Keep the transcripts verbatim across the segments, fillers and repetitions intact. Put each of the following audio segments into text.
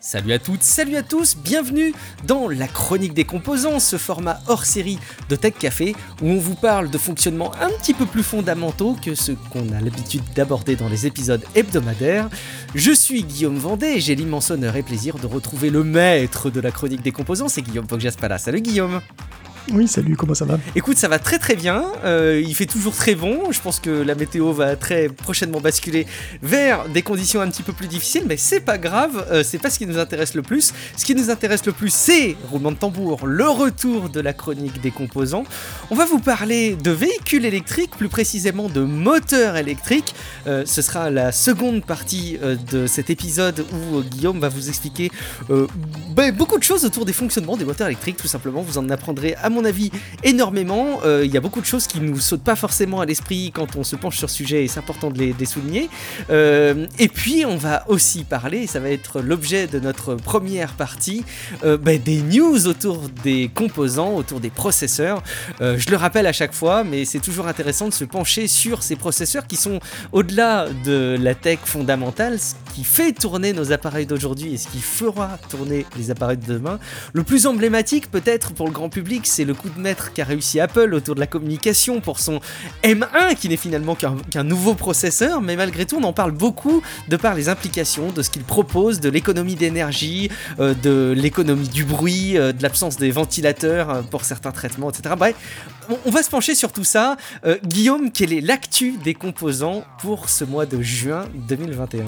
Salut à toutes, salut à tous, bienvenue dans la chronique des composants, ce format hors série de Tech Café où on vous parle de fonctionnements un petit peu plus fondamentaux que ceux qu'on a l'habitude d'aborder dans les épisodes hebdomadaires. Je suis Guillaume Vendée et j'ai l'immense honneur et plaisir de retrouver le maître de la chronique des composants, c'est Guillaume Poggiaspala. Salut Guillaume. Oui, salut, comment ça va ? Écoute, ça va très très bien, euh, il fait toujours très bon, je pense que la météo va très prochainement basculer vers des conditions un petit peu plus difficiles, mais c'est pas grave, euh, c'est pas ce qui nous intéresse le plus. Ce qui nous intéresse le plus, c'est, roulement de tambour, le retour de la chronique des composants. On va vous parler de véhicules électriques, plus précisément de moteurs électriques. Euh, ce sera la seconde partie euh, de cet épisode où euh, Guillaume va vous expliquer euh, bah, beaucoup de choses autour des fonctionnements des moteurs électriques, tout simplement. Vous en apprendrez à mon avis énormément. Il euh, y a beaucoup de choses qui nous sautent pas forcément à l'esprit quand on se penche sur ce sujet et c'est important de les, de les souligner. Euh, et puis on va aussi parler, et ça va être l'objet de notre première partie, euh, bah, des news autour des composants, autour des processeurs. Euh, je le rappelle à chaque fois, mais c'est toujours intéressant de se pencher sur ces processeurs qui sont au-delà de la tech fondamentale, ce qui fait tourner nos appareils d'aujourd'hui et ce qui fera tourner les appareils de demain. Le plus emblématique peut-être pour le grand public, c'est le coup de maître qu'a réussi Apple autour de la communication pour son M un qui n'est finalement qu'un, qu'un nouveau processeur, mais malgré tout on en parle beaucoup de par les implications de ce qu'il propose, de l'économie d'énergie, euh, de l'économie du bruit, euh, de l'absence des ventilateurs euh, pour certains traitements, et cetera. Bref, on, on va se pencher sur tout ça. Euh, Guillaume, quelle est l'actu des composants pour ce mois de juin deux mille vingt et un ?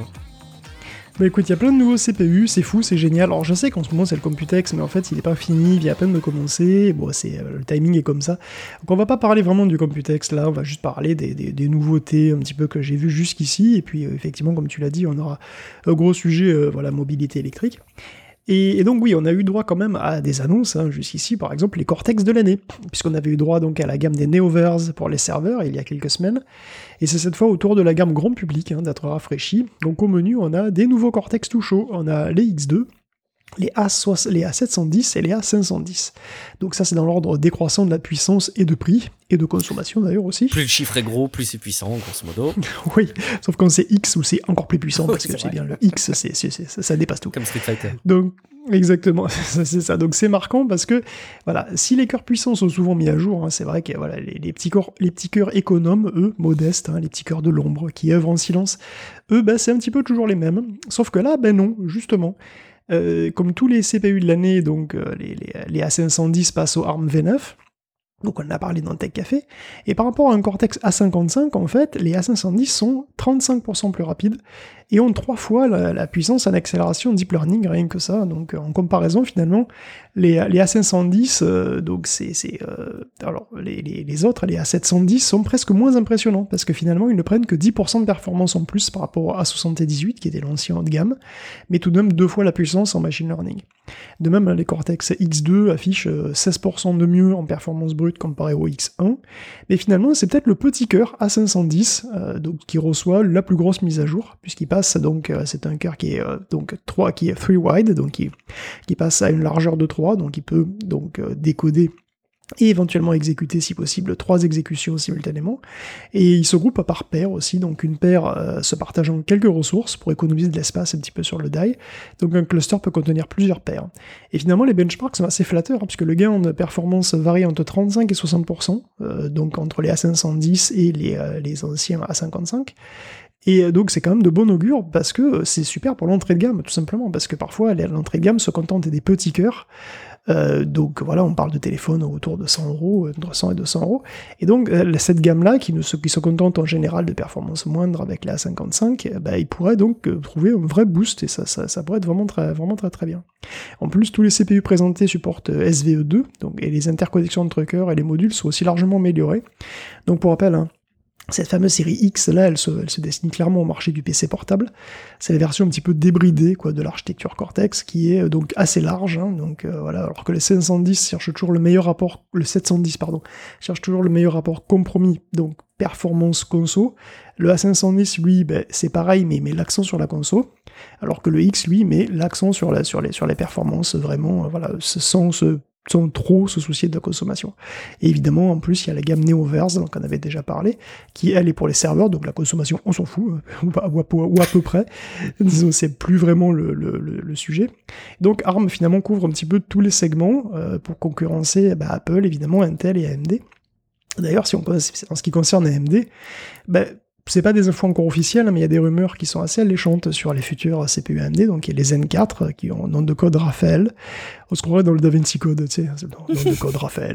Bah écoute, il y a plein de nouveaux C P U, c'est fou, c'est génial. Alors je sais qu'en ce moment c'est le Computex, mais en fait il est pas fini, il vient à peine de commencer. Bon, c'est, euh, le timing est comme ça. Donc on va pas parler vraiment du Computex là, on va juste parler des, des, des nouveautés un petit peu que j'ai vues jusqu'ici. Et puis euh, effectivement, comme tu l'as dit, on aura un gros sujet, euh, voilà, mobilité électrique. Et, et donc oui, on a eu droit quand même à des annonces, hein, jusqu'ici, par exemple les Cortex de l'année, puisqu'on avait eu droit donc à la gamme des Neoverse pour les serveurs il y a quelques semaines, et c'est cette fois au tour de la gamme grand public hein, d'être rafraîchi. Donc au menu, on a des nouveaux Cortex tout chauds, on a les X deux, les A sept cent dix et les A cinq cent dix. Donc ça c'est dans l'ordre décroissant de la puissance et de prix, et de consommation d'ailleurs aussi. Plus le chiffre est gros, plus c'est puissant, grosso modo. Oui, sauf quand c'est X où c'est encore plus puissant, parce oui, que c'est c'est bien le X, c'est, c'est, c'est, ça, ça dépasse tout. Comme Street Fighter. Donc, exactement, c'est ça. Donc c'est marquant parce que, voilà, si les cœurs puissants sont souvent mis à jour, hein, c'est vrai que voilà, les, les, petits cœurs, les petits cœurs économes, eux, modestes, hein, les petits cœurs de l'ombre, qui œuvrent en silence, eux, ben, c'est un petit peu toujours les mêmes. Sauf que là, ben non, justement. Euh, comme tous les C P U de l'année, donc euh, les, les, les A cinq cent dix passent au ARM V neuf, donc on en a parlé dans le Tech Café, et par rapport à un Cortex A cinquante-cinq, en fait, les A cinq cent dix sont trente-cinq pour cent plus rapides, et ont trois fois la, la puissance en accélération deep learning, rien que ça. Donc en comparaison, finalement, les, les A cinq cent dix, euh, donc c'est, c'est euh, alors les, les, les autres, les A sept cent dix, sont presque moins impressionnants, parce que finalement, ils ne prennent que dix pour cent de performance en plus par rapport au A soixante-dix-huit, qui était l'ancien haut de gamme, mais tout de même deux fois la puissance en machine learning. De même, les Cortex X deux affichent seize pour cent de mieux en performance brute comparé au X un, mais finalement, c'est peut-être le petit cœur A cinq cent dix, euh, donc, qui reçoit la plus grosse mise à jour, puisqu'il passe donc euh, c'est un cœur qui est euh, donc trois, qui est three wide, donc qui, qui passe à une largeur de trois, donc il peut donc euh, décoder et éventuellement exécuter, si possible, trois exécutions simultanément. Et il se groupe par paire aussi, donc une paire euh, se partageant quelques ressources pour économiser de l'espace un petit peu sur le die. Donc un cluster peut contenir plusieurs paires. Et finalement, les benchmarks sont assez flatteurs, hein, puisque le gain de performance varie entre trente-cinq et soixante pour cent, euh, donc entre les A cinq cent dix et les, euh, les anciens A cinquante-cinq. Et donc c'est quand même de bon augure parce que c'est super pour l'entrée de gamme, tout simplement, parce que parfois l'entrée de gamme se contente des petits cœurs. Euh, donc voilà, on parle de téléphones autour de cent euros, entre cent et deux cents euros. Et donc euh, cette gamme-là, qui, ne, qui se contente en général de performances moindres avec la A cinquante-cinq, euh, bah, il pourrait donc euh, trouver un vrai boost, et ça, ça, ça pourrait être vraiment très, vraiment très très bien. En plus, tous les C P U présentés supportent S V E deux, donc, et les interconnexions entre cœurs et les modules sont aussi largement améliorées. Donc pour rappel, hein, cette fameuse série X, là, elle se, elle se destine clairement au marché du P C portable. C'est la version un petit peu débridée, quoi, de l'architecture Cortex, qui est donc assez large, hein, donc euh, voilà, alors que le cinq cent dix cherche toujours le meilleur rapport, le sept cent dix, pardon, cherche toujours le meilleur rapport compromis, donc performance conso. Le A cinq cent dix, lui, ben, c'est pareil, mais il met l'accent sur la conso, alors que le X, lui, met l'accent sur, la, sur, les, sur les performances, vraiment, euh, voilà, sans se sans trop se soucier de la consommation. Et évidemment, en plus, il y a la gamme Neoverse, dont on avait déjà parlé, qui, elle, est pour les serveurs, donc la consommation, on s'en fout, ou à, ou à, ou à peu près. Disons, c'est plus vraiment le, le, le, le sujet. Donc, ARM, finalement, couvre un petit peu tous les segments euh, pour concurrencer bah, Apple, évidemment, Intel et A M D. D'ailleurs, si on, en ce qui concerne A M D, bah, c'est pas des infos encore officielles, mais il y a des rumeurs qui sont assez alléchantes sur les futurs C P U A M D, donc il y a les Zen quatre qui ont un nom de code Raphaël. On se croirait dans le DaVinci Code, tu sais, c'est le nom de code Raphaël.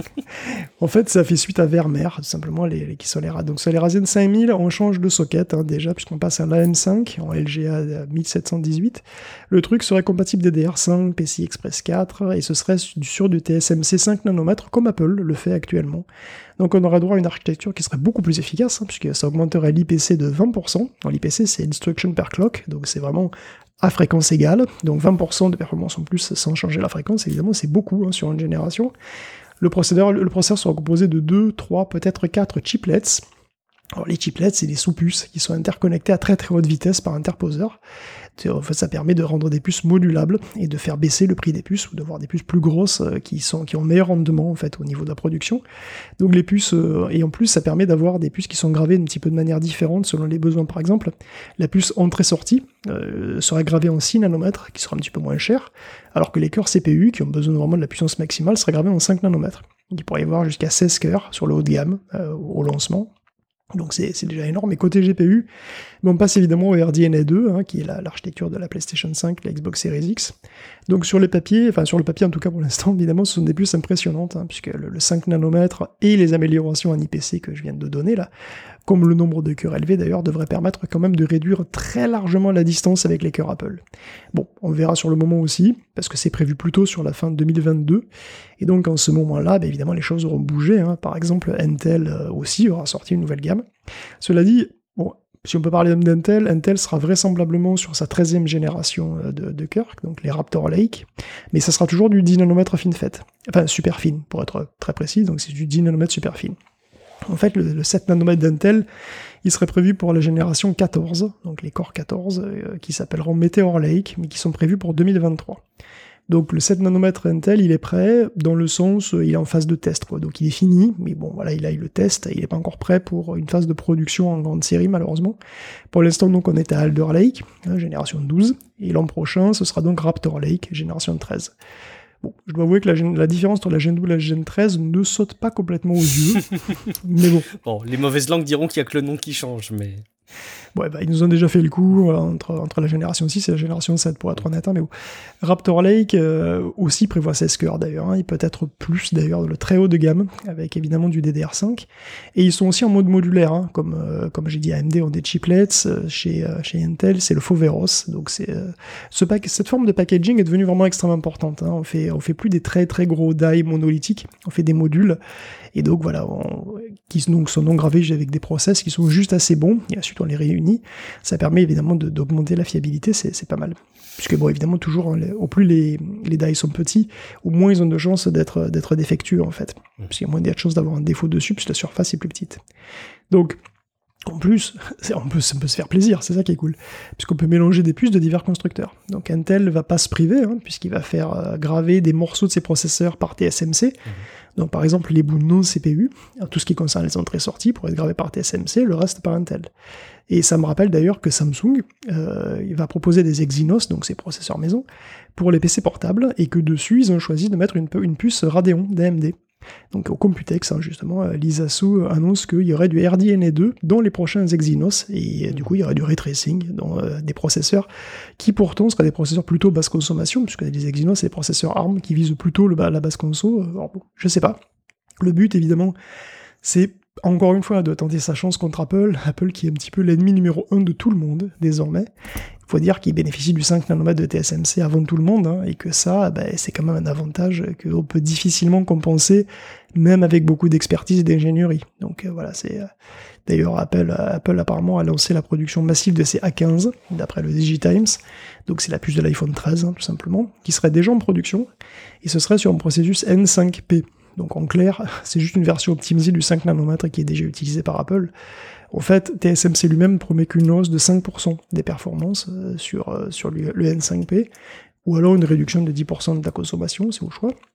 En fait, ça fait suite à Vermeer, tout simplement, les, les qui sont les Donc sur les Ryzen cinq mille, on change de socket, hein, déjà, puisqu'on passe à l'A M cinq en L G A mille sept cent dix-huit. Le truc serait compatible D D R cinq, P C I Express quatre, et ce serait sur du T S M C cinq nanomètres, comme Apple le fait actuellement. Donc on aurait droit à une architecture qui serait beaucoup plus efficace, hein, puisque ça augmenterait l'I P C de vingt pour cent. L'I P C, c'est Instruction Per Clock, donc c'est vraiment à fréquence égale, donc vingt pour cent de performance en plus sans changer la fréquence, évidemment c'est beaucoup hein, sur une génération. Le processeur, le processeur sera composé de deux, trois, peut-être quatre chiplets. Alors les chiplets, c'est des sous-puces qui sont interconnectées à très très haute vitesse par interposeur. En fait, ça permet de rendre des puces modulables et de faire baisser le prix des puces ou d'avoir des puces plus grosses qui sont qui ont meilleur rendement en fait au niveau de la production. Donc les puces euh, et en plus ça permet d'avoir des puces qui sont gravées un petit peu de manière différente selon les besoins. Par exemple, la puce entrée-sortie euh, sera gravée en six nanomètres, qui sera un petit peu moins cher, alors que les cœurs C P U qui ont besoin vraiment de la puissance maximale seraient gravés en cinq nanomètres. Donc, il pourrait y avoir jusqu'à seize cœurs sur le haut de gamme euh, au lancement. Donc c'est, c'est déjà énorme. Et côté G P U, on passe évidemment au R D N A deux, hein, qui est la, l'architecture de la PlayStation cinq, la Xbox Series X. Donc sur les papiers, enfin sur le papier en tout cas pour l'instant, évidemment, ce sont des puces impressionnantes, hein, puisque le, le cinq nanomètres et les améliorations en I P C que je viens de donner là, comme le nombre de cœurs élevé d'ailleurs, devrait permettre quand même de réduire très largement la distance avec les cœurs Apple. Bon, on verra sur le moment aussi, parce que c'est prévu plutôt sur la fin de deux mille vingt-deux, et donc en ce moment-là, bah, évidemment les choses auront bougé, hein. Par exemple Intel euh, aussi aura sorti une nouvelle gamme. Cela dit, bon, si on peut parler d'Intel, Intel sera vraisemblablement sur sa treizième génération de, de cœurs, donc les Raptor Lake, mais ça sera toujours du dix nanomètres FinFET, enfin super fine pour être très précis, donc c'est du dix nanomètres super fine. En fait, le, le sept nanomètres d'Intel, il serait prévu pour la génération quatorze, donc les Core quatorze, euh, qui s'appelleront Meteor Lake, mais qui sont prévus pour deux mille vingt-trois. Donc le sept nanomètres Intel, il est prêt, dans le sens, euh, il est en phase de test, quoi. Donc il est fini, mais bon, voilà, il a eu le test, il n'est pas encore prêt pour une phase de production en grande série, malheureusement. Pour l'instant, donc, on est à Alder Lake, hein, génération douze, et l'an prochain, ce sera donc Raptor Lake, génération treize. Bon, je dois avouer que la, la différence entre la Gen douze et la Gen treize ne saute pas complètement aux yeux, mais bon. Bon, les mauvaises langues diront qu'il n'y a que le nom qui change, mais... Ouais, bah, ils nous ont déjà fait le coup euh, entre, entre la génération six et la génération sept, pour être honnête, hein, mais bon. Raptor Lake euh, aussi prévoit seize cœurs d'ailleurs, hein, il peut être plus d'ailleurs, le très haut de gamme, avec évidemment du D D R cinq, et ils sont aussi en mode modulaire, hein, comme, euh, comme j'ai dit, A M D ont des chiplets, euh, chez, euh, chez Intel c'est le Foveros, donc c'est, euh, ce pack, cette forme de packaging est devenue vraiment extrêmement importante, hein, on fait, on fait plus des très très gros die monolithiques, on fait des modules, et donc voilà, on, qui donc, sont non gravés avec des process qui sont juste assez bons, et ensuite on les réunit, ça permet évidemment de, d'augmenter la fiabilité, c'est, c'est pas mal. Puisque bon, évidemment, toujours, hein, les, au plus les, les die sont petits, au moins ils ont de chances d'être, d'être défectueux en fait. Parce qu'il y a moins de chances d'avoir un défaut dessus, puisque la surface est plus petite. Donc, en plus, on peut, ça peut se faire plaisir, c'est ça qui est cool, puisqu'on peut mélanger des puces de divers constructeurs. Donc Intel va pas se priver, hein, puisqu'il va faire euh, graver des morceaux de ses processeurs par T S M C. Mmh. Donc par exemple les bouts non C P U, tout ce qui concerne les entrées-sorties pour être gravé par T S M C, le reste par Intel. Et ça me rappelle d'ailleurs que Samsung euh, il va proposer des Exynos, donc ses processeurs maison, pour les P C portables, et que dessus ils ont choisi de mettre une, une puce Radeon d'A M D. Donc au Computex, hein, justement, Lisa Su annonce qu'il y aurait du R D N A deux dans les prochains Exynos, et du coup il y aurait du ray tracing dans euh, des processeurs qui pourtant seraient des processeurs plutôt basse consommation, puisque les Exynos c'est des processeurs ARM qui visent plutôt le, la basse conso. Alors bon, je sais pas. Le but évidemment, c'est encore une fois de tenter sa chance contre Apple, Apple qui est un petit peu l'ennemi numéro un de tout le monde désormais. Il faut dire qu'il bénéficie du cinq nanomètres de T S M C avant tout le monde, hein, et que ça, bah, c'est quand même un avantage qu'on peut difficilement compenser, même avec beaucoup d'expertise et d'ingénierie. Donc euh, voilà, c'est... Euh... D'ailleurs, Apple, Apple apparemment a lancé la production massive de ses A quinze, d'après le DigiTimes, donc c'est la puce de l'iPhone treize, hein, tout simplement, qui serait déjà en production, et ce serait sur un processus N cinq P. Donc en clair, c'est juste une version optimisée du cinq nanomètres qui est déjà utilisée par Apple. En fait, T S M C lui-même promet qu'une hausse de cinq pour cent des performances euh, sur, euh, sur le, le N cinq P, ou alors une réduction de dix pour cent de la consommation, c'est au choix.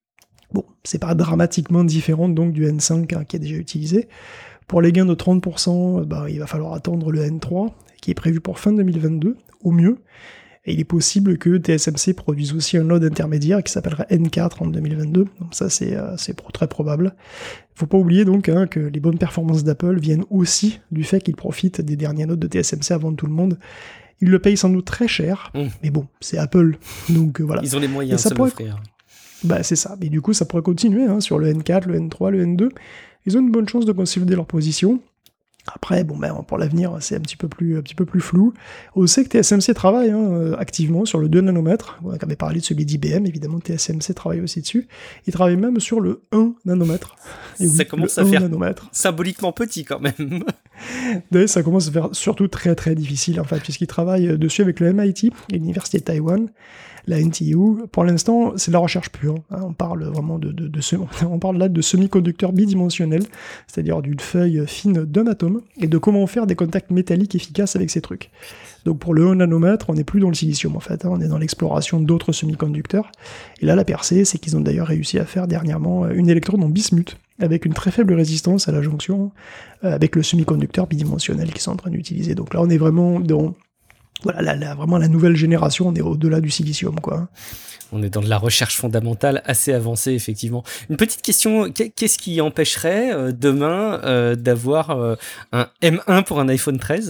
Bon, c'est pas dramatiquement différent donc du N cinq hein, qui est déjà utilisé. Pour les gains de trente pour cent, bah, il va falloir attendre le N trois, qui est prévu pour fin deux mille vingt-deux, au mieux. Et il est possible que T S M C produise aussi un node intermédiaire qui s'appellera N quatre en deux mille vingt-deux. Donc ça, c'est, euh, c'est très probable. Faut pas oublier donc hein, que les bonnes performances d'Apple viennent aussi du fait qu'ils profitent des derniers nodes de T S M C avant tout le monde. Ils le payent sans doute très cher, mmh. mais bon, c'est Apple, donc euh, voilà. Ils ont les moyens de se l'offrir. Bah c'est ça, mais du coup ça pourrait continuer hein, sur le N quatre, le N trois, le N deux. Ils ont une bonne chance de consolider leur position. Après, bon ben pour l'avenir, c'est un petit peu plus, un petit peu plus flou. On sait que T S M C travaille hein, activement sur le deux nanomètres. On avait parlé de celui d'I B M, évidemment T S M C travaille aussi dessus. Il travaille même sur le un nanomètre. Et ça oui, commence à faire nanomètre. Symboliquement petit quand même. D'ailleurs, ça commence à faire surtout très très difficile en fait, puisqu'il travaille dessus avec le M I T, l'université de Taïwan. La N T U, pour l'instant, c'est de la recherche pure. Hein. On parle vraiment de, de, de, de, on parle là de semi-conducteurs bidimensionnels, c'est-à-dire d'une feuille fine d'un atome, et de comment faire des contacts métalliques efficaces avec ces trucs. Donc pour le un nanomètre, on n'est plus dans le silicium en fait, hein. On est dans l'exploration d'autres semi-conducteurs. Et là, la percée, c'est qu'ils ont d'ailleurs réussi à faire dernièrement une électrode en bismuth, avec une très faible résistance à la jonction, euh, avec le semi-conducteur bidimensionnel qu'ils sont en train d'utiliser. Donc là, on est vraiment dans... Voilà, la, la, vraiment la nouvelle génération, on est au-delà du silicium, quoi. On est dans de la recherche fondamentale assez avancée, effectivement. Une petite question, qu'est-ce qui empêcherait euh, demain euh, d'avoir euh, un M un pour un iPhone treize ?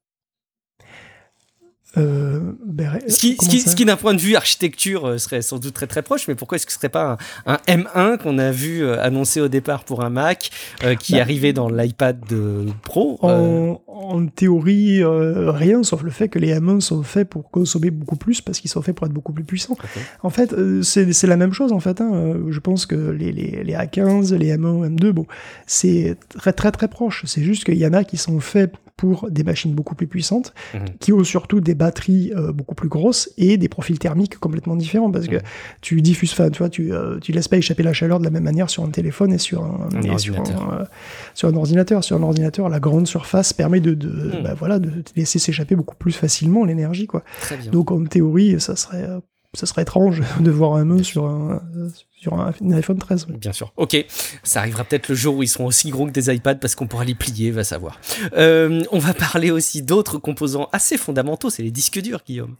Euh, ben, ce qui, ce qui, ce qui d'un point de vue architecture serait sans doute très très proche, mais pourquoi est-ce que ce serait pas un, un M un qu'on a vu euh, annoncé au départ pour un Mac euh, qui bah, arrivait dans l'iPad de Pro en, euh... en théorie, euh, rien sauf le fait que les M un sont faits pour consommer beaucoup plus parce qu'ils sont faits pour être beaucoup plus puissants. Okay. En fait, euh, c'est, c'est la même chose en fait. Hein. Je pense que les, les, les A quinze, les M un, M deux, bon, c'est très très très proche. C'est juste qu'il y en a qui sont faits pour des machines beaucoup plus puissantes, mmh. qui ont surtout des batteries euh, beaucoup plus grosses et des profils thermiques complètement différents, parce que mmh. tu diffuses, enfin, tu vois, tu, euh, tu laisses pas échapper la chaleur de la même manière sur un téléphone et sur un, un, et ordinateur. Sur, un, euh, sur un ordinateur. Sur un ordinateur, la grande surface permet de, de, mmh. bah, voilà, de laisser s'échapper beaucoup plus facilement l'énergie, quoi. Très bien. Donc en théorie, ça serait... Euh, ça serait étrange de voir un M un sur un, sur un, un iPhone treize. Bien sûr. Ok, ça arrivera peut-être le jour où ils seront aussi gros que des iPads parce qu'on pourra les plier, va savoir. Euh, on va parler aussi d'autres composants assez fondamentaux, c'est les disques durs, Guillaume.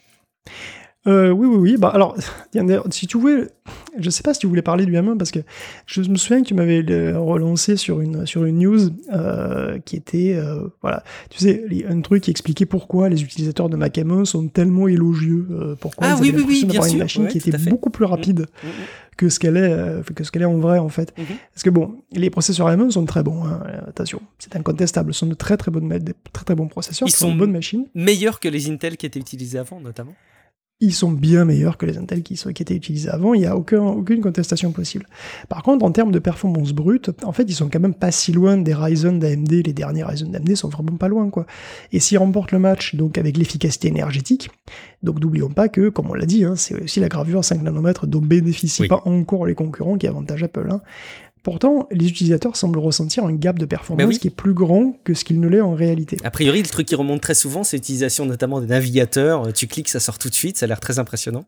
Euh, oui, oui, oui. Bah, alors, si tu voulais, je sais pas si tu voulais parler du M un, parce que je me souviens que tu m'avais relancé sur une, sur une news euh, qui était, euh, voilà, tu sais, un truc qui expliquait pourquoi les utilisateurs de Mac M un sont tellement élogieux, euh, pourquoi ah, ils oui, avaient oui, l'impression oui, d'avoir bien une sûr. machine ouais, qui était beaucoup plus rapide mmh, mmh. que ce qu'elle est, euh, que ce qu'elle est en vrai, en fait. Mmh. Parce que bon, les processeurs M un sont très bons, hein, attention, c'est incontestable, ce sont de très très bonnes, de très très bons processeurs, ils sont de bonnes machines. Meilleurs que les Intel qui étaient utilisés avant, notamment. Ils sont bien meilleurs que les Intel qui, sont, qui étaient utilisés avant, il n'y a aucun, aucune contestation possible. Par contre, en termes de performance brute, en fait, ils sont quand même pas si loin des Ryzen d'A M D, les derniers Ryzen d'A M D sont vraiment pas loin, quoi. Et s'ils remportent le match, donc avec l'efficacité énergétique, donc n'oublions pas que, comme on l'a dit, hein, c'est aussi la gravure cinq nanomètres dont bénéficient oui. pas encore les concurrents qui avantagent Apple, hein. Pourtant, les utilisateurs semblent ressentir un gap de performance oui. qui est plus grand que ce qu'il ne l'est en réalité. A priori, le truc qui remonte très souvent, c'est l'utilisation notamment des navigateurs. Tu cliques, ça sort tout de suite, ça a l'air très impressionnant.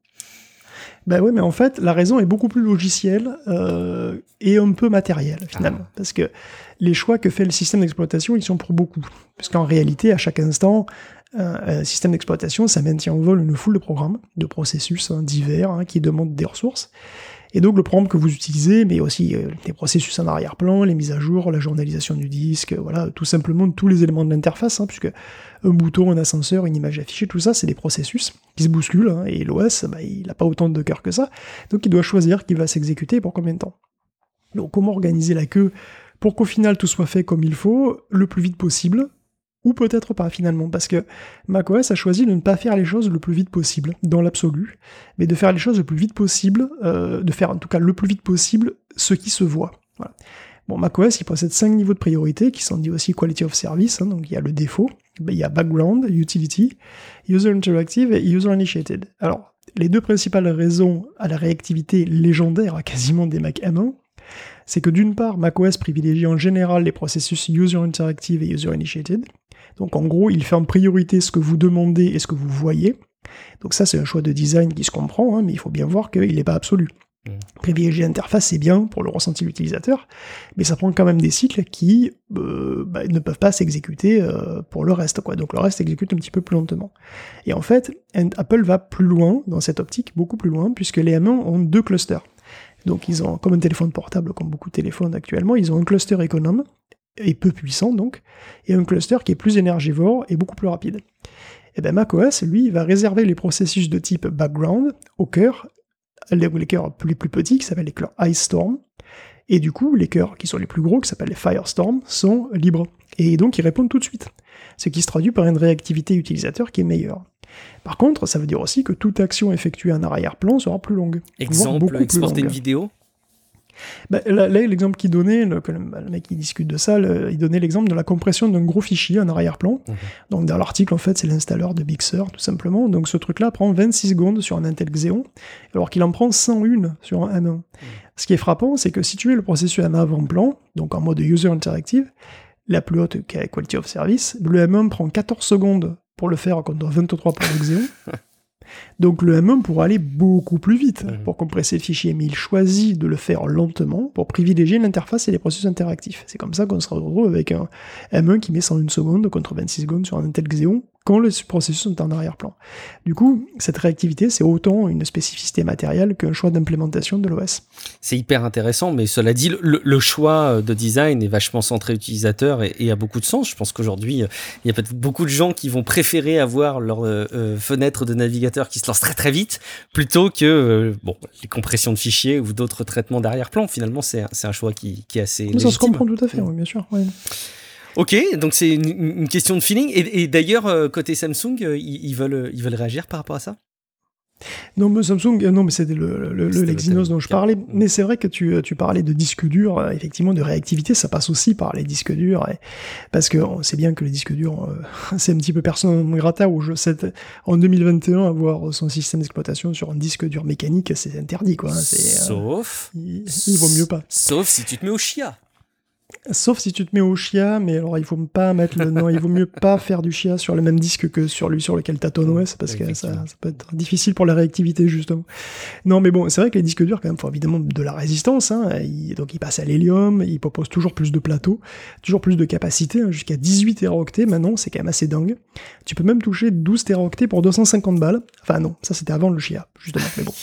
Ben oui, mais en fait, la raison est beaucoup plus logicielle euh, et un peu matérielle, finalement. Ah. Parce que les choix que fait le système d'exploitation, ils sont pour beaucoup. Parce qu'en réalité, à chaque instant, un système d'exploitation, ça maintient en vol une foule de programmes, de processus hein, divers, hein, qui demandent des ressources. Et donc le programme que vous utilisez, mais aussi euh, les processus en arrière-plan, les mises à jour, la journalisation du disque, voilà, tout simplement tous les éléments de l'interface, hein, puisque un bouton, un ascenseur, une image affichée, tout ça, c'est des processus qui se bousculent, hein, et l'O S, bah, il n'a pas autant de cœur que ça, donc il doit choisir qui va s'exécuter et pour combien de temps. Donc comment organiser la queue pour qu'au final tout soit fait comme il faut, le plus vite possible, ou peut-être pas finalement, parce que macOS a choisi de ne pas faire les choses le plus vite possible, dans l'absolu, mais de faire les choses le plus vite possible, euh, de faire en tout cas le plus vite possible ce qui se voit. Voilà. Bon, macOS il possède cinq niveaux de priorité, qui sont dit aussi Quality of Service, hein, donc il y a le défaut, il y a Background, Utility, User Interactive et User Initiated. Alors, les deux principales raisons à la réactivité légendaire à quasiment des Mac M un, c'est que d'une part, macOS privilégie en général les processus User Interactive et User Initiated. Donc en gros, il fait en priorité ce que vous demandez et ce que vous voyez. Donc ça, c'est un choix de design qui se comprend, hein, mais il faut bien voir qu'il n'est pas absolu. Mmh. Privilégier l'interface, c'est bien pour le ressenti de l'utilisateur, mais ça prend quand même des cycles qui euh, bah, ne peuvent pas s'exécuter euh, pour le reste, quoi. Donc le reste s'exécute un petit peu plus lentement. Et en fait, Apple va plus loin dans cette optique, beaucoup plus loin, puisque les M un ont deux clusters. Donc ils ont, comme un téléphone portable, comme beaucoup de téléphones actuellement, ils ont un cluster économe, et peu puissant donc, et un cluster qui est plus énergivore et beaucoup plus rapide. Et bien macOS, lui, il va réserver les processus de type background au cœur, les, les cœurs les plus petits, qui s'appellent les cœurs Ice Storm, et du coup, les cœurs qui sont les plus gros, qui s'appellent les Firestorm, sont libres. Et donc, ils répondent tout de suite. Ce qui se traduit par une réactivité utilisateur qui est meilleure. Par contre, ça veut dire aussi que toute action effectuée en arrière-plan sera plus longue. Exemple, exporter une vidéo. Bah, là, là, l'exemple qu'il donnait, le, le, le mec qui discute de ça, le, il donnait l'exemple de la compression d'un gros fichier en arrière-plan. Mmh. Donc dans l'article, en fait, c'est l'installeur de Big Sur, tout simplement. Donc ce truc-là prend vingt-six secondes sur un Intel Xeon, alors qu'il en prend cent un sur un M un. Mmh. Ce qui est frappant, c'est que si tu mets le processus en avant-plan, donc en mode User Interactive, la plus haute quality of service, le M un prend quatorze secondes pour le faire contre vingt-trois pour le Xeon. Donc le M un pourra aller beaucoup plus vite mmh. pour compresser le fichier, mais il choisit de le faire lentement pour privilégier l'interface et les processus interactifs. C'est comme ça qu'on se retrouve avec un M un qui met cent une secondes contre vingt-six secondes sur un Intel Xeon quand les processus sont en arrière-plan. Du coup, cette réactivité, c'est autant une spécificité matérielle qu'un choix d'implémentation de l'O S. C'est hyper intéressant, mais cela dit, le, le choix de design est vachement centré utilisateur et, et a beaucoup de sens. Je pense qu'aujourd'hui, il y a peut-être beaucoup de gens qui vont préférer avoir leur euh, euh, fenêtre de navigateur qui se lance très très vite, plutôt que euh, bon, les compressions de fichiers ou d'autres traitements d'arrière-plan. Finalement, c'est, c'est un choix qui, qui est assez mais légitime. Ça se comprend tout à fait, oui, bien sûr. Ouais. Ok, donc c'est une, une question de feeling. Et, et d'ailleurs, euh, côté Samsung, euh, ils, ils, veulent, ils veulent réagir par rapport à ça ? Non, mais Samsung, euh, non, mais c'était le, le, le Exynos dont je parlais. Mais c'est vrai que tu, tu parlais de disques durs, euh, effectivement, de réactivité, ça passe aussi par les disques durs. Et, parce qu'on sait bien que les disques durs, euh, c'est un petit peu persona non grata, où je sais, en deux mille vingt et un, avoir son système d'exploitation sur un disque dur mécanique, c'est interdit, quoi. C'est, Sauf. Euh, il, il vaut mieux pas. Sauf si tu te mets au chia. Sauf si tu te mets au chia, mais alors il faut pas mettre le nom, il vaut mieux pas faire du chia sur le même disque que sur lui sur lequel t'as ton O S, parce que ça, ça peut être difficile pour la réactivité, justement. Non, mais bon, c'est vrai que les disques durs, quand même, font évidemment de la résistance, hein, ils, donc ils passent à l'hélium, ils proposent toujours plus de plateaux, toujours plus de capacité, hein, jusqu'à dix-huit téraoctets, maintenant, c'est quand même assez dingue. Tu peux même toucher douze téraoctets pour deux cent cinquante balles, enfin non, ça c'était avant le chia, justement, mais bon.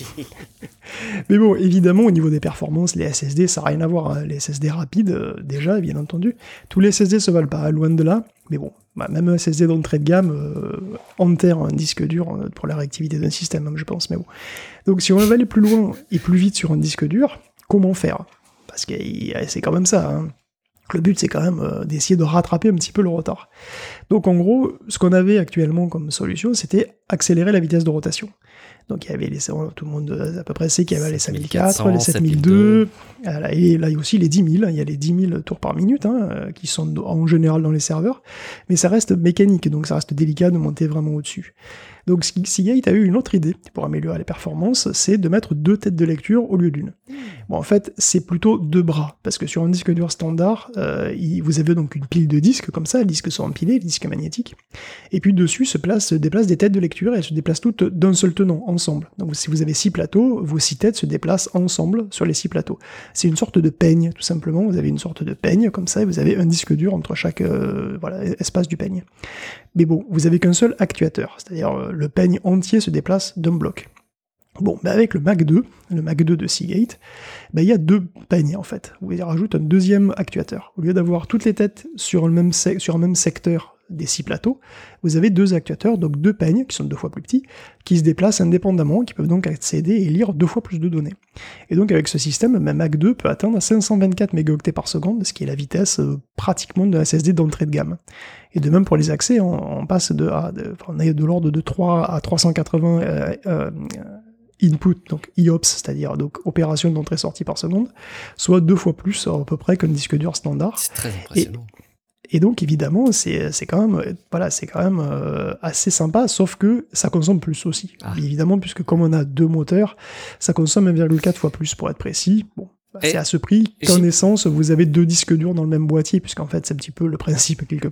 Mais bon, évidemment, au niveau des performances, les S S D, ça n'a rien à voir, hein. Les S S D rapides, euh, déjà, bien entendu. Tous les S S D se valent pas, loin de là, mais bon, bah, même un S S D d'entrée de gamme euh, enterre un disque dur euh, pour la réactivité d'un système, je pense, mais bon. Donc si on veut aller plus loin et plus vite sur un disque dur, comment faire ? Parce que c'est quand même ça, hein. Le but, c'est quand même euh, d'essayer de rattraper un petit peu le retard. Donc en gros, ce qu'on avait actuellement comme solution, c'était accélérer la vitesse de rotation. Donc il y avait les, tout le monde à peu près sait qu'il y avait les cinq mille quatre, les sept mille deux, et là il y a aussi les dix mille, il y a les dix mille tours par minute, hein, qui sont en général dans les serveurs, mais ça reste mécanique, donc ça reste délicat de monter vraiment au-dessus. Donc Seagate a eu une autre idée pour améliorer les performances, c'est de mettre deux têtes de lecture au lieu d'une. Bon, en fait, c'est plutôt deux bras, parce que sur un disque dur standard, euh, il, vous avez donc une pile de disques comme ça, les disques sont empilés, les disques magnétiques, et puis dessus se, place, se déplacent des têtes de lecture, et elles se déplacent toutes d'un seul tenant, ensemble. Donc si vous avez six plateaux, vos six têtes se déplacent ensemble sur les six plateaux. C'est une sorte de peigne, tout simplement, vous avez une sorte de peigne comme ça, et vous avez un disque dur entre chaque euh, voilà, espace du peigne. Mais bon, vous avez qu'un seul actuateur, c'est-à-dire euh, le peigne entier se déplace d'un bloc. Bon, bah avec le Mac deux, le Mac deux de Seagate, bah il y a deux peignes en fait. Vous rajoutez un deuxième actuateur. Au lieu d'avoir toutes les têtes sur, le même sec- sur un même secteur des six plateaux, vous avez deux actuateurs, donc deux peignes, qui sont deux fois plus petits, qui se déplacent indépendamment, qui peuvent donc accéder et lire deux fois plus de données. Et donc avec ce système, le Mac deux peut atteindre cinq cent vingt-quatre mégaoctets par seconde, ce qui est la vitesse euh, pratiquement d'un S S D d'entrée de gamme. Et de même pour les accès, on, on passe de, à, de, on est de l'ordre de trois à trois cent quatre-vingts euh, euh, input, donc I O P S, c'est-à-dire donc opération d'entrée-sortie par seconde, soit deux fois plus à peu près qu'un disque dur standard. C'est très impressionnant. Et, Et donc évidemment c'est c'est quand même voilà c'est quand même euh, assez sympa, sauf que ça consomme plus aussi. Ah. Évidemment, puisque comme on a deux moteurs, ça consomme un virgule quatre fois plus pour être précis. Bon, bah, c'est à ce prix qu'en essence vous avez deux disques durs dans le même boîtier, puisqu'en fait c'est un petit peu le principe quelque part.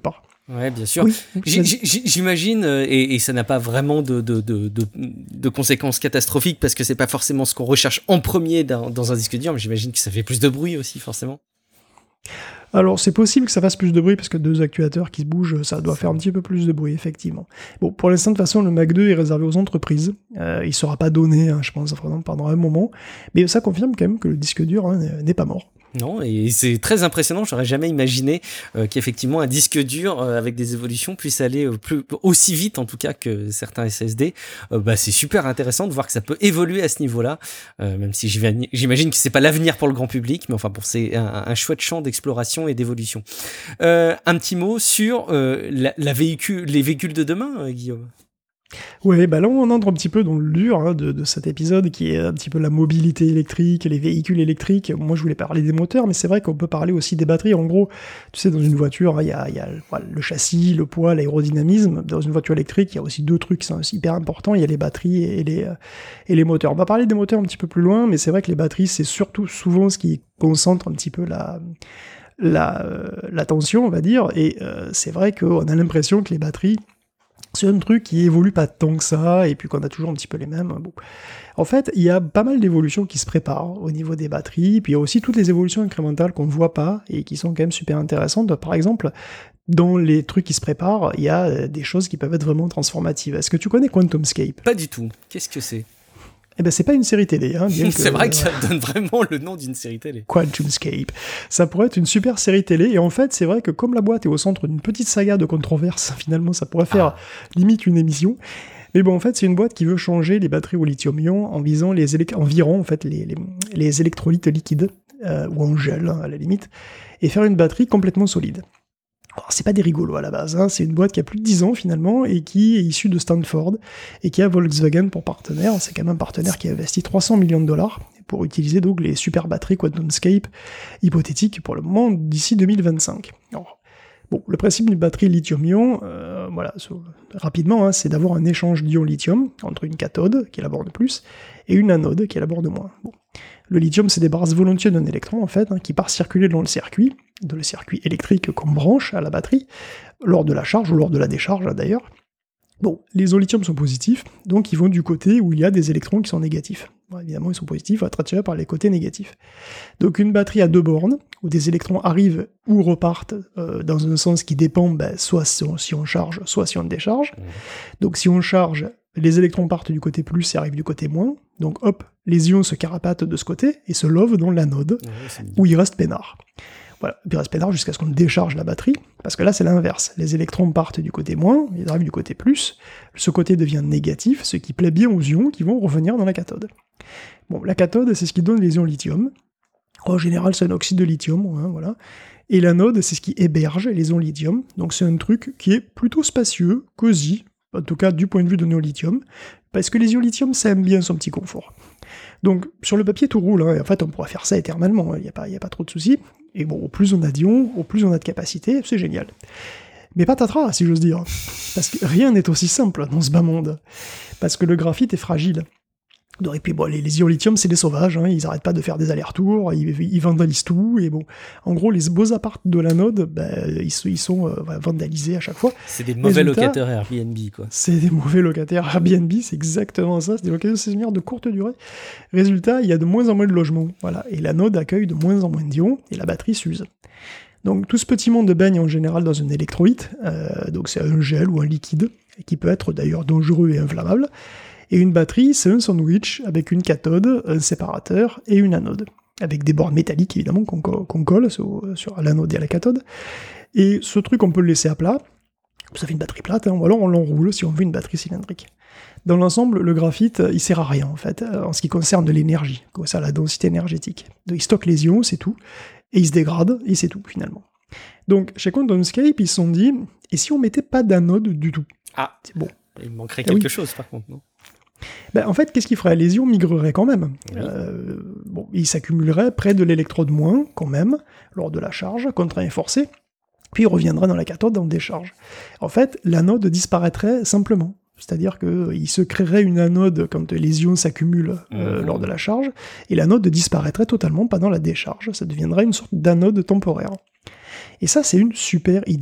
Ouais, bien sûr. Oui, J- j- J'imagine, euh, et, et ça n'a pas vraiment de, de, de, de, de conséquences catastrophiques parce que c'est pas forcément ce qu'on recherche en premier dans, dans un disque dur, mais j'imagine que ça fait plus de bruit aussi, forcément. Alors, c'est possible que ça fasse plus de bruit parce que deux actuateurs qui se bougent, ça doit faire un petit peu plus de bruit, effectivement. Bon, pour l'instant, de toute façon, le Mac deux est réservé aux entreprises. Euh, il ne sera pas donné, hein, je pense, vraiment pendant un moment. Mais ça confirme quand même que le disque dur hein, n'est pas mort. Non, et c'est très impressionnant. J'aurais jamais imaginé euh, qu'effectivement un disque dur euh, avec des évolutions puisse aller euh, plus, aussi vite, en tout cas, que certains S S D. Euh, bah, c'est super intéressant de voir que ça peut évoluer à ce niveau-là, euh, même si j'imagine que c'est pas l'avenir pour le grand public, mais enfin, pour c'est un, un chouette champ d'exploration et d'évolution. Euh, un petit mot sur euh, la, la véhicule, les véhicules de demain, euh, Guillaume. Oui, bah là on entre un petit peu dans le dur hein, de, de cet épisode qui est un petit peu la mobilité électrique, les véhicules électriques. Moi je voulais parler des moteurs, mais c'est vrai qu'on peut parler aussi des batteries. En gros, tu sais, dans une voiture, il y a, y a voilà, le châssis, le poids, l'aérodynamisme. Dans une voiture électrique, il y a aussi deux trucs qui sont hyper importants, il y a les batteries et les, euh, et les moteurs. On va parler des moteurs un petit peu plus loin, mais c'est vrai que les batteries, c'est surtout souvent ce qui concentre un petit peu la... La, euh, la tension, on va dire, et euh, c'est vrai qu'on a l'impression que les batteries, c'est un truc qui évolue pas tant que ça, et puis qu'on a toujours un petit peu les mêmes. Bon. En fait, il y a pas mal d'évolutions qui se préparent au niveau des batteries, puis il y a aussi toutes les évolutions incrémentales qu'on ne voit pas, et qui sont quand même super intéressantes. Par exemple, dans les trucs qui se préparent, il y a des choses qui peuvent être vraiment transformatives. Est-ce que tu connais QuantumScape ? Pas du tout. Qu'est-ce que c'est ? Eh ben, c'est pas une série télé. Hein, bien que, c'est vrai que ça euh, donne vraiment le nom d'une série télé. QuantumScape. Ça pourrait être une super série télé, et en fait, c'est vrai que comme la boîte est au centre d'une petite saga de controverses, finalement, ça pourrait faire ah. limite une émission. Mais bon, en fait, c'est une boîte qui veut changer les batteries au lithium-ion en visant les élect- environ en fait, les, les, les électrolytes liquides, euh, ou en gel, hein, à la limite, et faire une batterie complètement solide. Alors, c'est pas des rigolos à la base, hein. C'est une boîte qui a plus de dix ans finalement et qui est issue de Stanford et qui a Volkswagen pour partenaire. C'est quand même un partenaire qui a investi trois cents millions de dollars pour utiliser donc les super batteries QuantumScape hypothétiques pour le moment d'ici deux mille vingt-cinq. Alors, bon, le principe d'une batterie lithium-ion, euh, voilà, so, rapidement, hein, c'est d'avoir un échange d'ion lithium entre une cathode qui élabore de plus et une anode qui élabore de moins. Bon. Le lithium se débarrasse volontiers d'un électron, en fait, hein, qui part circuler dans le circuit, dans le circuit électrique qu'on branche à la batterie, lors de la charge ou lors de la décharge, d'ailleurs. Bon, les ions lithium sont positifs, donc ils vont du côté où il y a des électrons qui sont négatifs. Bon, évidemment, ils sont positifs, à être attirés par les côtés négatifs. Donc une batterie à deux bornes, où des électrons arrivent ou repartent euh, dans un sens qui dépend, ben, soit si on, si on charge, soit si on décharge. Donc si on charge, les électrons partent du côté plus et arrivent du côté moins. Donc hop, les ions se carapatent de ce côté et se lovent dans l'anode, ouais, où ils restent peinards. Voilà, ils restent peinards jusqu'à ce qu'on décharge la batterie, parce que là c'est l'inverse. Les électrons partent du côté moins, ils arrivent du côté plus, ce côté devient négatif, ce qui plaît bien aux ions qui vont revenir dans la cathode. Bon, la cathode, c'est ce qui donne les ions lithium. En général, c'est un oxyde de lithium, hein, voilà. Et l'anode, c'est ce qui héberge les ions lithium. Donc c'est un truc qui est plutôt spacieux, cosy, en tout cas du point de vue de nos lithium, parce que les ions lithium, ça aime bien son petit confort. Donc sur le papier, tout roule, hein, et en fait on pourrait faire ça éternellement, il n'y a pas, y a pas trop de soucis. Et bon, au plus on a d'ions, au plus on a de capacité, c'est génial. Mais patatras, si j'ose dire, parce que rien n'est aussi simple dans ce bas monde, parce que le graphite est fragile. Et puis bon, les, les ions lithium, c'est des sauvages, hein, ils arrêtent pas de faire des allers-retours, ils, ils vandalisent tout, et bon, en gros, les beaux apparts de l'anode, ben, ils, ils sont euh, vandalisés à chaque fois. C'est des mauvais Résultat, locataires Airbnb, quoi. C'est des mauvais locataires Airbnb, c'est exactement ça, c'est des locataires saisonnières de courte durée. Résultat, il y a de moins en moins de logements, voilà, et l'anode accueille de moins en moins d'ions, et la batterie s'use. Donc tout ce petit monde baigne en général dans un électrolyte, euh, donc c'est un gel ou un liquide, qui peut être d'ailleurs dangereux et inflammable. Et une batterie, c'est un sandwich avec une cathode, un séparateur et une anode. Avec des bornes métalliques, évidemment, qu'on, co- qu'on colle sur, sur l'anode et la cathode. Et ce truc, on peut le laisser à plat. Ça fait une batterie plate, hein, ou alors on l'enroule si on veut une batterie cylindrique. Dans l'ensemble, le graphite, il sert à rien, en fait, en ce qui concerne l'énergie, ça, la densité énergétique. Donc, il stocke les ions, c'est tout, et il se dégrade, et c'est tout, finalement. Donc, chez QuantumScape, ils se sont dit, et si on mettait pas d'anode du tout ? Ah, c'est bon. Il manquerait ah, quelque oui. chose, par contre, non ? Ben, en fait, qu'est-ce qu'il ferait ? Les ions migreraient quand même. Oui. Euh, bon, ils s'accumuleraient près de l'électrode moins, quand même, lors de la charge, contraint et forcé, puis ils reviendraient dans la cathode en décharge. En fait, l'anode disparaîtrait simplement. C'est-à-dire qu'il se créerait une anode quand les ions s'accumulent euh, mmh. lors de la charge, et l'anode disparaîtrait totalement pendant la décharge. Ça deviendrait une sorte d'anode temporaire. Et ça, c'est une super idée.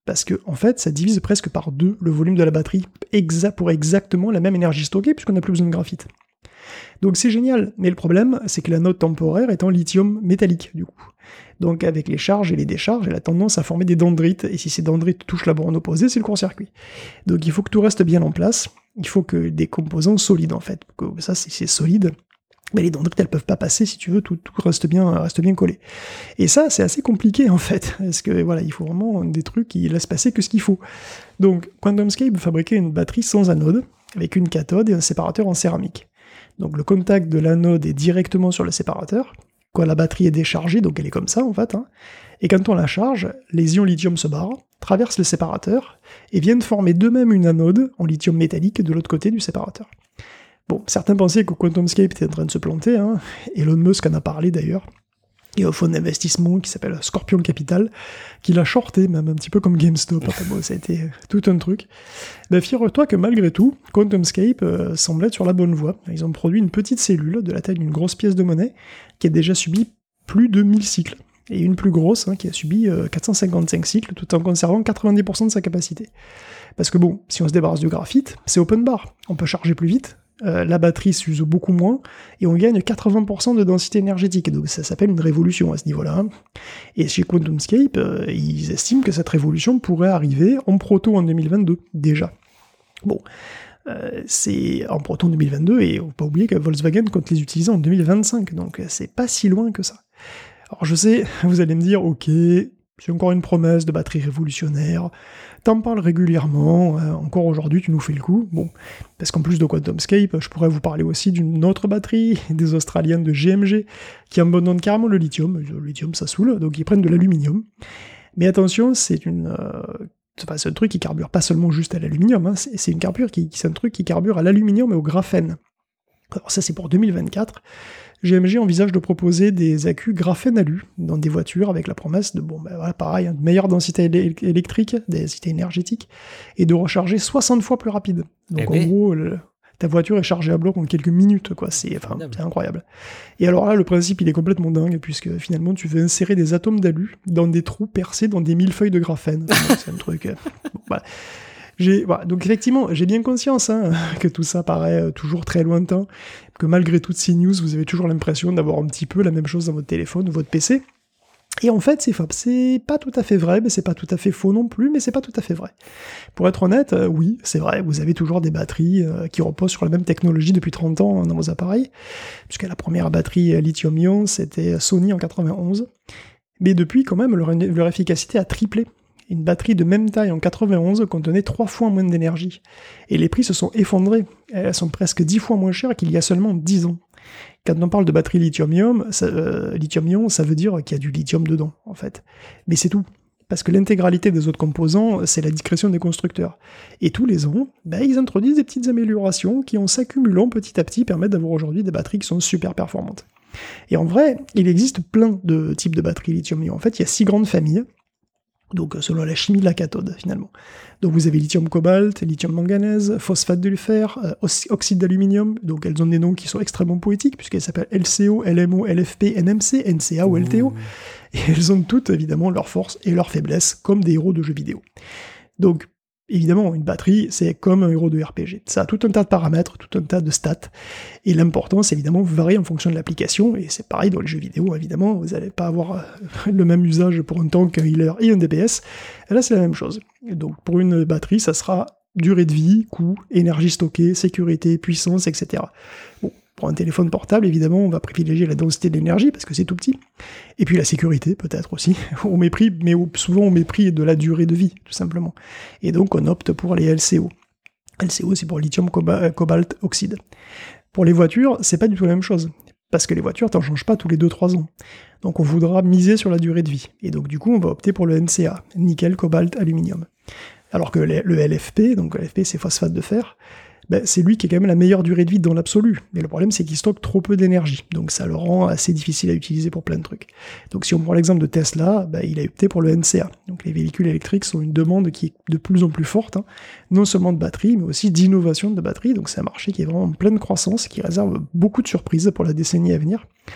parce que en fait, ça divise presque par deux le volume de la batterie exa- pour exactement la même énergie stockée, puisqu'on n'a plus besoin de graphite. Donc c'est génial, mais le problème, c'est que l'anode temporaire est en lithium métallique, du coup. Donc avec les charges et les décharges, elle a tendance à former des dendrites, et si ces dendrites touchent la borne opposée, c'est le court-circuit. Donc il faut que tout reste bien en place, il faut que des composants solides, en fait. Que ça, c'est, c'est solide, mais les dendrites, elles peuvent pas passer, si tu veux, tout, tout reste bien, reste bien collé. Et ça, c'est assez compliqué, en fait, parce que voilà, il faut vraiment des trucs qui laissent passer que ce qu'il faut. Donc QuantumScape fabriquait une batterie sans anode, avec une cathode et un séparateur en céramique. Donc le contact de l'anode est directement sur le séparateur, quand la batterie est déchargée, donc elle est comme ça en fait, hein, et quand on la charge, les ions lithium se barrent, traversent le séparateur, et viennent former d'eux-mêmes une anode en lithium métallique de l'autre côté du séparateur. Bon, certains pensaient que QuantumScape était en train de se planter, hein, Elon Musk en a parlé d'ailleurs, il y a un fonds d'investissement qui s'appelle Scorpion Capital, qui l'a shorté, même un petit peu comme GameStop. Enfin bon, ça a été tout un truc. Ben, figure-toi que malgré tout, QuantumScape euh, semble être sur la bonne voie. Ils ont produit une petite cellule de la taille d'une grosse pièce de monnaie qui a déjà subi plus de mille cycles. Et une plus grosse hein, qui a subi euh, quatre cent cinquante-cinq cycles tout en conservant quatre-vingt-dix pour cent de sa capacité. Parce que bon, si on se débarrasse du graphite, c'est open bar. On peut charger plus vite. Euh, la batterie s'use beaucoup moins, et on gagne quatre-vingts pour cent de densité énergétique, donc ça s'appelle une révolution à ce niveau-là. Et chez QuantumScape, euh, ils estiment que cette révolution pourrait arriver en proto en deux mille vingt-deux, déjà. Bon, euh, c'est en proto en deux mille vingt-deux, et on ne peut pas oublier que Volkswagen compte les utiliser en deux mille vingt-cinq, donc c'est pas si loin que ça. Alors je sais, vous allez me dire, ok, c'est encore une promesse de batterie révolutionnaire, t'en parles régulièrement, euh, encore aujourd'hui tu nous fais le coup. Bon, parce qu'en plus de QuantumScape, je pourrais vous parler aussi d'une autre batterie, des Australiennes de G M G, qui abandonnent carrément le lithium. Le lithium ça saoule, donc ils prennent de l'aluminium. Mais attention, c'est une... Euh, enfin, c'est un truc qui carbure pas seulement juste à l'aluminium, hein, c'est, c'est une carbure qui, c'est un truc qui carbure à l'aluminium et au graphène. Alors ça c'est pour deux mille vingt-quatre. G M G envisage de proposer des accus graphène-alu dans des voitures avec la promesse de, bon ben voilà, pareil, hein, de meilleure densité éle- électrique, densité énergétique, et de recharger soixante fois plus rapide. Donc eh en ben. gros, le, ta voiture est chargée à bloc en quelques minutes, quoi. C'est, enfin, c'est incroyable. Et alors là, le principe, il est complètement dingue, puisque finalement, tu veux insérer des atomes d'alu dans des trous percés dans des millefeuilles de graphène. Enfin, c'est un truc... Euh, bon, voilà. J'ai, voilà, donc effectivement, j'ai bien conscience hein, que tout ça paraît euh, toujours très lointain, que malgré toutes ces news, vous avez toujours l'impression d'avoir un petit peu la même chose dans votre téléphone ou votre P C. Et en fait, c'est, c'est pas tout à fait vrai, mais c'est pas tout à fait faux non plus, mais c'est pas tout à fait vrai. Pour être honnête, euh, oui, c'est vrai, vous avez toujours des batteries euh, qui reposent sur la même technologie depuis trente ans hein, dans vos appareils, puisque la première batterie euh, lithium-ion, c'était Sony en quatre-vingt-onze, mais depuis, quand même, leur, leur efficacité a triplé. Une batterie de même taille en quatre-vingt-onze contenait trois fois moins d'énergie. Et les prix se sont effondrés. Elles sont presque dix fois moins chères qu'il y a seulement dix ans. Quand on parle de batterie lithium-ion, ça, euh, lithium-ion, ça veut dire qu'il y a du lithium dedans, en fait. Mais c'est tout. Parce que l'intégralité des autres composants, c'est la discrétion des constructeurs. Et tous les ans, ben, ils introduisent des petites améliorations qui, en s'accumulant petit à petit, permettent d'avoir aujourd'hui des batteries qui sont super performantes. Et en vrai, il existe plein de types de batteries lithium-ion. En fait, il y a six grandes familles. Donc selon la chimie de la cathode finalement. Donc vous avez lithium-cobalt, lithium-manganèse, phosphate de fer, euh, oxyde d'aluminium, donc elles ont des noms qui sont extrêmement poétiques puisqu'elles s'appellent L C O, L M O, L F P, N M C, N C A ou L T O, et elles ont toutes évidemment leurs forces et leurs faiblesses comme des héros de jeux vidéo. Donc évidemment, une batterie, c'est comme un héros de R P G. Ça a tout un tas de paramètres, tout un tas de stats. Et l'importance, évidemment, varie en fonction de l'application. Et c'est pareil dans les jeux vidéo, évidemment. Vous n'allez pas avoir le même usage pour un tank, un healer et un D P S. Et là, c'est la même chose. Et donc, pour une batterie, ça sera durée de vie, coût, énergie stockée, sécurité, puissance, et cetera. Bon, pour un téléphone portable, évidemment, on va privilégier la densité de l'énergie parce que c'est tout petit. Et puis la sécurité, peut-être aussi, au mépris, mais au, souvent au mépris de la durée de vie, tout simplement. Et donc, on opte pour les L C O. L C O, c'est pour lithium, coba- cobalt, oxyde. Pour les voitures, c'est pas du tout la même chose. Parce que les voitures, t'en changes pas tous les deux trois ans. Donc, on voudra miser sur la durée de vie. Et donc, du coup, on va opter pour le N C A, nickel, cobalt, aluminium. Alors que le L F P, donc le L F P, c'est phosphate de fer, ben, c'est lui qui a quand même la meilleure durée de vie dans l'absolu. Mais le problème, c'est qu'il stocke trop peu d'énergie. Donc ça le rend assez difficile à utiliser pour plein de trucs. Donc si on prend l'exemple de Tesla, ben, il a opté pour le N C A. Donc les véhicules électriques sont une demande qui est de plus en plus forte, hein, non seulement de batterie, mais aussi d'innovation de batterie. Donc c'est un marché qui est vraiment en pleine croissance, qui réserve beaucoup de surprises pour la décennie à venir.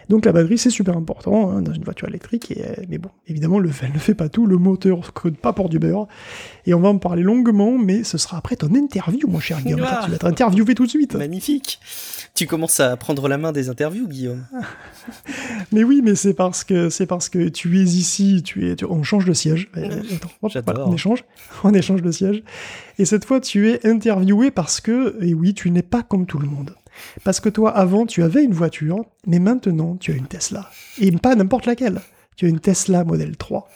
Donc la batterie, c'est super important hein, dans une voiture électrique, et, euh, mais bon, évidemment, le, elle ne fait pas tout, le moteur ne creuse pas pour du beurre, et on va en parler longuement, mais ce sera après ton interview, mon cher Guillaume, Ah. tu vas être interviewé tout de suite. Magnifique. Tu commences à prendre la main des interviews, Guillaume. Mais oui, mais c'est parce que c'est parce que tu es ici, tu es, tu, on change de siège. Euh, attends, hop, voilà, on échange, on échange de siège. Et cette fois, tu es interviewé parce que, et oui, tu n'es pas comme tout le monde. Parce que toi, avant, tu avais une voiture, mais maintenant, tu as une Tesla. Et pas n'importe laquelle. Tu as une Tesla Model trois.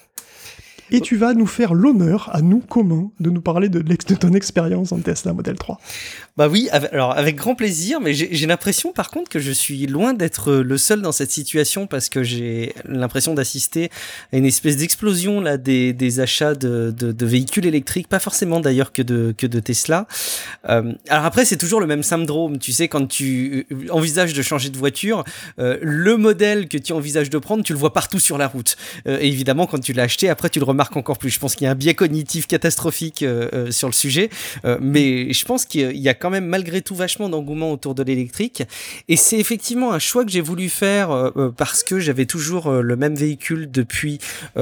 Et tu vas nous faire l'honneur, à nous communs, de nous parler de, de ton expérience en Tesla Model trois. Bah oui, avec, alors avec grand plaisir, mais j'ai, j'ai l'impression par contre que je suis loin d'être le seul dans cette situation parce que j'ai l'impression d'assister à une espèce d'explosion là des, des achats de, de, de véhicules électriques, pas forcément d'ailleurs que de, que de Tesla. Euh, alors après, c'est toujours le même syndrome, tu sais, quand tu envisages de changer de voiture, euh, le modèle que tu envisages de prendre, tu le vois partout sur la route. Euh, et évidemment, quand tu l'as acheté, après tu le remarques encore plus. Je pense qu'il y a un biais cognitif catastrophique euh, euh, sur le sujet, euh, mais je pense qu'il y a quand même malgré tout vachement d'engouement autour de l'électrique, et c'est effectivement un choix que j'ai voulu faire euh, parce que j'avais toujours euh, le même véhicule depuis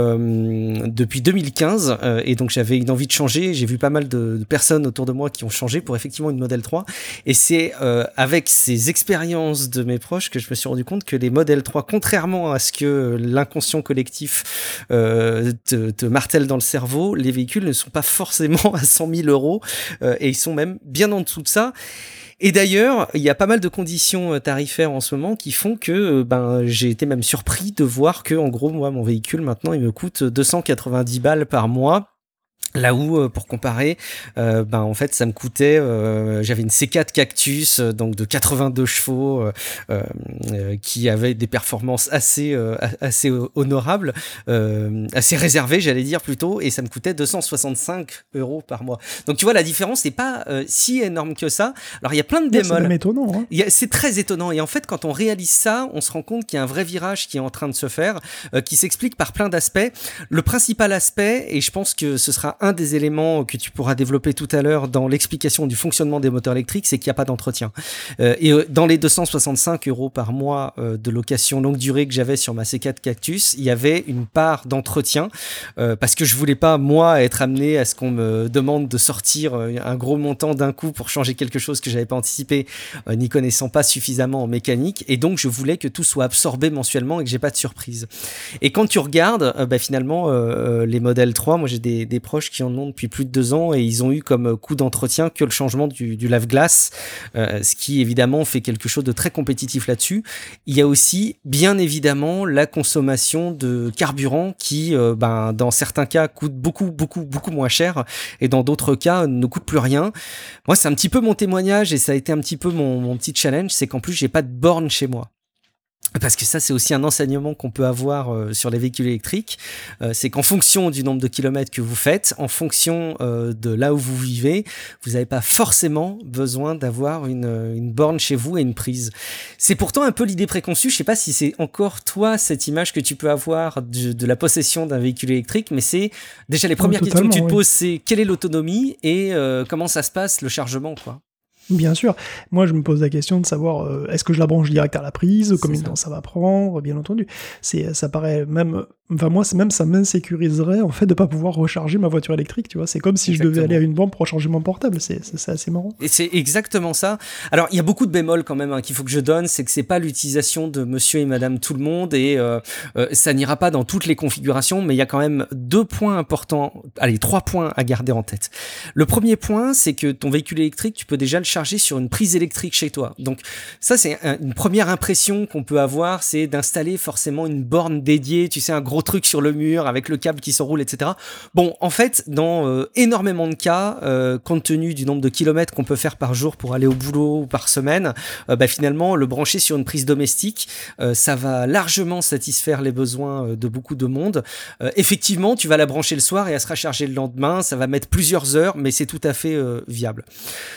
euh, depuis deux mille quinze, euh, et donc j'avais une envie de changer. J'ai vu pas mal de, de personnes autour de moi qui ont changé pour effectivement une Model trois, et c'est euh, avec ces expériences de mes proches que je me suis rendu compte que les Model trois, contrairement à ce que l'inconscient collectif euh, te, te martèle dans le cerveau, les véhicules ne sont pas forcément à cent mille euros, euh, et ils sont même bien en dessous de ça. Et d'ailleurs, il y a pas mal de conditions tarifaires en ce moment qui font que ben j'ai été même surpris de voir que en gros moi mon véhicule maintenant il me coûte deux cent quatre-vingt-dix balles par mois. Là où, pour comparer, euh, ben en fait, ça me coûtait. Euh, j'avais une C quatre Cactus, donc de quatre-vingt-deux chevaux, euh, euh, qui avait des performances assez euh, assez honorables, euh, assez réservées, j'allais dire plutôt, et ça me coûtait deux cent soixante-cinq euros par mois. Donc tu vois, la différence n'est pas euh, si énorme que ça. Alors il y a plein de bémols. C'est même étonnant. Hein. Il y a, c'est très étonnant. Et en fait, quand on réalise ça, on se rend compte qu'il y a un vrai virage qui est en train de se faire, euh, qui s'explique par plein d'aspects. Le principal aspect, et je pense que ce sera un des éléments que tu pourras développer tout à l'heure dans l'explication du fonctionnement des moteurs électriques, c'est qu'il n'y a pas d'entretien. Euh, et euh, dans les deux cent soixante-cinq euros par mois euh, de location longue durée que j'avais sur ma C quatre Cactus, il y avait une part d'entretien, euh, parce que je voulais pas, moi, être amené à ce qu'on me demande de sortir un gros montant d'un coup pour changer quelque chose que j'avais pas anticipé, euh, n'y connaissant pas suffisamment en mécanique, et donc je voulais que tout soit absorbé mensuellement et que j'ai pas de surprise. Et quand tu regardes, euh, bah, finalement, euh, les Model trois, moi j'ai des, des proches qui en ont depuis plus de deux ans, et ils ont eu comme coût d'entretien que le changement du, du lave-glace, euh, ce qui évidemment fait quelque chose de très compétitif là-dessus. Il y a aussi bien évidemment la consommation de carburant qui, euh, ben, dans certains cas, coûte beaucoup, beaucoup, beaucoup moins cher, et dans d'autres cas ne coûte plus rien. Moi, c'est un petit peu mon témoignage, et ça a été un petit peu mon, mon petit challenge, c'est qu'en plus, j'ai pas de borne chez moi. Parce que ça, c'est aussi un enseignement qu'on peut avoir euh, sur les véhicules électriques. Euh, c'est qu'en fonction du nombre de kilomètres que vous faites, en fonction euh, de là où vous vivez, vous n'avez pas forcément besoin d'avoir une, une borne chez vous et une prise. C'est pourtant un peu l'idée préconçue. Je sais pas si c'est encore toi cette image que tu peux avoir de, de la possession d'un véhicule électrique, mais c'est déjà les premières oh, questions que tu te oui. poses, c'est quelle est l'autonomie et euh, comment ça se passe le chargement, quoi. Bien sûr. Moi, je me pose la question de savoir euh, est-ce que je la branche direct à la prise, combien de temps ça va prendre, bien entendu. C'est, ça paraît même, enfin moi, c'est même ça m'insécuriserait en fait de pas pouvoir recharger ma voiture électrique. Tu vois, c'est comme si exactement. Je devais aller à une borne pour recharger mon portable. C'est, c'est, c'est assez marrant. Et c'est exactement ça. Alors, il y a beaucoup de bémols quand même hein, qu'il faut que je donne, c'est que c'est pas l'utilisation de Monsieur et Madame tout le monde, et euh, euh, ça n'ira pas dans toutes les configurations, mais il y a quand même deux points importants, allez, trois points à garder en tête. Le premier point, c'est que ton véhicule électrique, tu peux déjà le charger sur une prise électrique chez toi. Donc ça, c'est un, une première impression qu'on peut avoir, c'est d'installer forcément une borne dédiée, tu sais, un gros truc sur le mur avec le câble qui s'enroule, et cetera. Bon, en fait, dans euh, énormément de cas, euh, compte tenu du nombre de kilomètres qu'on peut faire par jour pour aller au boulot ou par semaine, euh, bah, finalement, le brancher sur une prise domestique, euh, ça va largement satisfaire les besoins euh, de beaucoup de monde. Euh, effectivement, tu vas la brancher le soir et elle sera chargée le lendemain, ça va mettre plusieurs heures, mais c'est tout à fait euh, viable.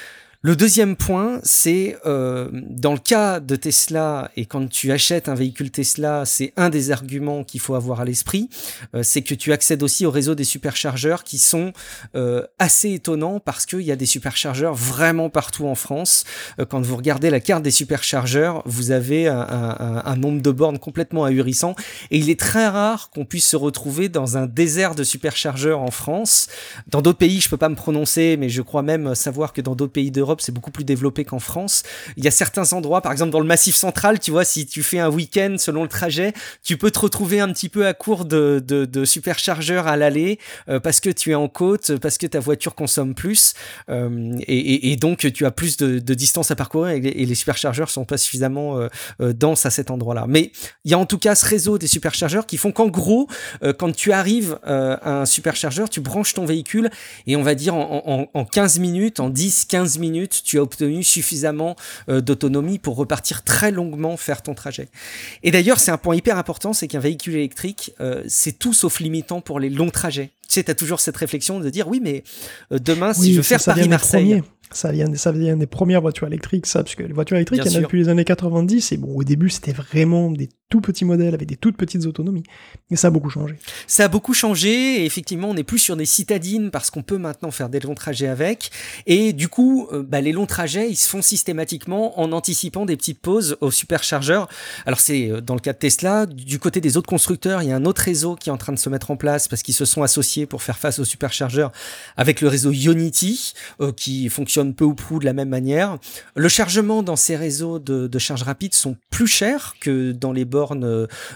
Le deuxième point, c'est euh, dans le cas de Tesla, et quand tu achètes un véhicule Tesla, c'est un des arguments qu'il faut avoir à l'esprit, euh, c'est que tu accèdes aussi au réseau des superchargeurs qui sont euh, assez étonnants parce qu'il y a des superchargeurs vraiment partout en France. Euh, quand vous regardez la carte des superchargeurs, vous avez un, un, un nombre de bornes complètement ahurissant et il est très rare qu'on puisse se retrouver dans un désert de superchargeurs en France. Dans d'autres pays, je peux pas me prononcer, mais je crois même savoir que dans d'autres pays d'Europe, c'est beaucoup plus développé qu'en France. Il y a certains endroits, par exemple dans le Massif central, tu vois, si tu fais un week-end selon le trajet, tu peux te retrouver un petit peu à court de, de, de superchargeurs à l'aller euh, parce que tu es en côte, parce que ta voiture consomme plus euh, et, et, et donc tu as plus de, de distance à parcourir et les, et les superchargeurs sont pas suffisamment euh, euh, denses à cet endroit-là. Mais il y a en tout cas ce réseau des superchargeurs qui font qu'en gros, euh, quand tu arrives euh, à un superchargeur, tu branches ton véhicule et on va dire en, en, en quinze minutes, en dix quinze minutes, tu as obtenu suffisamment euh, d'autonomie pour repartir très longuement faire ton trajet. Et d'ailleurs, c'est un point hyper important, c'est qu'un véhicule électrique, euh, c'est tout sauf limitant pour les longs trajets. Tu sais, tu as toujours cette réflexion de dire, oui, mais euh, demain, oui, si je veux faire Paris-Marseille... Ça vient, ça vient des premières voitures électriques, ça, parce que les voitures électriques, il y en a depuis les années quatre-vingt-dix, et bon, au début, c'était vraiment des tout petits modèles avec des toutes petites autonomies. Et ça a beaucoup changé. Ça a beaucoup changé, et effectivement, on n'est plus sur des citadines, parce qu'on peut maintenant faire des longs trajets avec, et du coup, euh, bah, les longs trajets, ils se font systématiquement en anticipant des petites pauses aux superchargeurs. Alors, c'est euh, dans le cas de Tesla, du côté des autres constructeurs, il y a un autre réseau qui est en train de se mettre en place, parce qu'ils se sont associés pour faire face aux superchargeurs avec le réseau Ionity, euh, qui fonctionne peu ou prou de la même manière. Le chargement dans ces réseaux de, de charge rapide sont plus chers que dans les bornes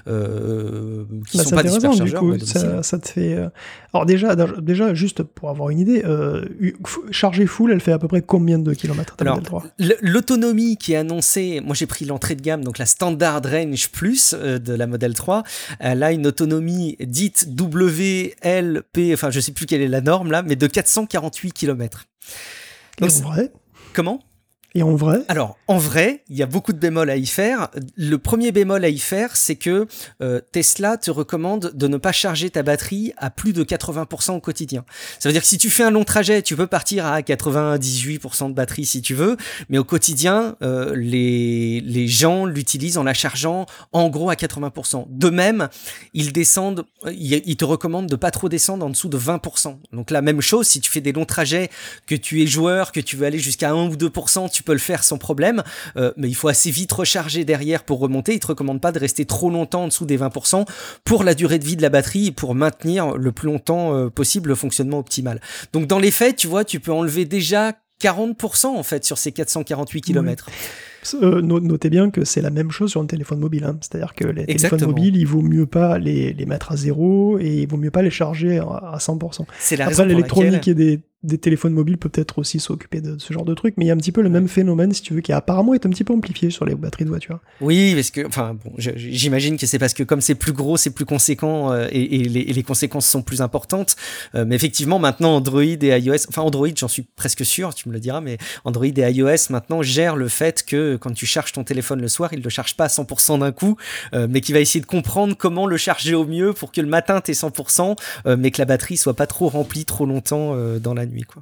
euh, qui bah, sont pas des superchargeurs. Du coup, ça, ça te fait. Euh... Alors déjà, déjà, juste pour avoir une idée, euh, charger full, elle fait à peu près combien de kilomètres? Alors, l'autonomie qui est annoncée, moi j'ai pris l'entrée de gamme, donc la Standard Range Plus euh, de la Model trois, elle a une autonomie dite W L P, enfin je sais plus quelle est la norme là, mais de quatre cent quarante-huit kilomètres. Donc, en vrai Comment ? Et en vrai ? Alors, en vrai, il y a beaucoup de bémols à y faire. Le premier bémol à y faire, c'est que euh, Tesla te recommande de ne pas charger ta batterie à plus de quatre-vingts pour cent au quotidien. Ça veut dire que si tu fais un long trajet, tu peux partir à quatre-vingt-dix-huit pour cent de batterie si tu veux, mais au quotidien, euh, les, les gens l'utilisent en la chargeant en gros à quatre-vingts pour cent. De même, ils descendent, ils, ils te recommandent de pas trop descendre en dessous de vingt pour cent. Donc la même chose, si tu fais des longs trajets, que tu es joueur, que tu veux aller jusqu'à un ou deux pour cent, tu peux le faire sans problème, euh, mais il faut assez vite recharger derrière pour remonter. Il te recommande pas de rester trop longtemps en dessous des vingt pour cent pour la durée de vie de la batterie et pour maintenir le plus longtemps euh, possible le fonctionnement optimal. Donc dans les faits, tu vois, tu peux enlever déjà quarante pour cent en fait sur ces quatre cent quarante-huit kilomètres. Oui. Euh, notez bien que c'est la même chose sur un téléphone mobile, hein. C'est-à-dire que les Exactement. téléphones mobiles, il vaut mieux pas les, les mettre à zéro et il vaut mieux pas les charger à, à cent pour cent. C'est la Après, raison pour l'électronique laquelle... et des des téléphones mobiles peut peut-être aussi s'occuper de ce genre de trucs, mais il y a un petit peu le même phénomène, si tu veux, qui apparemment est un petit peu amplifié sur les batteries de voiture. Oui, parce que, enfin, bon, je, j'imagine que c'est parce que comme c'est plus gros, c'est plus conséquent euh, et, et, les, et les conséquences sont plus importantes. Euh, mais effectivement, maintenant, Android et iOS, enfin Android, j'en suis presque sûr, tu me le diras, mais Android et iOS maintenant gèrent le fait que quand tu charges ton téléphone le soir, il ne le charge pas à cent pour cent d'un coup, euh, mais qu'il va essayer de comprendre comment le charger au mieux pour que le matin t'aies cent pour cent, euh, mais que la batterie soit pas trop remplie trop longtemps euh, dans la nuit, quoi.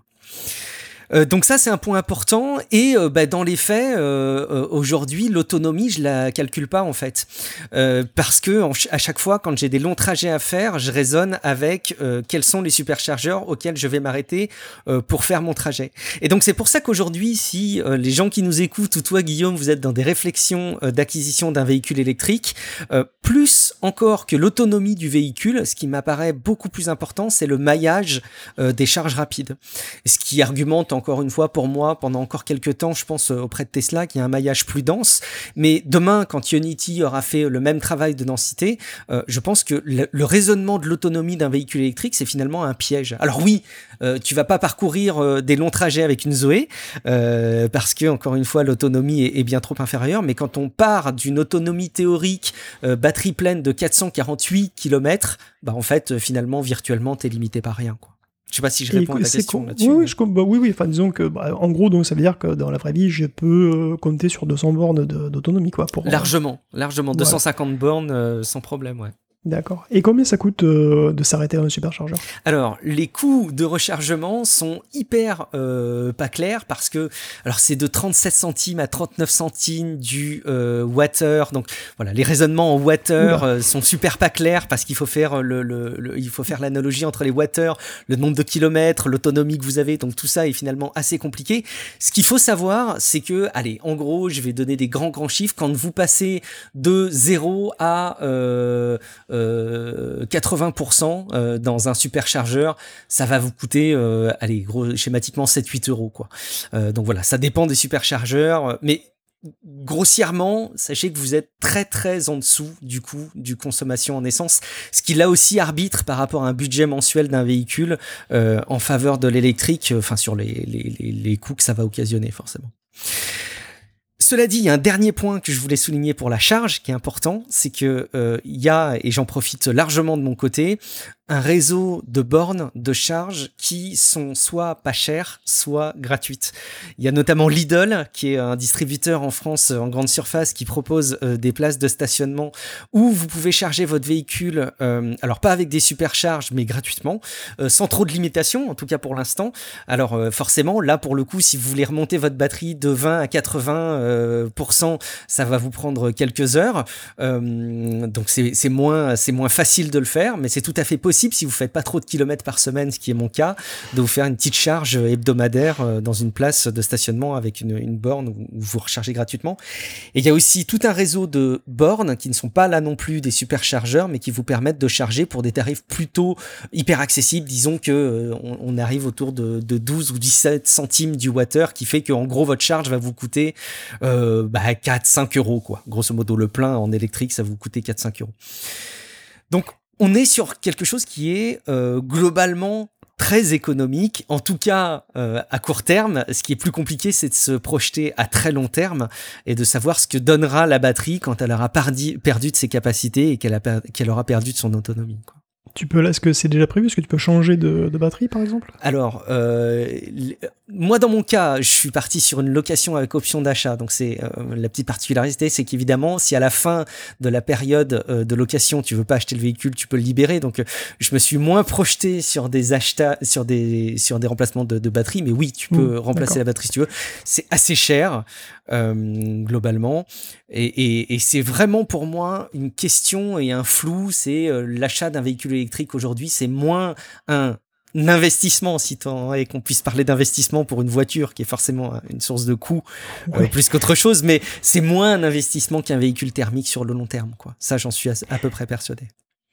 Euh, donc ça c'est un point important et euh, bah, dans les faits euh, euh, aujourd'hui l'autonomie je la calcule pas en fait euh, parce que en ch- à chaque fois quand j'ai des longs trajets à faire je raisonne avec euh, quels sont les superchargeurs auxquels je vais m'arrêter euh, pour faire mon trajet et donc c'est pour ça qu'aujourd'hui si euh, les gens qui nous écoutent ou toi Guillaume vous êtes dans des réflexions euh, d'acquisition d'un véhicule électrique euh, plus encore que l'autonomie du véhicule ce qui m'apparaît beaucoup plus important c'est le maillage euh, des charges rapides et ce qui argumente encore une fois pour moi pendant encore quelques temps je pense auprès de Tesla qu'il y a un maillage plus dense mais demain quand Ionity aura fait le même travail de densité euh, je pense que le, le raisonnement de l'autonomie d'un véhicule électrique c'est finalement un piège. Alors oui euh, tu vas pas parcourir euh, des longs trajets avec une Zoé euh, parce que encore une fois l'autonomie est, est bien trop inférieure mais quand on part d'une autonomie théorique euh, batterie pleine de quatre cent quarante-huit kilomètres bah en fait euh, finalement virtuellement t'es limité par rien quoi. Je sais pas si je réponds et à ta question con... là-dessus. Oui, mais... oui, je... bah, oui, oui. Enfin, disons que, bah, en gros, donc, ça veut dire que dans la vraie vie, je peux euh, compter sur deux cents bornes de, d'autonomie, quoi. Pour, largement, largement. Ouais. deux cent cinquante bornes euh, sans problème, ouais. D'accord. Et combien ça coûte euh, de s'arrêter dans un superchargeur ? Alors, les coûts de rechargement sont hyper euh, pas clairs parce que, alors c'est de trente-sept centimes à trente-neuf centimes du euh, wattheure. Donc voilà, les raisonnements en wattheure euh, sont super pas clairs parce qu'il faut faire le, le, le il faut faire l'analogie entre les wattheures, le nombre de kilomètres, l'autonomie que vous avez. Donc tout ça est finalement assez compliqué. Ce qu'il faut savoir, c'est que, allez, en gros, je vais donner des grands grands chiffres. Quand vous passez de zéro à euh, Euh, quatre-vingts pour cent euh, dans un superchargeur, ça va vous coûter, euh, allez, gros, schématiquement sept à huit euros, quoi. Euh, donc voilà, ça dépend des superchargeurs, mais grossièrement, sachez que vous êtes très très en dessous du coût du consommation en essence, ce qui là aussi arbitre par rapport à un budget mensuel d'un véhicule euh, en faveur de l'électrique, enfin sur les, les, les, les coûts que ça va occasionner forcément. Cela dit, il y a un dernier point que je voulais souligner pour la charge qui est important, c'est que euh, il y a, et j'en profite largement de mon côté, un réseau de bornes de charge qui sont soit pas chères, soit gratuites. Il y a notamment Lidl, qui est un distributeur en France en grande surface, qui propose euh, des places de stationnement où vous pouvez charger votre véhicule, euh, alors pas avec des supercharges, mais gratuitement, euh, sans trop de limitations, en tout cas pour l'instant. Alors euh, forcément, là pour le coup, si vous voulez remonter votre batterie de vingt à quatre-vingts euh, pour cent, ça va vous prendre quelques heures. Euh, donc c'est, c'est moins, c'est moins facile de le faire, mais c'est tout à fait possible si vous faites pas trop de kilomètres par semaine, ce qui est mon cas, de vous faire une petite charge hebdomadaire dans une place de stationnement avec une, une borne où vous rechargez gratuitement. Et il y a aussi tout un réseau de bornes qui ne sont pas là non plus des superchargeurs, mais qui vous permettent de charger pour des tarifs plutôt hyper accessibles. Disons que euh, on, on arrive autour de, de douze ou dix-sept centimes du wattheure, qui fait qu'en gros votre charge va vous coûter euh, bah, quatre à cinq euros, quoi. Grosso modo, le plein en électrique, ça va vous coûter quatre à cinq euros. Donc on est sur quelque chose qui est euh, globalement très économique, en tout cas euh, à court terme. Ce qui est plus compliqué, c'est de se projeter à très long terme et de savoir ce que donnera la batterie quand elle aura perdu, perdu de ses capacités et qu'elle, a per- qu'elle aura perdu de son autonomie, quoi. Tu peux, là, est-ce que c'est déjà prévu? Est-ce que tu peux changer de, de batterie, par exemple? Alors, euh, moi, dans mon cas, je suis parti sur une location avec option d'achat. Donc, c'est euh, la petite particularité, c'est qu'évidemment, si à la fin de la période euh, de location, tu veux pas acheter le véhicule, tu peux le libérer. Donc, euh, je me suis moins projeté sur des achats, sur des sur des remplacements de, de batterie. Mais oui, tu peux mmh, remplacer d'accord. la batterie si tu veux. C'est assez cher euh, globalement, et, et, et c'est vraiment pour moi une question et un flou. C'est euh, l'achat d'un véhicule électrique aujourd'hui, c'est moins un investissement, si tant est qu'on puisse parler d'investissement pour une voiture qui est forcément une source de coût euh, oui. plus qu'autre chose, mais c'est moins un investissement qu'un véhicule thermique sur le long terme, quoi. Ça, j'en suis à, à peu près persuadé.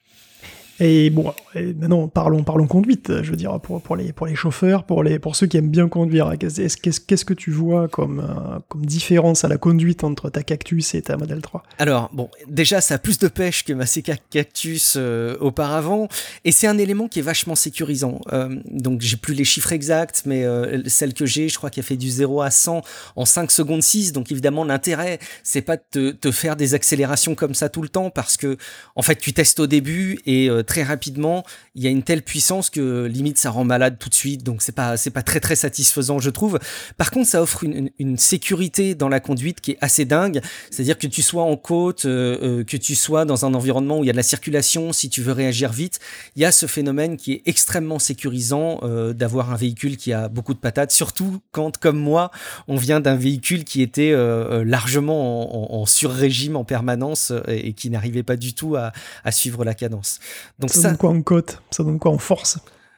Et bon, et maintenant parlons parlons conduite. Je veux dire pour pour les pour les chauffeurs, pour les pour ceux qui aiment bien conduire. Qu'est-ce qu'est-ce, qu'est-ce que tu vois comme euh, comme différence à la conduite entre ta Cactus et ta Model trois? Alors bon, déjà ça a plus de pêche que ma C K Cactus euh, auparavant, et c'est un élément qui est vachement sécurisant. Euh, donc j'ai plus les chiffres exacts, mais euh, celle que j'ai, je crois qu'elle fait du zéro à cent en cinq secondes six. Donc évidemment l'intérêt, c'est pas de te, te faire des accélérations comme ça tout le temps, parce que en fait tu testes au début et euh, très rapidement, il y a une telle puissance que limite ça rend malade tout de suite, donc c'est pas c'est pas très très satisfaisant, je trouve. Par contre, ça offre une, une, une sécurité dans la conduite qui est assez dingue. C'est-à-dire que tu sois en côte, euh, euh, que tu sois dans un environnement où il y a de la circulation, si tu veux réagir vite, il y a ce phénomène qui est extrêmement sécurisant euh, d'avoir un véhicule qui a beaucoup de patates, surtout quand, comme moi, on vient d'un véhicule qui était euh, largement en, en, en sur-régime en permanence et, et qui n'arrivait pas du tout à, à suivre la cadence. Donc ça, ça donne quoi en côte? Ça donne quoi en force?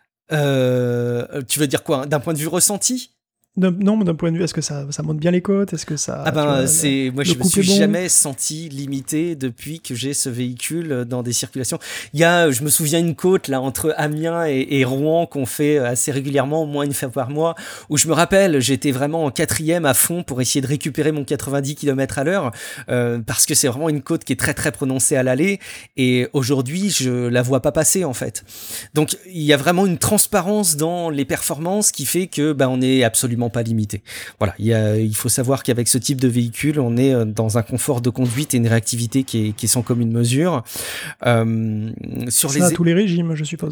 euh, Tu veux dire quoi? D'un point de vue ressenti? D'un, non, mais d'un point de vue, est-ce que ça, ça monte bien les côtes? Est-ce que ça... Ah ben, vois, c'est, le, moi, je me suis bon jamais senti limité depuis que j'ai ce véhicule dans des circulations. Il y a, je me souviens, une côte, là, entre Amiens et, et Rouen qu'on fait assez régulièrement, au moins une fois par mois, où je me rappelle, j'étais vraiment en quatrième à fond pour essayer de récupérer mon quatre-vingt-dix kilomètres à l'heure, euh, parce que c'est vraiment une côte qui est très, très prononcée à l'aller, et aujourd'hui, je la vois pas passer, en fait. Donc, il y a vraiment une transparence dans les performances qui fait que, ben, on est absolument pas limité. Voilà, il, y a, il faut savoir qu'avec ce type de véhicule, on est dans un confort de conduite et une réactivité qui est, qui est sans commune mesure. Euh, sur Ça les... à tous les régimes, je suppose.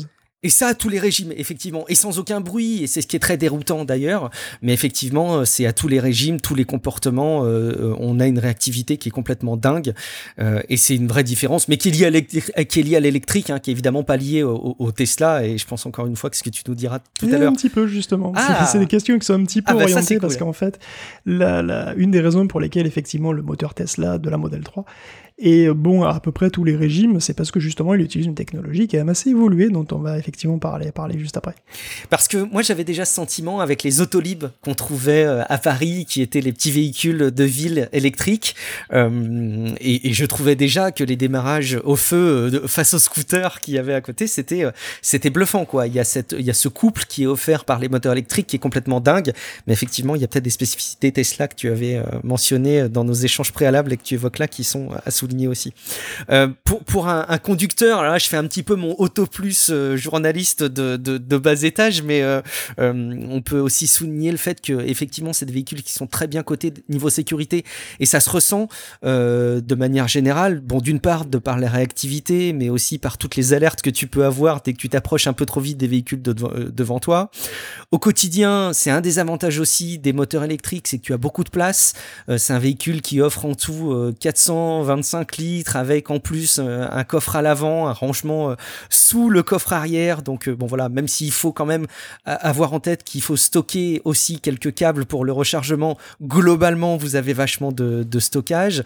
Et ça à tous les régimes, effectivement, et sans aucun bruit, et c'est ce qui est très déroutant d'ailleurs, mais effectivement, c'est à tous les régimes, tous les comportements, euh, on a une réactivité qui est complètement dingue, euh, et c'est une vraie différence, mais qui est liée à l'électrique, qui est liée à l'électrique, hein, qui est évidemment pas liée au, au, au Tesla, et je pense encore une fois que ce que tu nous diras tout et à l'heure. Un petit peu, justement. Ah. C'est, c'est des questions qui sont un petit peu ah bah orientées, ça, parce cool. qu'en fait, la, la, une des raisons pour lesquelles, effectivement, le moteur Tesla de la Model trois est bon à à peu près tous les régimes, c'est parce que justement, il utilise une technologie qui est assez évoluée, dont on va effectivement parler, parler juste après. Parce que moi, j'avais déjà ce sentiment avec les Autolib qu'on trouvait à Paris, qui étaient les petits véhicules de ville électriques, euh, et, et je trouvais déjà que les démarrages au feu de, face aux scooters qu'il y avait à côté, c'était, c'était bluffant, quoi. Il y a cette, il y a ce couple qui est offert par les moteurs électriques qui est complètement dingue, mais effectivement, il y a peut-être des spécificités Tesla que tu avais euh, mentionnées dans nos échanges préalables et que tu évoques là, qui sont à souligner aussi. Euh, pour, pour un, un conducteur, là, je fais un petit peu mon auto plus euh, journaliste de, de, de bas étage, mais euh, euh, on peut aussi souligner le fait que effectivement, c'est des véhicules qui sont très bien cotés niveau sécurité, et ça se ressent euh, de manière générale. Bon, d'une part, de par la réactivité, mais aussi par toutes les alertes que tu peux avoir dès que tu t'approches un peu trop vite des véhicules de, de, devant toi. Au quotidien, c'est un des avantages aussi des moteurs électriques, c'est que tu as beaucoup de place. Euh, c'est un véhicule qui offre en tout euh, quatre cent vingt-cinq litres, avec en plus euh, un coffre à l'avant, un rangement euh, sous le coffre arrière. Donc euh, bon voilà, même s'il faut quand même avoir en tête qu'il faut stocker aussi quelques câbles pour le rechargement, globalement vous avez vachement de, de stockage.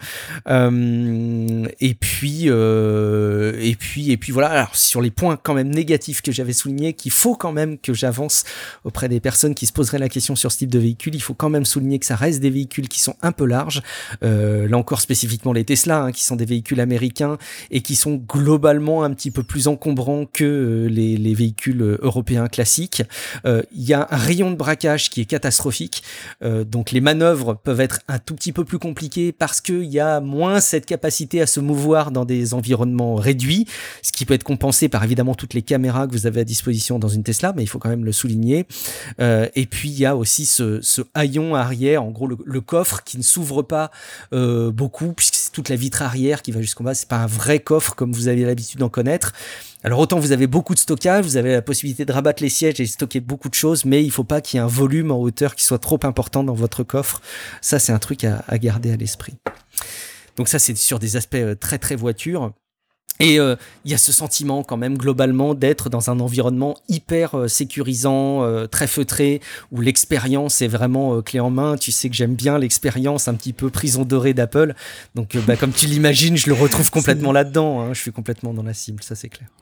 Euh, et puis euh, et puis et puis voilà. Alors sur les points quand même négatifs que j'avais soulignés, qu'il faut quand même que j'avance auprès des personnes qui se poseraient la question sur ce type de véhicule, il faut quand même souligner que ça reste des véhicules qui sont un peu larges. Euh, là encore spécifiquement les Tesla, hein, qui sont des véhicules américains et qui sont globalement un petit peu plus encombrants que euh, les, les véhicules européens classiques. Il euh, y a un rayon de braquage qui est catastrophique, euh, donc les manœuvres peuvent être un tout petit peu plus compliquées parce qu'il y a moins cette capacité à se mouvoir dans des environnements réduits, ce qui peut être compensé par évidemment toutes les caméras que vous avez à disposition dans une Tesla, mais il faut quand même le souligner. Euh, et puis il y a aussi ce, ce haillon arrière, en gros le, le coffre qui ne s'ouvre pas euh, beaucoup, puisque c'est toute la vitre arrière qui va jusqu'en bas, c'est pas un vrai coffre comme vous avez l'habitude d'en connaître. Alors autant vous avez beaucoup de stockage, vous avez la possibilité de rabattre les sièges et de stocker beaucoup de choses, mais il faut pas qu'il y ait un volume en hauteur qui soit trop important dans votre coffre. Ça, c'est un truc à, à garder à l'esprit. Donc ça, c'est sur des aspects très très voiture. Et il euh, y a ce sentiment quand même globalement d'être dans un environnement hyper euh, sécurisant, euh, très feutré, où l'expérience est vraiment euh, clé en main. Tu sais que j'aime bien l'expérience un petit peu prison dorée d'Apple. Donc euh, bah, comme tu l'imagines, je le retrouve complètement là-dedans. Hein. Je suis complètement dans la cible, ça c'est clair.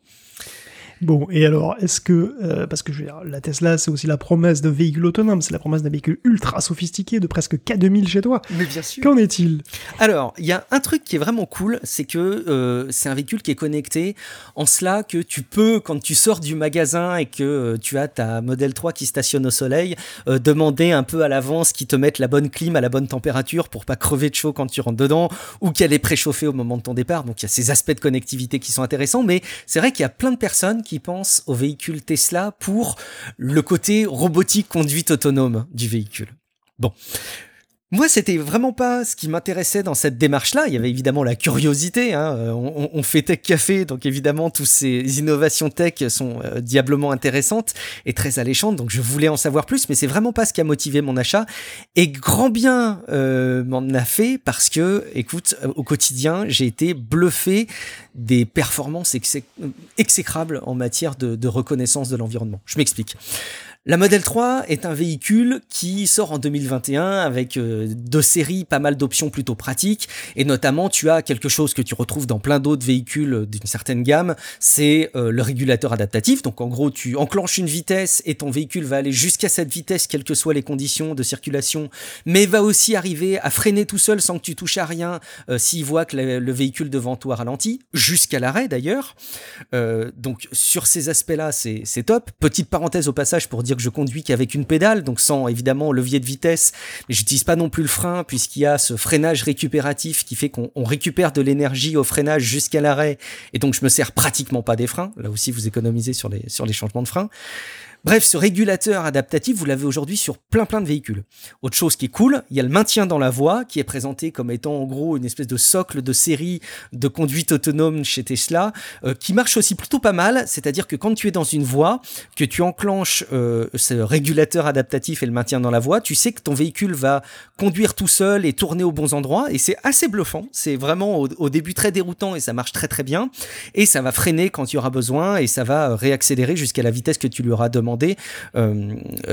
Bon, et alors, est-ce que, euh, parce que je veux dire, la Tesla, c'est aussi la promesse d'un véhicule autonome, c'est la promesse d'un véhicule ultra sophistiqué de presque K deux mille chez toi. Mais bien sûr. Qu'en est-il ? Alors, il y a un truc qui est vraiment cool, c'est que euh, c'est un véhicule qui est connecté en cela que tu peux, quand tu sors du magasin et que euh, tu as ta Model trois qui stationne au soleil, euh, demander un peu à l'avance qu'ils te mettent la bonne clim à la bonne température pour pas crever de chaud quand tu rentres dedans, ou qu'elle est préchauffée au moment de ton départ. Donc il y a ces aspects de connectivité qui sont intéressants, mais c'est vrai qu'il y a plein de personnes qui pensent aux véhicules Tesla pour le côté robotique conduite autonome du véhicule. Bon. Moi, c'était vraiment pas ce qui m'intéressait dans cette démarche-là. Il y avait évidemment la curiosité. Hein. On, on fait Tech Café, donc évidemment, toutes ces innovations tech sont euh, diablement intéressantes et très alléchantes. Donc, je voulais en savoir plus, mais c'est vraiment pas ce qui a motivé mon achat. Et grand bien euh, m'en a fait parce que, écoute, au quotidien, j'ai été bluffé des performances exé- exécrables en matière de, de reconnaissance de l'environnement. Je m'explique. La Model trois est un véhicule qui sort en deux mille vingt et un avec euh, deux séries, pas mal d'options plutôt pratiques, et notamment tu as quelque chose que tu retrouves dans plein d'autres véhicules d'une certaine gamme, c'est euh, le régulateur adaptatif. Donc en gros tu enclenches une vitesse et ton véhicule va aller jusqu'à cette vitesse quelles que soient les conditions de circulation, mais va aussi arriver à freiner tout seul sans que tu touches à rien euh, s'il voit que le, le véhicule devant toi ralentit, jusqu'à l'arrêt d'ailleurs. Euh, donc sur ces aspects-là c'est, c'est top. Petite parenthèse au passage pour dire que je conduis qu'avec une pédale, donc sans évidemment levier de vitesse, mais j'utilise pas non plus le frein puisqu'il y a ce freinage récupératif qui fait qu'on on récupère de l'énergie au freinage jusqu'à l'arrêt, et donc je me sers pratiquement pas des freins. Là aussi vous économisez sur les, sur les changements de frein. Bref, ce régulateur adaptatif, vous l'avez aujourd'hui sur plein plein de véhicules. Autre chose qui est cool, il y a le maintien dans la voie qui est présenté comme étant en gros une espèce de socle de série de conduite autonome chez Tesla, euh, qui marche aussi plutôt pas mal. C'est-à-dire que quand tu es dans une voie, que tu enclenches euh, ce régulateur adaptatif et le maintien dans la voie, tu sais que ton véhicule va conduire tout seul et tourner aux bons endroits. Et c'est assez bluffant. C'est vraiment au, au début très déroutant et ça marche très très bien. Et ça va freiner quand il y aura besoin et ça va réaccélérer jusqu'à la vitesse que tu lui auras demandé. Euh, euh,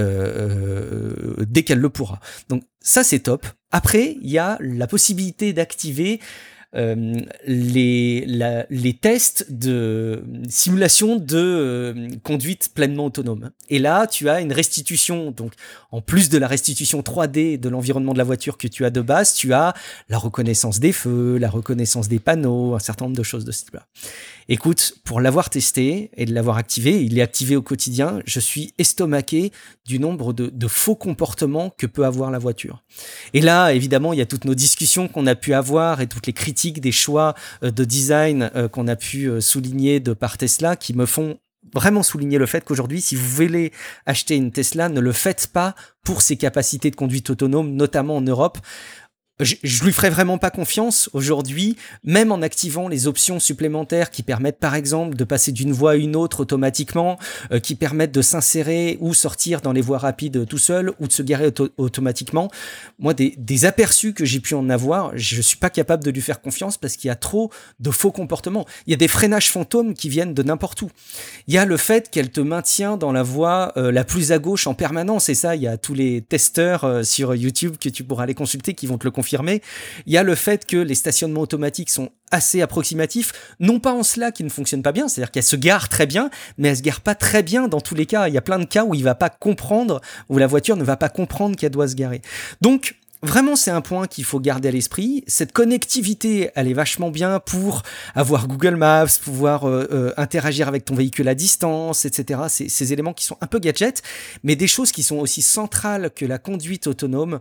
euh, dès qu'elle le pourra. Donc ça c'est top. Après il y a la possibilité d'activer euh, les, la, les tests de simulation de euh, conduite pleinement autonome. Et là tu as une restitution, donc en plus de la restitution trois D de l'environnement de la voiture que tu as de base, tu as la reconnaissance des feux, la reconnaissance des panneaux, un certain nombre de choses de ce type-là. Écoute, pour l'avoir testé et de l'avoir activé, il est activé au quotidien, je suis estomaqué du nombre de, de faux comportements que peut avoir la voiture. Et là, évidemment, il y a toutes nos discussions qu'on a pu avoir et toutes les critiques des choix de design qu'on a pu souligner de par Tesla qui me font vraiment souligner le fait qu'aujourd'hui, si vous voulez acheter une Tesla, ne le faites pas pour ses capacités de conduite autonome, notamment en Europe. Je, je lui ferai vraiment pas confiance aujourd'hui, même en activant les options supplémentaires qui permettent par exemple de passer d'une voie à une autre automatiquement, euh, qui permettent de s'insérer ou sortir dans les voies rapides tout seul ou de se garer auto- automatiquement. Moi, des, des aperçus que j'ai pu en avoir, je suis pas capable de lui faire confiance parce qu'il y a trop de faux comportements. Il y a des freinages fantômes qui viennent de n'importe où. Il y a le fait qu'elle te maintient dans la voie euh, la plus à gauche en permanence, et ça, il y a tous les testeurs euh, sur YouTube que tu pourras aller consulter qui vont te le confirmer. Confirmé. Il y a le fait que les stationnements automatiques sont assez approximatifs, non pas en cela qu'ils ne fonctionnent pas bien, c'est-à-dire qu'elle se gare très bien, mais elle se gare pas très bien dans tous les cas. Il y a plein de cas où il va pas comprendre, où la voiture ne va pas comprendre qu'elle doit se garer. Donc, vraiment, c'est un point qu'il faut garder à l'esprit. Cette connectivité, elle est vachement bien pour avoir Google Maps, pouvoir euh, euh, interagir avec ton véhicule à distance, et cetera. C'est ces éléments qui sont un peu gadgets, mais des choses qui sont aussi centrales que la conduite autonome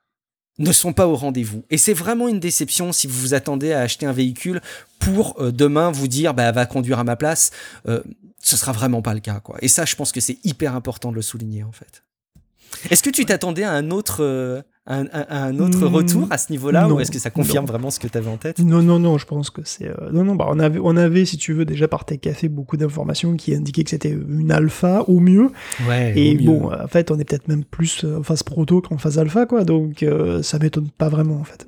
ne sont pas au rendez-vous. Et c'est vraiment une déception si vous vous attendez à acheter un véhicule pour euh, demain vous dire bah, va conduire à ma place. Euh, ce sera vraiment pas le cas, quoi. Et ça, je pense que c'est hyper important de le souligner, en fait. Est-ce que tu t'attendais à un autre, euh, un, un, un autre mmh, retour à ce niveau-là, non, ou est-ce que ça confirme non. vraiment ce que tu avais en tête ? Non, non, non, je pense que c'est... Euh, non, non, bah on avait, on avait, si tu veux, déjà par Tech Café, beaucoup d'informations qui indiquaient que c'était une alpha, au mieux. Ouais, et au bon, mieux. En fait, on est peut-être même plus en phase proto qu'en phase alpha, quoi, donc euh, ça m'étonne pas vraiment, en fait.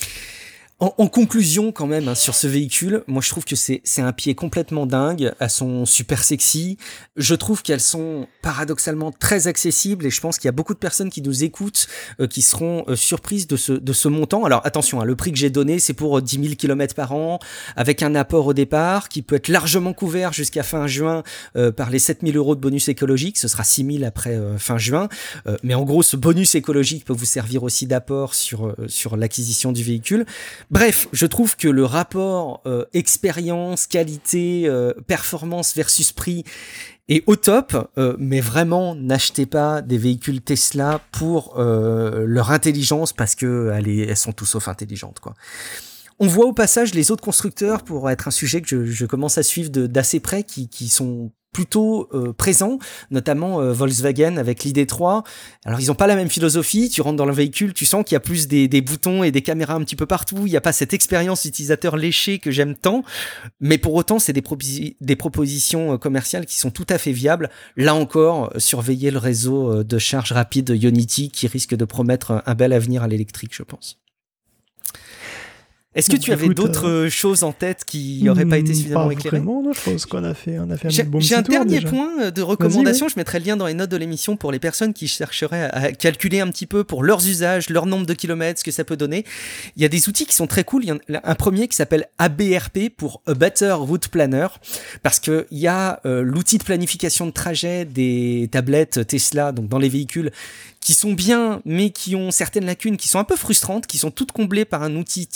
En, en conclusion, quand même, hein, sur ce véhicule, moi je trouve que c'est, c'est un pied complètement dingue. Elles sont super sexy. Je trouve qu'elles sont paradoxalement très accessibles et je pense qu'il y a beaucoup de personnes qui nous écoutent euh, qui seront euh, surprises de ce, de ce montant. Alors attention, hein, le prix que j'ai donné, c'est pour euh, dix mille kilomètres par an avec un apport au départ qui peut être largement couvert jusqu'à fin juin euh, par les sept mille euros de bonus écologique. Ce sera six mille après euh, fin juin. Euh, mais en gros, ce bonus écologique peut vous servir aussi d'apport sur, euh, sur l'acquisition du véhicule. Bref, je trouve que le rapport euh, expérience, qualité, euh, performance versus prix est au top, euh, mais vraiment n'achetez pas des véhicules Tesla pour euh, leur intelligence parce que elles, elles sont tout sauf intelligentes, quoi. On voit au passage les autres constructeurs, pour être un sujet que je, je commence à suivre de, d'assez près, qui, qui sont plutôt euh, présents, notamment euh, Volkswagen avec l'I D trois. Alors ils ont pas la même philosophie, tu rentres dans le véhicule, tu sens qu'il y a plus des, des boutons et des caméras un petit peu partout, il n'y a pas cette expérience utilisateur léchée que j'aime tant, mais pour autant c'est des, proposi- des propositions commerciales qui sont tout à fait viables. Là encore, surveillez le réseau de charge rapide Ionity qui risque de promettre un bel avenir à l'électrique, je pense. Est-ce que tu avais Écoute, d'autres euh... choses en tête qui n'auraient pas été suffisamment pas éclairées ? Vraiment, non, je pense qu'on a fait, on a fait un j'ai, bon J'ai petit un dernier tour, point de recommandation, je mettrai le lien dans les notes de l'émission pour les personnes qui chercheraient à calculer un petit peu pour leurs usages, leur nombre de kilomètres, ce que ça peut donner. Il y a des outils qui sont très cool, il y en a un premier qui s'appelle A B R P pour A Better Route Planner, parce qu'il y a euh, l'outil de planification de trajet des tablettes Tesla, donc dans les véhicules, qui sont bien, mais qui ont certaines lacunes qui sont un peu frustrantes, qui sont toutes comblées par un outil tiers gratuit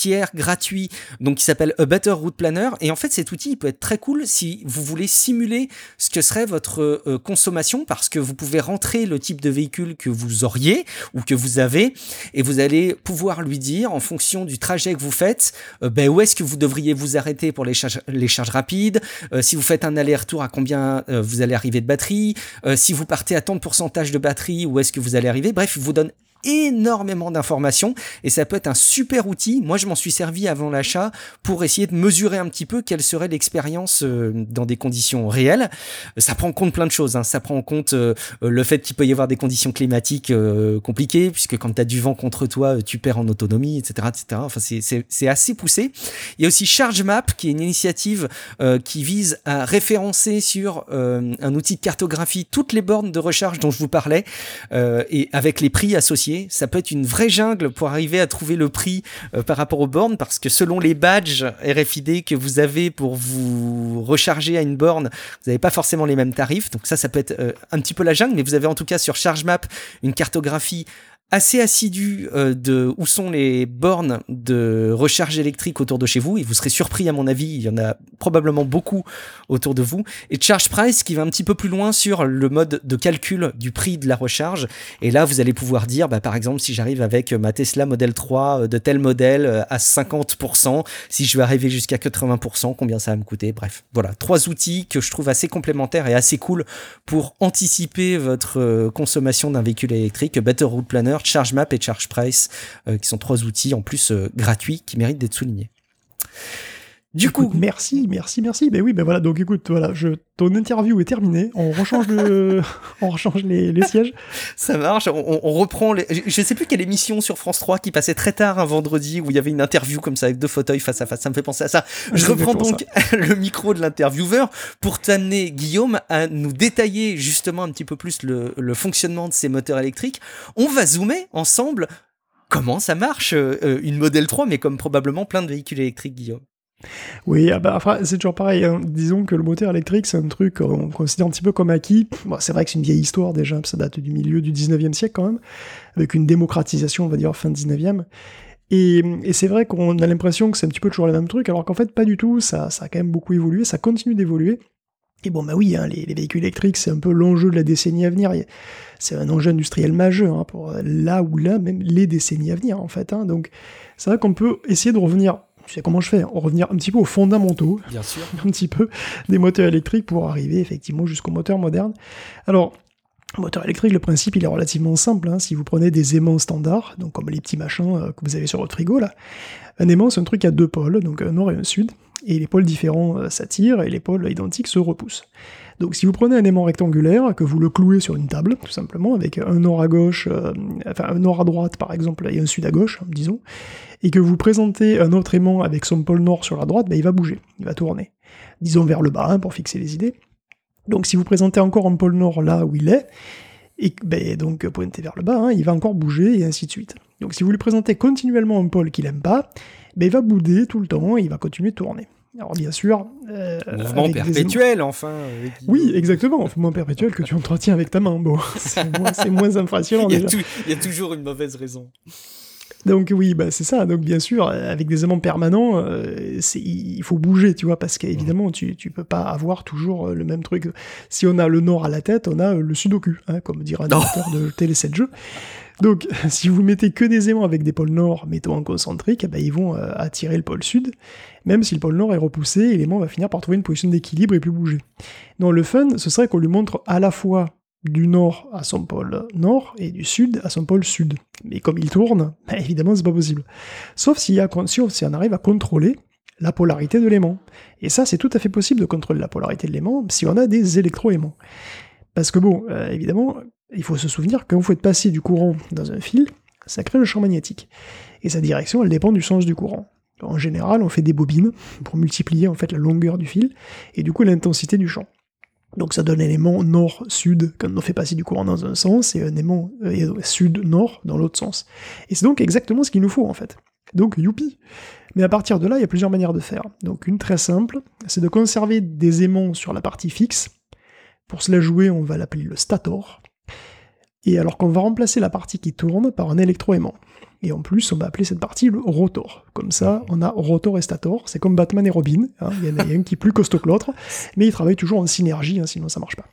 gratuit, donc qui s'appelle A Better Route Planner. Et en fait, cet outil, il peut être très cool si vous voulez simuler ce que serait votre euh, consommation, parce que vous pouvez rentrer le type de véhicule que vous auriez ou que vous avez, et vous allez pouvoir lui dire, en fonction du trajet que vous faites, euh, ben, où est-ce que vous devriez vous arrêter pour les charges, les charges rapides, euh, si vous faites un aller-retour, à combien euh, vous allez arriver de batterie, euh, si vous partez à tant de pourcentage de batterie, où est-ce que vous allez arriver. Bref, il vous donne énormément d'informations et ça peut être un super outil. Moi, je m'en suis servi avant l'achat pour essayer de mesurer un petit peu quelle serait l'expérience euh, dans des conditions réelles. Ça prend en compte plein de choses, hein. Ça prend en compte euh, le fait qu'il peut y avoir des conditions climatiques euh, compliquées, puisque quand tu as du vent contre toi, tu perds en autonomie, et cetera, et cetera. Enfin, c'est, c'est, c'est assez poussé. Il y a aussi ChargeMap, qui est une initiative euh, qui vise à référencer sur euh, un outil de cartographie toutes les bornes de recharge dont je vous parlais, euh, et avec les prix associés. Ça peut être une vraie jungle pour arriver à trouver le prix euh, par rapport aux bornes, parce que selon les badges R F I D que vous avez pour vous recharger à une borne, vous n'avez pas forcément les mêmes tarifs. Donc ça, ça peut être euh, un petit peu la jungle, mais vous avez en tout cas sur ChargeMap une cartographie assez assidu euh, de où sont les bornes de recharge électrique autour de chez vous, et vous serez surpris, à mon avis, il y en a probablement beaucoup autour de vous. Et Charge Price qui va un petit peu plus loin sur le mode de calcul du prix de la recharge, et là vous allez pouvoir dire, bah, par exemple, si j'arrive avec ma Tesla Model trois de tel modèle à cinquante pour cent, si je veux arriver jusqu'à quatre-vingts pour cent, combien ça va me coûter. Bref, voilà, trois outils que je trouve assez complémentaires et assez cool pour anticiper votre euh, consommation d'un véhicule électrique. Better Route Planner, ChargeMap et ChargePrice, euh, qui sont trois outils en plus euh, gratuits qui méritent d'être soulignés. Du écoute, coup, merci, merci, merci. Ben oui, ben voilà. Donc écoute, voilà, je, ton interview est terminée. On rechange le, on rechange les, les sièges. Ça marche. On, on reprend. Les... Je sais plus quelle émission sur France trois qui passait très tard un vendredi où il y avait une interview comme ça avec deux fauteuils face à face. Ça me fait penser à ça. Je C'est reprends donc ça. le micro de l'intervieweur pour t'amener, Guillaume, à nous détailler justement un petit peu plus le, le fonctionnement de ces moteurs électriques. On va zoomer ensemble. Comment ça marche euh, une Model trois, mais comme probablement plein de véhicules électriques, Guillaume. Oui, ah bah, enfin, c'est toujours pareil. Hein. Disons que le moteur électrique, c'est un truc qu'on considère un petit peu comme acquis. Bon, c'est vrai que c'est une vieille histoire déjà, ça date du milieu du dix-neuvième siècle quand même, avec une démocratisation, on va dire, fin dix-neuvième. Et, et c'est vrai qu'on a l'impression que c'est un petit peu toujours le même truc, alors qu'en fait, pas du tout. Ça, ça a quand même beaucoup évolué, ça continue d'évoluer. Et bon, bah oui, hein, les, les véhicules électriques, c'est un peu l'enjeu de la décennie à venir. C'est un enjeu industriel majeur, hein, pour là ou là, même les décennies à venir, en fait. Hein. Donc, c'est vrai qu'on peut essayer de revenir... Tu sais comment je fais, on revenir un petit peu aux fondamentaux, bien sûr, un petit peu des moteurs électriques pour arriver effectivement jusqu'au moteur moderne. Alors, moteur électrique, le principe il est relativement simple. Hein. Si vous prenez des aimants standards, donc comme les petits machins euh, que vous avez sur votre frigo là, un aimant c'est un truc à deux pôles, donc un nord et un sud, et les pôles différents euh, s'attirent et les pôles identiques se repoussent. Donc si vous prenez un aimant rectangulaire, que vous le clouez sur une table, tout simplement, avec un nord à gauche, euh, enfin un nord à droite par exemple, et un sud à gauche, disons, et que vous présentez un autre aimant avec son pôle nord sur la droite, ben, il va bouger, il va tourner. Disons vers le bas, hein, pour fixer les idées. Donc si vous présentez encore un pôle nord là où il est, et ben, donc pointé vers le bas, hein, il va encore bouger, et ainsi de suite. Donc si vous lui présentez continuellement un pôle qu'il aime pas, ben, il va bouder tout le temps, et il va continuer de tourner. Alors bien sûr... Euh, mouvement perpétuel, enfin. Avec... Oui, exactement, un mouvement perpétuel que tu entretiens avec ta main. Bon, c'est moins, c'est moins impressionnant il, y a déjà. tout, il y a toujours une mauvaise raison. Donc oui, bah c'est ça. Donc bien sûr, avec des aimants permanents, euh, c'est, il faut bouger, tu vois, parce qu'évidemment, tu, tu peux pas avoir toujours le même truc. Si on a le nord à la tête, on a le sud au cul, hein, comme dirait un auteur de télé sept jeux. Donc, si vous mettez que des aimants avec des pôles nord, mettons en concentrique, eh ben, ils vont euh, attirer le pôle sud, même si le pôle nord est repoussé, l'aimant va finir par trouver une position d'équilibre et plus bouger. Donc le fun, ce serait qu'on lui montre à la fois du nord à son pôle nord et du sud à son pôle sud. Mais comme il tourne, ben, évidemment c'est pas possible. Sauf s'il y a, sauf si on arrive à contrôler la polarité de l'aimant. Et ça, c'est tout à fait possible de contrôler la polarité de l'aimant si on a des électroaimants. Parce que bon, euh, évidemment... il faut se souvenir que quand vous faites passer du courant dans un fil, ça crée le champ magnétique. Et sa direction, elle dépend du sens du courant. En général, on fait des bobines pour multiplier en fait la longueur du fil, et du coup l'intensité du champ. Donc ça donne un aimant nord-sud quand on fait passer du courant dans un sens, et un aimant euh, sud-nord dans l'autre sens. Et c'est donc exactement ce qu'il nous faut en fait. Donc youpi. Mais à partir de là, il y a plusieurs manières de faire. Donc une très simple, c'est de conserver des aimants sur la partie fixe. Pour se la jouer, on va l'appeler le stator. Et alors qu'on va remplacer la partie qui tourne par un électroaimant. Et en plus, on va appeler cette partie le rotor. Comme ça, on a rotor et stator. C'est comme Batman et Robin. Hein. Il y en a un qui est plus costaud que l'autre, mais ils travaillent toujours en synergie, hein, sinon ça marche pas.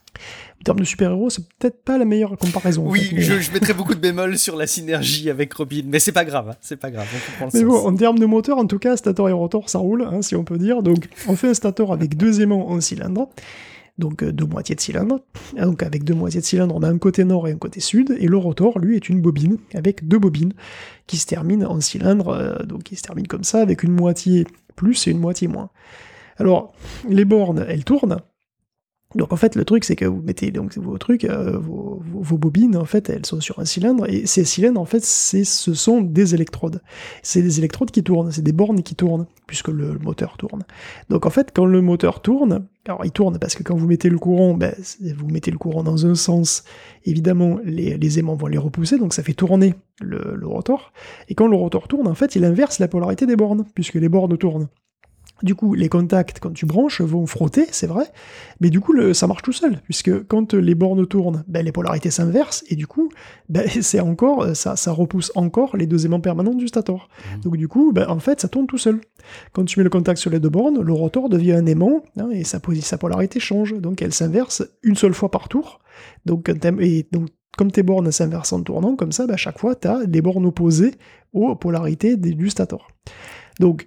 En termes de super-héros, c'est peut-être pas la meilleure comparaison. Oui, en fait, mais... je, je mettrais beaucoup de bémols sur la synergie avec Robin, mais c'est pas grave, hein, c'est pas grave, on comprend le Mais sens. bon, en termes de moteur, en tout cas, stator et rotor, ça roule, hein, si on peut dire. Donc, on fait un stator avec deux aimants en cylindre. Donc deux moitiés de cylindre. Donc avec deux moitiés de cylindre, on a un côté nord et un côté sud, et le rotor, lui, est une bobine, avec deux bobines, qui se terminent en cylindre, euh, donc qui se terminent comme ça, avec une moitié plus et une moitié moins. Alors, les bornes, elles tournent. Donc en fait, le truc, c'est que vous mettez donc vos trucs, euh, vos, vos, vos bobines, en fait, elles sont sur un cylindre, et ces cylindres, en fait, c'est, ce sont des électrodes. C'est des électrodes qui tournent, c'est des bornes qui tournent, puisque le, le moteur tourne. Donc en fait, quand le moteur tourne, alors il tourne parce que quand vous mettez le courant, ben, vous mettez le courant dans un sens, évidemment, les, les aimants vont les repousser, donc ça fait tourner le, le rotor, et quand le rotor tourne, en fait, il inverse la polarité des bornes, puisque les bornes tournent. Du coup, les contacts, quand tu branches, vont frotter, c'est vrai, mais du coup, le, ça marche tout seul, puisque quand les bornes tournent, ben, les polarités s'inversent, et du coup, ben, c'est encore, ça, ça repousse encore les deux aimants permanents du stator. Mmh. Donc du coup, ben, en fait, ça tourne tout seul. Quand tu mets le contact sur les deux bornes, le rotor devient un aimant, hein, et sa, sa polarité change, donc elle s'inverse une seule fois par tour, donc, et donc comme tes bornes s'inversent en tournant, comme ça, ben, à chaque fois, tu as les bornes opposées aux polarités des, du stator. Donc,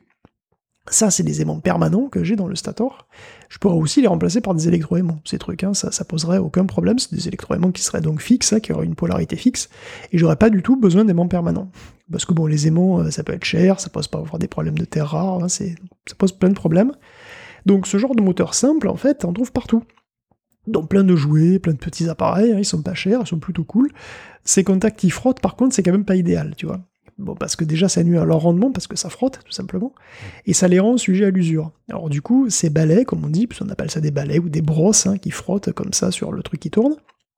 ça, c'est des aimants permanents que j'ai dans le stator. Je pourrais aussi les remplacer par des électroaimants. Ces trucs, hein, ça, ça poserait aucun problème. C'est des électroaimants qui seraient donc fixes, hein, qui auraient une polarité fixe, et j'aurais pas du tout besoin d'aimants permanents. Parce que bon, les aimants, ça peut être cher, ça pose pas avoir des problèmes de terre rare, hein, c'est, ça pose plein de problèmes. Donc ce genre de moteur simple, en fait, on trouve partout. Dans plein de jouets, plein de petits appareils, hein, ils sont pas chers, ils sont plutôt cool. Ces contacts qui frottent, par contre, c'est quand même pas idéal, tu vois. Bon, parce que déjà, ça nuit à leur rendement, parce que ça frotte, tout simplement, et ça les rend sujets à l'usure. Alors du coup, ces balais, comme on dit, puisqu'on appelle ça des balais, ou des brosses, hein, qui frottent comme ça sur le truc qui tourne,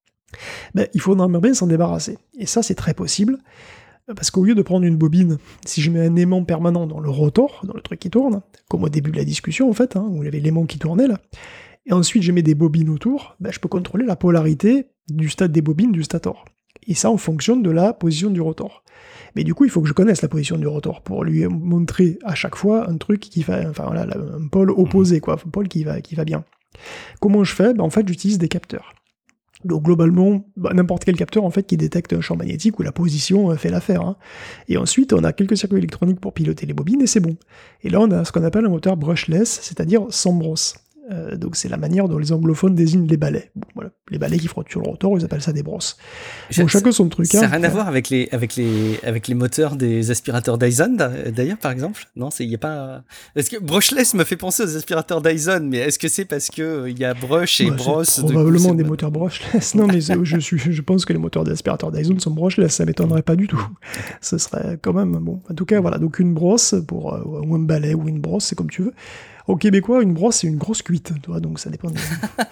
ben, il faudra bien s'en débarrasser. Et ça, c'est très possible, parce qu'au lieu de prendre une bobine, si je mets un aimant permanent dans le rotor, dans le truc qui tourne, comme au début de la discussion, en fait, hein, où il y avait l'aimant qui tournait, là, et ensuite je mets des bobines autour, ben, je peux contrôler la polarité du stade des bobines du stator. Et ça en fonction de la position du rotor. Mais du coup, il faut que je connaisse la position du rotor pour lui montrer à chaque fois un truc qui va, enfin voilà, un pôle opposé, quoi, un pôle qui va, qui va bien. Comment je fais ? Ben, en fait, j'utilise des capteurs. Donc globalement, bah, n'importe quel capteur en fait qui détecte un champ magnétique où la position euh, fait l'affaire. Hein. Et ensuite, on a quelques circuits électroniques pour piloter les bobines et c'est bon. Et là, on a ce qu'on appelle un moteur brushless, c'est-à-dire sans brosse. Euh, donc c'est la manière dont les anglophones désignent les balais. Bon, voilà. Les balais qui frottent sur le rotor, ils appellent ça des brosses. Je, bon, chacun son truc. Ça n'a hein, rien à voir avec les, avec, les, avec les moteurs des aspirateurs Dyson, d'ailleurs, par exemple. Non, il y a pas. Est-ce que brushless me fait penser aux aspirateurs Dyson, mais est-ce que c'est parce que il y a brush et bah, brosse probablement de... des moteurs brushless. Non, mais je, suis, je pense que les moteurs des aspirateurs Dyson sont brushless, ça m'étonnerait pas du tout. Ce serait quand même bon. En tout cas, voilà. Donc une brosse pour euh, ou un balai ou une brosse, c'est comme tu veux. Au Québécois, une brosse, c'est une grosse cuite, tu vois, donc ça dépend. Des...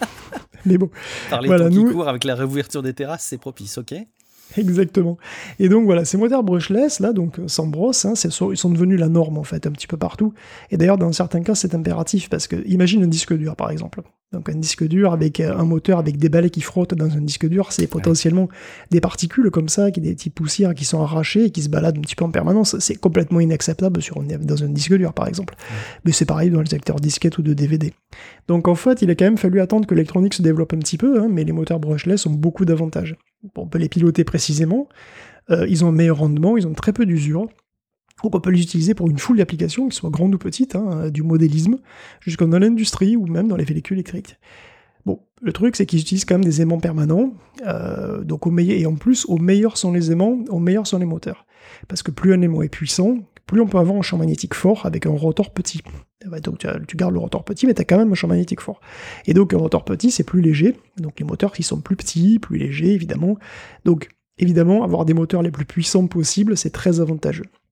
Mais bon. Par les voilà, temps nous... qui courent avec la réouverture des terrasses, c'est propice, ok ? Exactement. Et donc voilà, ces moteurs brushless, là, donc sans brosse, hein, c'est, ils sont devenus la norme en fait, un petit peu partout. Et d'ailleurs, dans certains cas, c'est impératif, parce que imagine un disque dur par exemple. Donc un disque dur avec un moteur avec des balais qui frottent dans un disque dur, c'est potentiellement ouais. des particules comme ça, qui des petites poussières qui sont arrachées et qui se baladent un petit peu en permanence. C'est complètement inacceptable sur une, dans un disque dur par exemple. Ouais. Mais c'est pareil dans les lecteurs disquettes ou de D V D. Donc en fait, il a quand même fallu attendre que l'électronique se développe un petit peu, hein, mais les moteurs brushless ont beaucoup d'avantages. Bon, on peut les piloter précisément, euh, ils ont un meilleur rendement, ils ont très peu d'usure. Donc on peut les utiliser pour une foule d'applications, qu'elles soient grandes ou petites, hein, du modélisme, jusqu'à dans l'industrie ou même dans les véhicules électriques. Bon, le truc c'est qu'ils utilisent quand même des aimants permanents, euh, donc au meilleur, et en plus, au meilleur sont les aimants, au meilleur sont les moteurs. Parce que plus un aimant est puissant, plus on peut avoir un champ magnétique fort avec un rotor petit. Donc tu, as, tu gardes le rotor petit, mais tu as quand même un champ magnétique fort. Et donc un rotor petit, c'est plus léger, donc les moteurs qui sont plus petits, plus légers, évidemment. Donc évidemment, avoir des moteurs les plus puissants possibles, c'est très avantageux.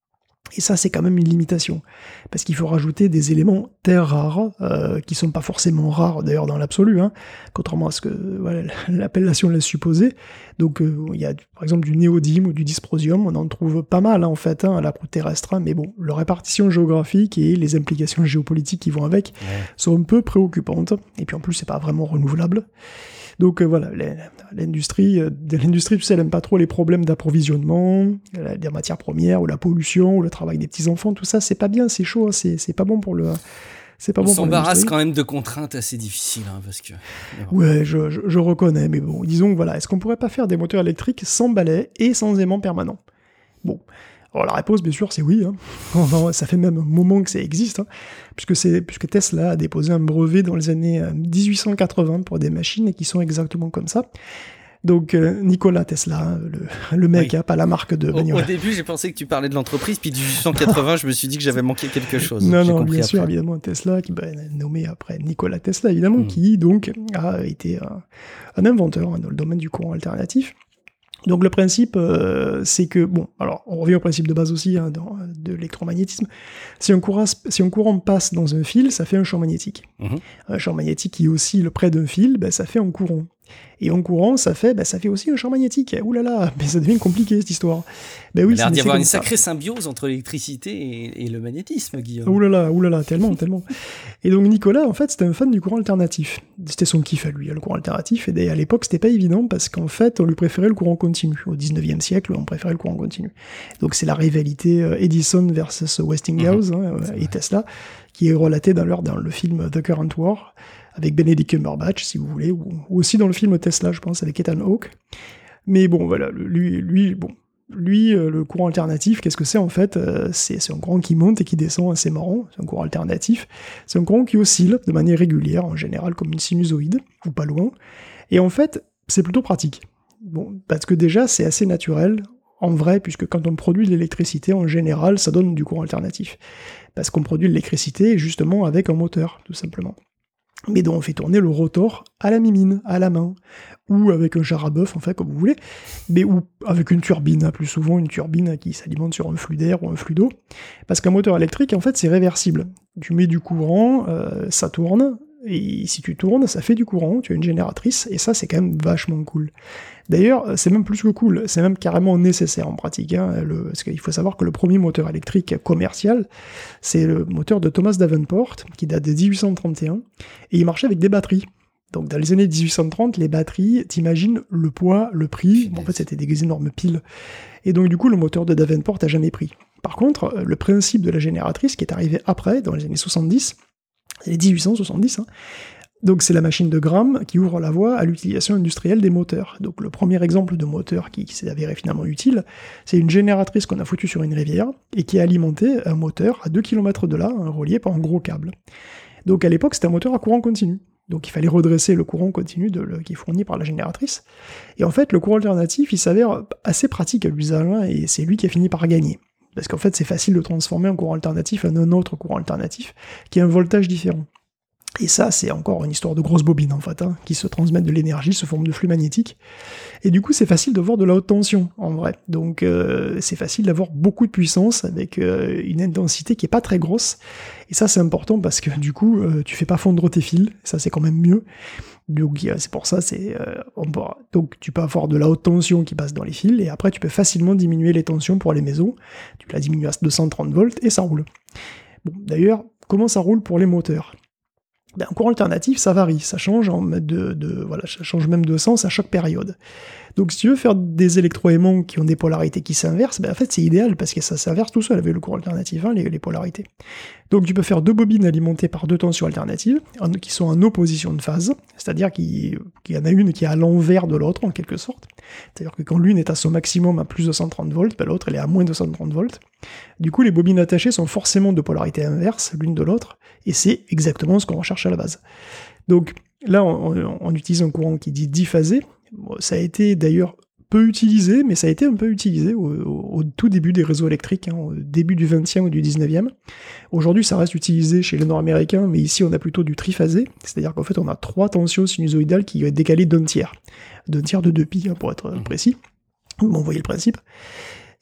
Et ça, c'est quand même une limitation, parce qu'il faut rajouter des éléments terres rares, euh, qui sont pas forcément rares, d'ailleurs, dans l'absolu, hein, contrairement à ce que voilà, l'appellation laisse supposer. Donc, il euh, y a, par exemple, du néodyme ou du dysprosium, on en trouve pas mal, hein, en fait, hein, à la croûte terrestre, hein, mais bon, leur répartition géographique et les implications géopolitiques qui vont avec ouais. sont un peu préoccupantes, et puis en plus, c'est pas vraiment renouvelable. Donc euh, voilà, l'industrie, euh, l'industrie, tu sais, elle aime pas trop les problèmes d'approvisionnement, euh, des matières premières, ou la pollution, ou le travail des petits-enfants, tout ça, c'est pas bien, c'est chaud, hein, c'est, c'est pas bon pour le... C'est pas On bon s'embarrasse quand même de contraintes assez difficiles, hein, parce que... Ouais, je, je, je reconnais, mais bon, disons, voilà, est-ce qu'on pourrait pas faire des moteurs électriques sans balai et sans aimant permanent ? Bon... Alors la réponse, bien sûr, c'est oui. Hein. Enfin, ça fait même un moment que ça existe, hein, puisque, c'est, puisque Tesla a déposé un brevet dans les années dix-huit cent quatre-vingts pour des machines qui sont exactement comme ça. Donc euh, Nikola Tesla, hein, le, le mec, oui. hein, pas la marque de bagnole. Au, au début, j'ai pensé que tu parlais de l'entreprise, puis dix-huit cent quatre-vingts, je me suis dit que j'avais manqué quelque chose. Non, j'ai non, bien après. sûr, évidemment, Tesla, qui bah, est nommé après Nikola Tesla, évidemment, mmh. qui donc a été un, un inventeur hein, dans le domaine du courant alternatif. Donc le principe, euh, c'est que, bon, alors on revient au principe de base aussi hein, dans, de l'électromagnétisme, si un, courant, si un courant passe dans un fil, ça fait un champ magnétique. Mmh. Un champ magnétique qui oscille près d'un fil, ben, ça fait un courant. Et en courant, ça fait, ben, ça fait aussi un champ magnétique. Ouh là là, mais ça devient compliqué cette histoire. Ben oui, il a l'air d'y avoir une ça. sacrée symbiose entre l'électricité et, et le magnétisme, Guillaume. Ouh là là, ouh là là, tellement, tellement. Et donc Nicolas, en fait, c'était un fan du courant alternatif. C'était son kiff à lui, le courant alternatif. Et à l'époque, c'était pas évident parce qu'en fait, on lui préférait le courant continu. Au dix-neuvième siècle, on préférait le courant continu. Donc c'est la rivalité Edison versus Westinghouse mmh. hein, et Tesla qui est relatée dans, dans le film The Current War, avec Benedict Cumberbatch, si vous voulez, ou, ou aussi dans le film Tesla, je pense, avec Ethan Hawke. Mais bon, voilà, lui, lui, bon, lui euh, le courant alternatif, qu'est-ce que c'est en fait euh, c'est, c'est un courant qui monte et qui descend assez marrant, c'est un courant alternatif. C'est un courant qui oscille de manière régulière, en général comme une sinusoïde, ou pas loin. Et en fait, c'est plutôt pratique. Bon, parce que déjà, c'est assez naturel, en vrai, puisque quand on produit de l'électricité, en général, ça donne du courant alternatif. Parce qu'on produit de l'électricité justement avec un moteur, tout simplement. Mais dont on fait tourner le rotor à la mimine, à la main, ou avec un char à bœuf, en fait, comme vous voulez, mais ou avec une turbine, plus souvent une turbine qui s'alimente sur un flux d'air ou un flux d'eau, parce qu'un moteur électrique, en fait, c'est réversible. Tu mets du courant, euh, ça tourne, et si tu tournes, ça fait du courant, tu as une génératrice, et ça, c'est quand même vachement cool. D'ailleurs, c'est même plus que cool, c'est même carrément nécessaire en pratique, hein, le, parce qu'il faut savoir que le premier moteur électrique commercial, c'est le moteur de Thomas Davenport, qui date de dix-huit cent trente et un, et il marchait avec des batteries. Donc dans les années dix-huit cent trente, les batteries, t'imagines le poids, le prix, bon, en fait c'était des énormes piles, et donc du coup le moteur de Davenport a jamais pris. Par contre, le principe de la génératrice, qui est arrivé après, dans les années soixante-dix, les dix-huit cent soixante-dix, hein, donc c'est la machine de Gramme qui ouvre la voie à l'utilisation industrielle des moteurs. Donc le premier exemple de moteur qui, qui s'est avéré finalement utile, c'est une génératrice qu'on a foutue sur une rivière et qui a alimenté un moteur à deux kilomètres de là, relié par un gros câble. Donc à l'époque c'était un moteur à courant continu. Donc il fallait redresser le courant continu de, le, qui est fourni par la génératrice. Et en fait le courant alternatif il s'avère assez pratique à l'usage hein, et c'est lui qui a fini par gagner. Parce qu'en fait c'est facile de transformer un courant alternatif en un autre courant alternatif qui a un voltage différent. Et ça, c'est encore une histoire de grosses bobines, en fait, hein, qui se transmettent de l'énergie sous forme de flux magnétique. Et du coup, c'est facile de voir de la haute tension, en vrai. Donc, euh, c'est facile d'avoir beaucoup de puissance avec euh, une intensité qui est pas très grosse. Et ça, c'est important parce que, du coup, euh, tu fais pas fondre tes fils. Ça, c'est quand même mieux. Donc, c'est pour ça, c'est... Euh, on peut... Donc, tu peux avoir de la haute tension qui passe dans les fils, et après, tu peux facilement diminuer les tensions pour les maisons. Tu peux la diminuer à deux cent trente volts, et ça roule. Bon, d'ailleurs, comment ça roule pour les moteurs ? Ben, un courant alternatif, ça varie, ça change en de, de, voilà, ça change même de sens à chaque période. Donc si tu veux faire des électroaimants qui ont des polarités qui s'inversent, ben en fait c'est idéal parce que ça s'inverse tout seul avec le courant alternatif, hein, les, les polarités. Donc tu peux faire deux bobines alimentées par deux tensions alternatives, en, qui sont en opposition de phase, c'est-à-dire qu'il, qu'il y en a une qui est à l'envers de l'autre en quelque sorte. C'est-à-dire que quand l'une est à son maximum à plus de cent trente volts, ben l'autre elle est à moins de cent trente volts. Du coup les bobines attachées sont forcément de polarité inverse l'une de l'autre, et c'est exactement ce qu'on recherche à la base. Donc là on, on, on utilise un courant qui dit diphasé. Bon, ça a été d'ailleurs peu utilisé, mais ça a été un peu utilisé au, au, au tout début des réseaux électriques, hein, au début du vingtième ou du dix-neuvième. Aujourd'hui, ça reste utilisé chez les Nord-Américains, mais ici, on a plutôt du triphasé, c'est-à-dire qu'en fait, on a trois tensions sinusoïdales qui vont être décalées d'un tiers. D'un tiers de deux pi, hein, pour être précis. Bon, vous voyez le principe.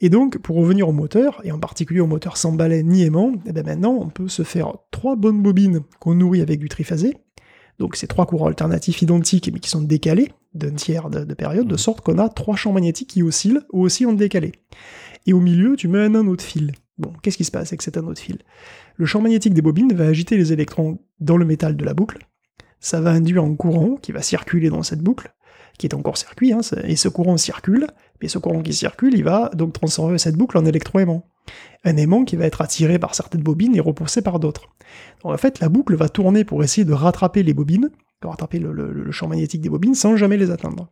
Et donc, pour revenir au moteur, et en particulier au moteur sans balai ni aimant, eh ben maintenant, on peut se faire trois bonnes bobines qu'on nourrit avec du triphasé. Donc, c'est trois courants alternatifs identiques, mais qui sont décalés d'un tiers de, de période, de sorte qu'on a trois champs magnétiques qui oscillent, ou aussi en décalé. Et au milieu, tu mets un anneau de fil. Bon, qu'est-ce qui se passe avec cet anneau de fil ? Le champ magnétique des bobines va agiter les électrons dans le métal de la boucle. Ça va induire un courant qui va circuler dans cette boucle, qui est en court-circuit, hein, et ce courant circule, et ce courant qui circule, il va donc transformer cette boucle en électroaimant. Un aimant qui va être attiré par certaines bobines et repoussé par d'autres. Donc en fait, la boucle va tourner pour essayer de rattraper les bobines, de rattraper le, le, le champ magnétique des bobines, sans jamais les atteindre.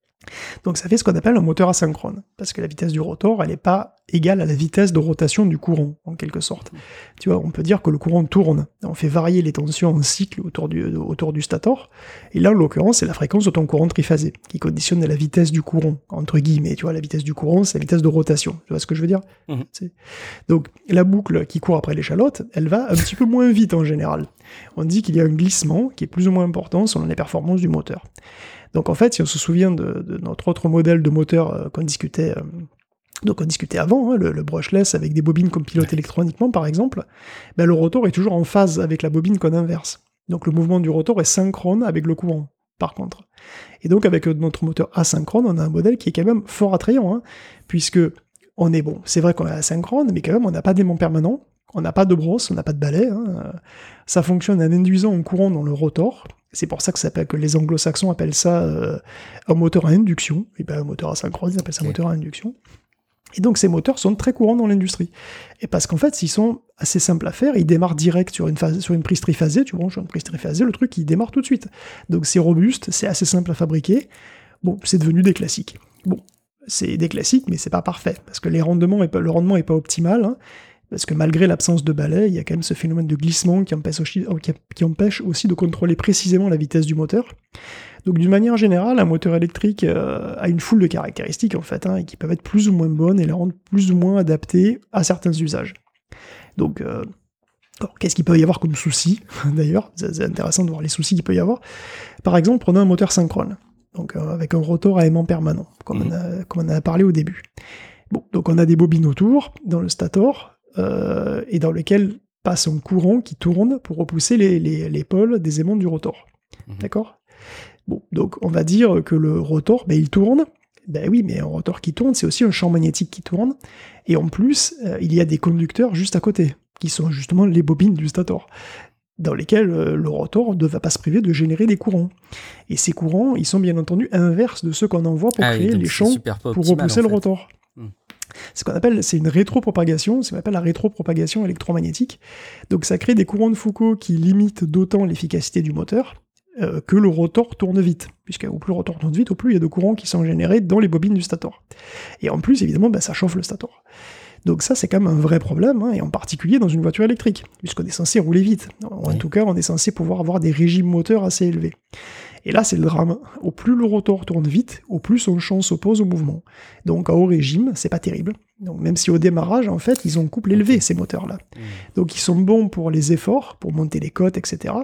Donc ça fait ce qu'on appelle un moteur asynchrone, parce que la vitesse du rotor, elle n'est pas égale à la vitesse de rotation du courant, en quelque sorte. Tu vois, on peut dire que le courant tourne, on fait varier les tensions en cycle autour du, autour du stator, et là, en l'occurrence, c'est la fréquence de ton courant triphasé, qui conditionne la vitesse du courant, entre guillemets, tu vois, la vitesse du courant, c'est la vitesse de rotation, tu vois ce que je veux dire ? Mmh. Donc, la boucle qui court après l'échalote, elle va un petit peu moins vite en général. On dit qu'il y a un glissement qui est plus ou moins important selon les performances du moteur. Donc en fait, si on se souvient de, de notre autre modèle de moteur euh, qu'on discutait, euh, donc on discutait avant, hein, le, le brushless avec des bobines qu'on pilote électroniquement par exemple, ben, le rotor est toujours en phase avec la bobine qu'on inverse. Donc le mouvement du rotor est synchrone avec le courant, par contre. Et donc avec notre moteur asynchrone, on a un modèle qui est quand même fort attrayant, hein, puisque on est bon, c'est vrai qu'on est asynchrone, mais quand même on n'a pas d'aimant permanent, on n'a pas de brosse, on n'a pas de balai, hein. Ça fonctionne en induisant un courant dans le rotor. C'est pour ça que, ça s'appelle, que les anglo-saxons appellent ça euh, un moteur à induction, et pas un moteur asynchrone, ils appellent ça un moteur à induction. Et donc ces moteurs sont très courants dans l'industrie. Et parce qu'en fait, ils sont assez simples à faire, ils démarrent direct sur une, phase, sur une prise triphasée, tu branches une prise triphasée, le truc il démarre tout de suite. Donc c'est robuste, c'est assez simple à fabriquer. Bon, c'est devenu des classiques. Bon, c'est des classiques, mais c'est pas parfait, parce que les rendements est pas, le rendement est pas optimal, hein. Parce que malgré l'absence de balai, il y a quand même ce phénomène de glissement qui empêche aussi, qui empêche aussi de contrôler précisément la vitesse du moteur. Donc d'une manière générale, un moteur électrique euh, a une foule de caractéristiques en fait, hein, et qui peuvent être plus ou moins bonnes et la rendre plus ou moins adaptée à certains usages. Donc, euh, alors, qu'est-ce qu'il peut y avoir comme souci d'ailleurs ? C'est intéressant de voir les soucis qu'il peut y avoir. Par exemple, prenons un moteur synchrone, donc euh, avec un rotor à aimant permanent, comme, mmh. on a, comme on a parlé au début. Bon, donc on a des bobines autour, dans le stator, Euh, et dans lequel passe un courant qui tourne pour repousser les, les, les pôles des aimants du rotor. Mmh. D'accord ? Bon, donc on va dire que le rotor, ben, il tourne. Ben oui, mais un rotor qui tourne, c'est aussi un champ magnétique qui tourne. Et en plus, euh, il y a des conducteurs juste à côté, qui sont justement les bobines du stator, dans lesquels euh, le rotor ne va pas se priver de générer des courants. Et ces courants, ils sont bien entendu inverses de ceux qu'on envoie pour ah créer oui, les champs pour optimal, repousser le fait. rotor. Mmh. C'est ce qu'on appelle, c'est une rétropropagation, c'est ce qu'on appelle la rétropropagation électromagnétique. Donc ça crée des courants de Foucault qui limitent d'autant l'efficacité du moteur euh, que le rotor tourne vite, puisque au plus le rotor tourne vite, au plus il y a de courants qui sont générés dans les bobines du stator. Et en plus, évidemment, bah, ça chauffe le stator. Donc ça, c'est quand même un vrai problème, hein, et en particulier dans une voiture électrique, puisqu'on est censé rouler vite. En oui. tout cas, on est censé pouvoir avoir des régimes moteurs assez élevés. Et là, c'est le drame. Au plus le rotor tourne vite, au plus son champ s'oppose au mouvement. Donc, à haut régime, c'est pas terrible. Donc, même si au démarrage, en fait, ils ont couple élevé, ces moteurs-là. Mmh. Donc, ils sont bons pour les efforts, pour monter les côtes, et cetera.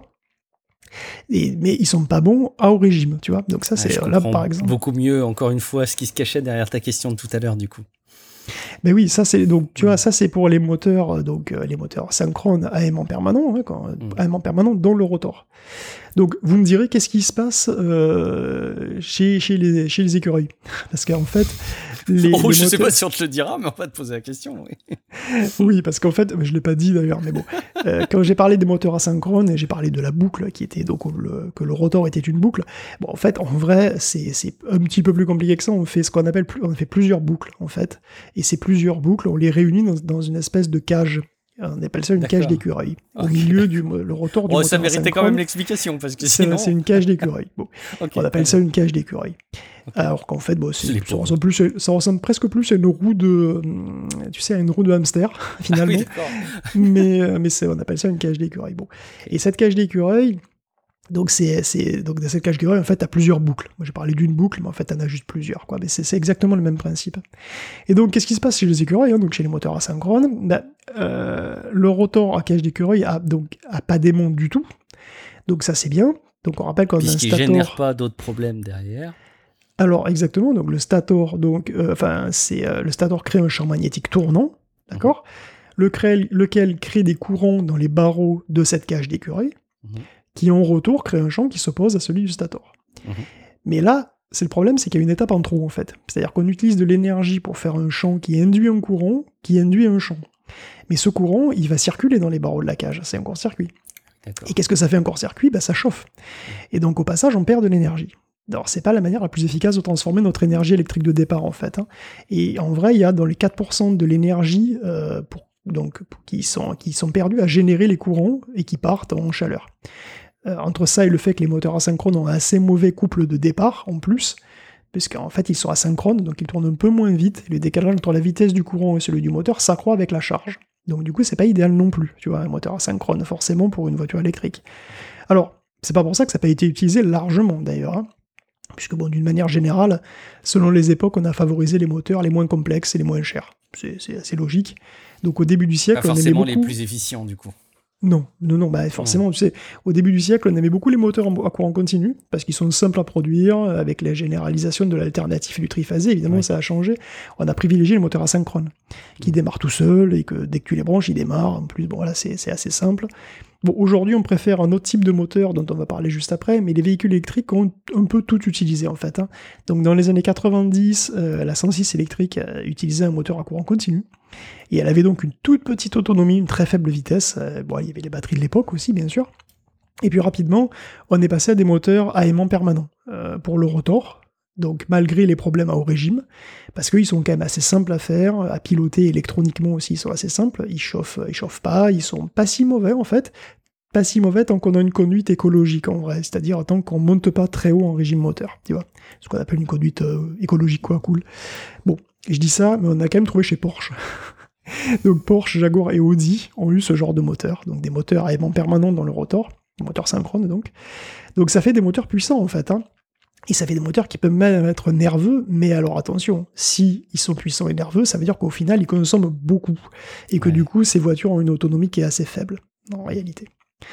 Et, mais ils sont pas bons à haut régime, tu vois. Donc, ça, c'est ouais, là, par exemple. Beaucoup mieux, encore une fois, ce qui se cachait derrière ta question de tout à l'heure, du coup. Mais oui, ça c'est donc tu mmh. vois ça c'est pour les moteurs donc euh, les moteurs synchrones à aimant permanent, hein, quand, mmh. à aimant permanent dans le rotor. Donc vous me direz qu'est-ce qui se passe euh, chez chez les chez les écureuils, parce qu'en fait les, oh, les je moteurs... sais pas si on te le dira, mais on va te poser la question. Oui, oui parce qu'en fait je l'ai pas dit d'ailleurs, mais bon euh, quand j'ai parlé des moteurs asynchrones et j'ai parlé de la boucle qui était donc le, que le rotor était une boucle. Bon en fait en vrai c'est c'est un petit peu plus compliqué que ça. On fait ce qu'on appelle on fait plusieurs boucles en fait. Et ces plusieurs boucles, on les réunit dans, dans une espèce de cage. On appelle ça une D'accord. cage d'écureuil. Okay. Au milieu du le rotor du oh, moteur ça méritait synchrone, quand même l'explication, parce que sinon... C'est, c'est une cage d'écureuil. Bon. Okay. On appelle ça une cage d'écureuil. Okay. Alors qu'en fait, bon, c'est, ça, ressemble plus, ça ressemble presque plus à une roue de... Tu sais, à une roue de hamster, finalement. Ah oui, mais mais c'est, on appelle ça une cage d'écureuil. Bon. Et cette cage d'écureuil... Donc, c'est, c'est, donc, dans cette cage d'écureuil, en fait, t'as plusieurs boucles. Moi, j'ai parlé d'une boucle, mais en fait, t'en as juste plusieurs, quoi. Mais c'est, c'est exactement le même principe. Et donc, qu'est-ce qui se passe chez les écureuils, hein, donc chez les moteurs asynchrones? Ben, euh, le rotor à cage d'écureuil a, donc, a pas d'aimant du tout. Donc, ça, c'est bien. Donc, on rappelle qu'on a un stator... Puisqu'il génère pas d'autres problèmes derrière. Alors exactement, donc le stator, donc, euh, enfin, c'est, euh, le stator crée un champ magnétique tournant, d'accord, mmh. lequel, lequel crée des courants dans les barreaux de cette cage d'écureuil, mmh. qui en retour crée un champ qui s'oppose à celui du stator. Mmh. Mais là, c'est le problème, c'est qu'il y a une étape en trop en fait. C'est-à-dire qu'on utilise de l'énergie pour faire un champ qui induit un courant, qui induit un champ. Mais ce courant, il va circuler dans les barreaux de la cage, c'est un court-circuit. D'accord. Et qu'est-ce que ça fait un court-circuit ? Ben, ça chauffe. Et donc au passage, on perd de l'énergie. Alors, c'est pas la manière la plus efficace de transformer notre énergie électrique de départ, en fait. Hein. Et en vrai, il y a dans les quatre pour cent de l'énergie euh, pour, donc, pour, qui, sont, qui sont perdus à générer les courants et qui partent en chaleur. Euh, entre ça et le fait que les moteurs asynchrones ont un assez mauvais couple de départ, en plus, puisqu'en fait, ils sont asynchrones, donc ils tournent un peu moins vite, et le décalage entre la vitesse du courant et celui du moteur s'accroît avec la charge. Donc du coup, c'est pas idéal non plus, tu vois, un moteur asynchrone, forcément, pour une voiture électrique. Alors, c'est pas pour ça que ça n'a pas été utilisé largement, d'ailleurs, hein. Puisque bon, d'une manière générale, selon les époques, on a favorisé les moteurs les moins complexes et les moins chers. C'est, c'est assez logique. Donc au début du siècle, pas on aimait forcément beaucoup... les plus efficients, du coup. Non, non, non, bah forcément, mmh. tu sais, au début du siècle, on aimait beaucoup les moteurs à courant continu, parce qu'ils sont simples à produire, avec la généralisation de l'alternatif et du triphasé, évidemment, oui. ça a changé. On a privilégié les moteurs asynchrones, qui mmh. démarrent tout seuls, et que dès que tu les branches, ils démarrent. En plus, bon, voilà, c'est, c'est assez simple. Bon, aujourd'hui, on préfère un autre type de moteur, dont on va parler juste après, mais les véhicules électriques ont un peu tout utilisé, en fait. Hein. Donc, dans les années quatre-vingt-dix, euh, la cent six électrique euh, utilisait un moteur à courant continu, et elle avait donc une toute petite autonomie, une très faible vitesse. Euh, bon, il y avait les batteries de l'époque aussi, bien sûr. Et puis rapidement, on est passé à des moteurs à aimant permanent euh, pour le rotor. Donc malgré les problèmes à haut régime, parce qu'ils sont quand même assez simples à faire, à piloter électroniquement aussi, ils sont assez simples, ils chauffent, ils chauffent pas, ils sont pas si mauvais en fait, pas si mauvais tant qu'on a une conduite écologique en vrai, c'est-à-dire tant qu'on monte pas très haut en régime moteur, tu vois, ce qu'on appelle une conduite euh, écologique quoi, cool. Bon, je dis ça, mais on a quand même trouvé chez Porsche. Donc Porsche, Jaguar et Audi ont eu ce genre de moteur, donc des moteurs à aimant permanent dans le rotor, des moteurs synchrones donc. Donc ça fait des moteurs puissants en fait, hein. Et ça fait des moteurs qui peuvent même être nerveux, mais alors attention, si ils sont puissants et nerveux, ça veut dire qu'au final, ils consomment beaucoup. Et que ouais. du coup, ces voitures ont une autonomie qui est assez faible, en réalité.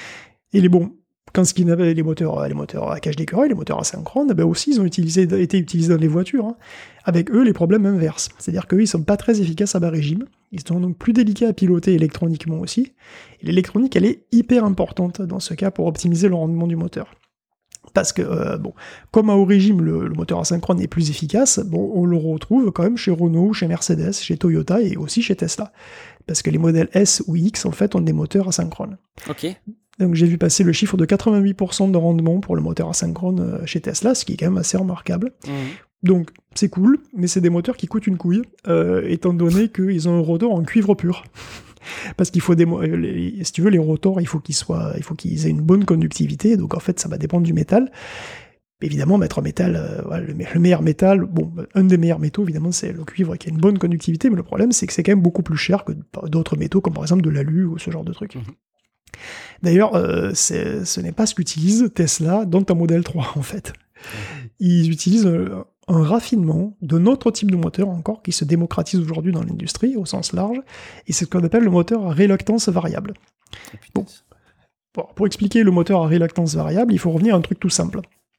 Et les bons, quand ce qu'ils avaient les moteurs, les moteurs à cage d'écureuil, les moteurs asynchrones, ben aussi, ils ont utilisé, été utilisés dans les voitures. Hein. Avec eux, les problèmes inverses. C'est-à-dire qu'eux, ils sont pas très efficaces à bas régime. Ils sont donc plus délicats à piloter électroniquement aussi. Et l'électronique, elle est hyper importante dans ce cas pour optimiser le rendement du moteur. Parce que, euh, bon, comme à haut régime, le, le moteur asynchrone est plus efficace, bon, on le retrouve quand même chez Renault, chez Mercedes, chez Toyota et aussi chez Tesla. Parce que les modèles S ou X, en fait, ont des moteurs asynchrones. Ok. Donc j'ai vu passer le chiffre de quatre-vingt-huit pour cent de rendement pour le moteur asynchrone chez Tesla, ce qui est quand même assez remarquable. Mmh. Donc c'est cool, mais c'est des moteurs qui coûtent une couille, euh, étant donné qu'ils ont un rotor en cuivre pur. Parce qu'il faut des, les, si tu veux, les rotors, il faut qu'ils soient, il faut qu'ils aient une bonne conductivité. Donc en fait, ça va dépendre du métal. Évidemment, mettre un métal, euh, voilà, le, le meilleur métal, bon, un des meilleurs métaux, évidemment, c'est le cuivre qui a une bonne conductivité. Mais le problème, c'est que c'est quand même beaucoup plus cher que d'autres métaux, comme par exemple de l'alu ou ce genre de truc. Mmh. D'ailleurs, euh, c'est, ce n'est pas ce qu'utilise Tesla dans un modèle trois, en fait. Mmh. Ils utilisent un, un raffinement d'un autre type de moteur encore qui se démocratise aujourd'hui dans l'industrie au sens large, et c'est ce qu'on appelle le moteur à réluctance variable. Bon. Bon, pour expliquer le moteur à réluctance variable, il faut revenir à un truc tout simple.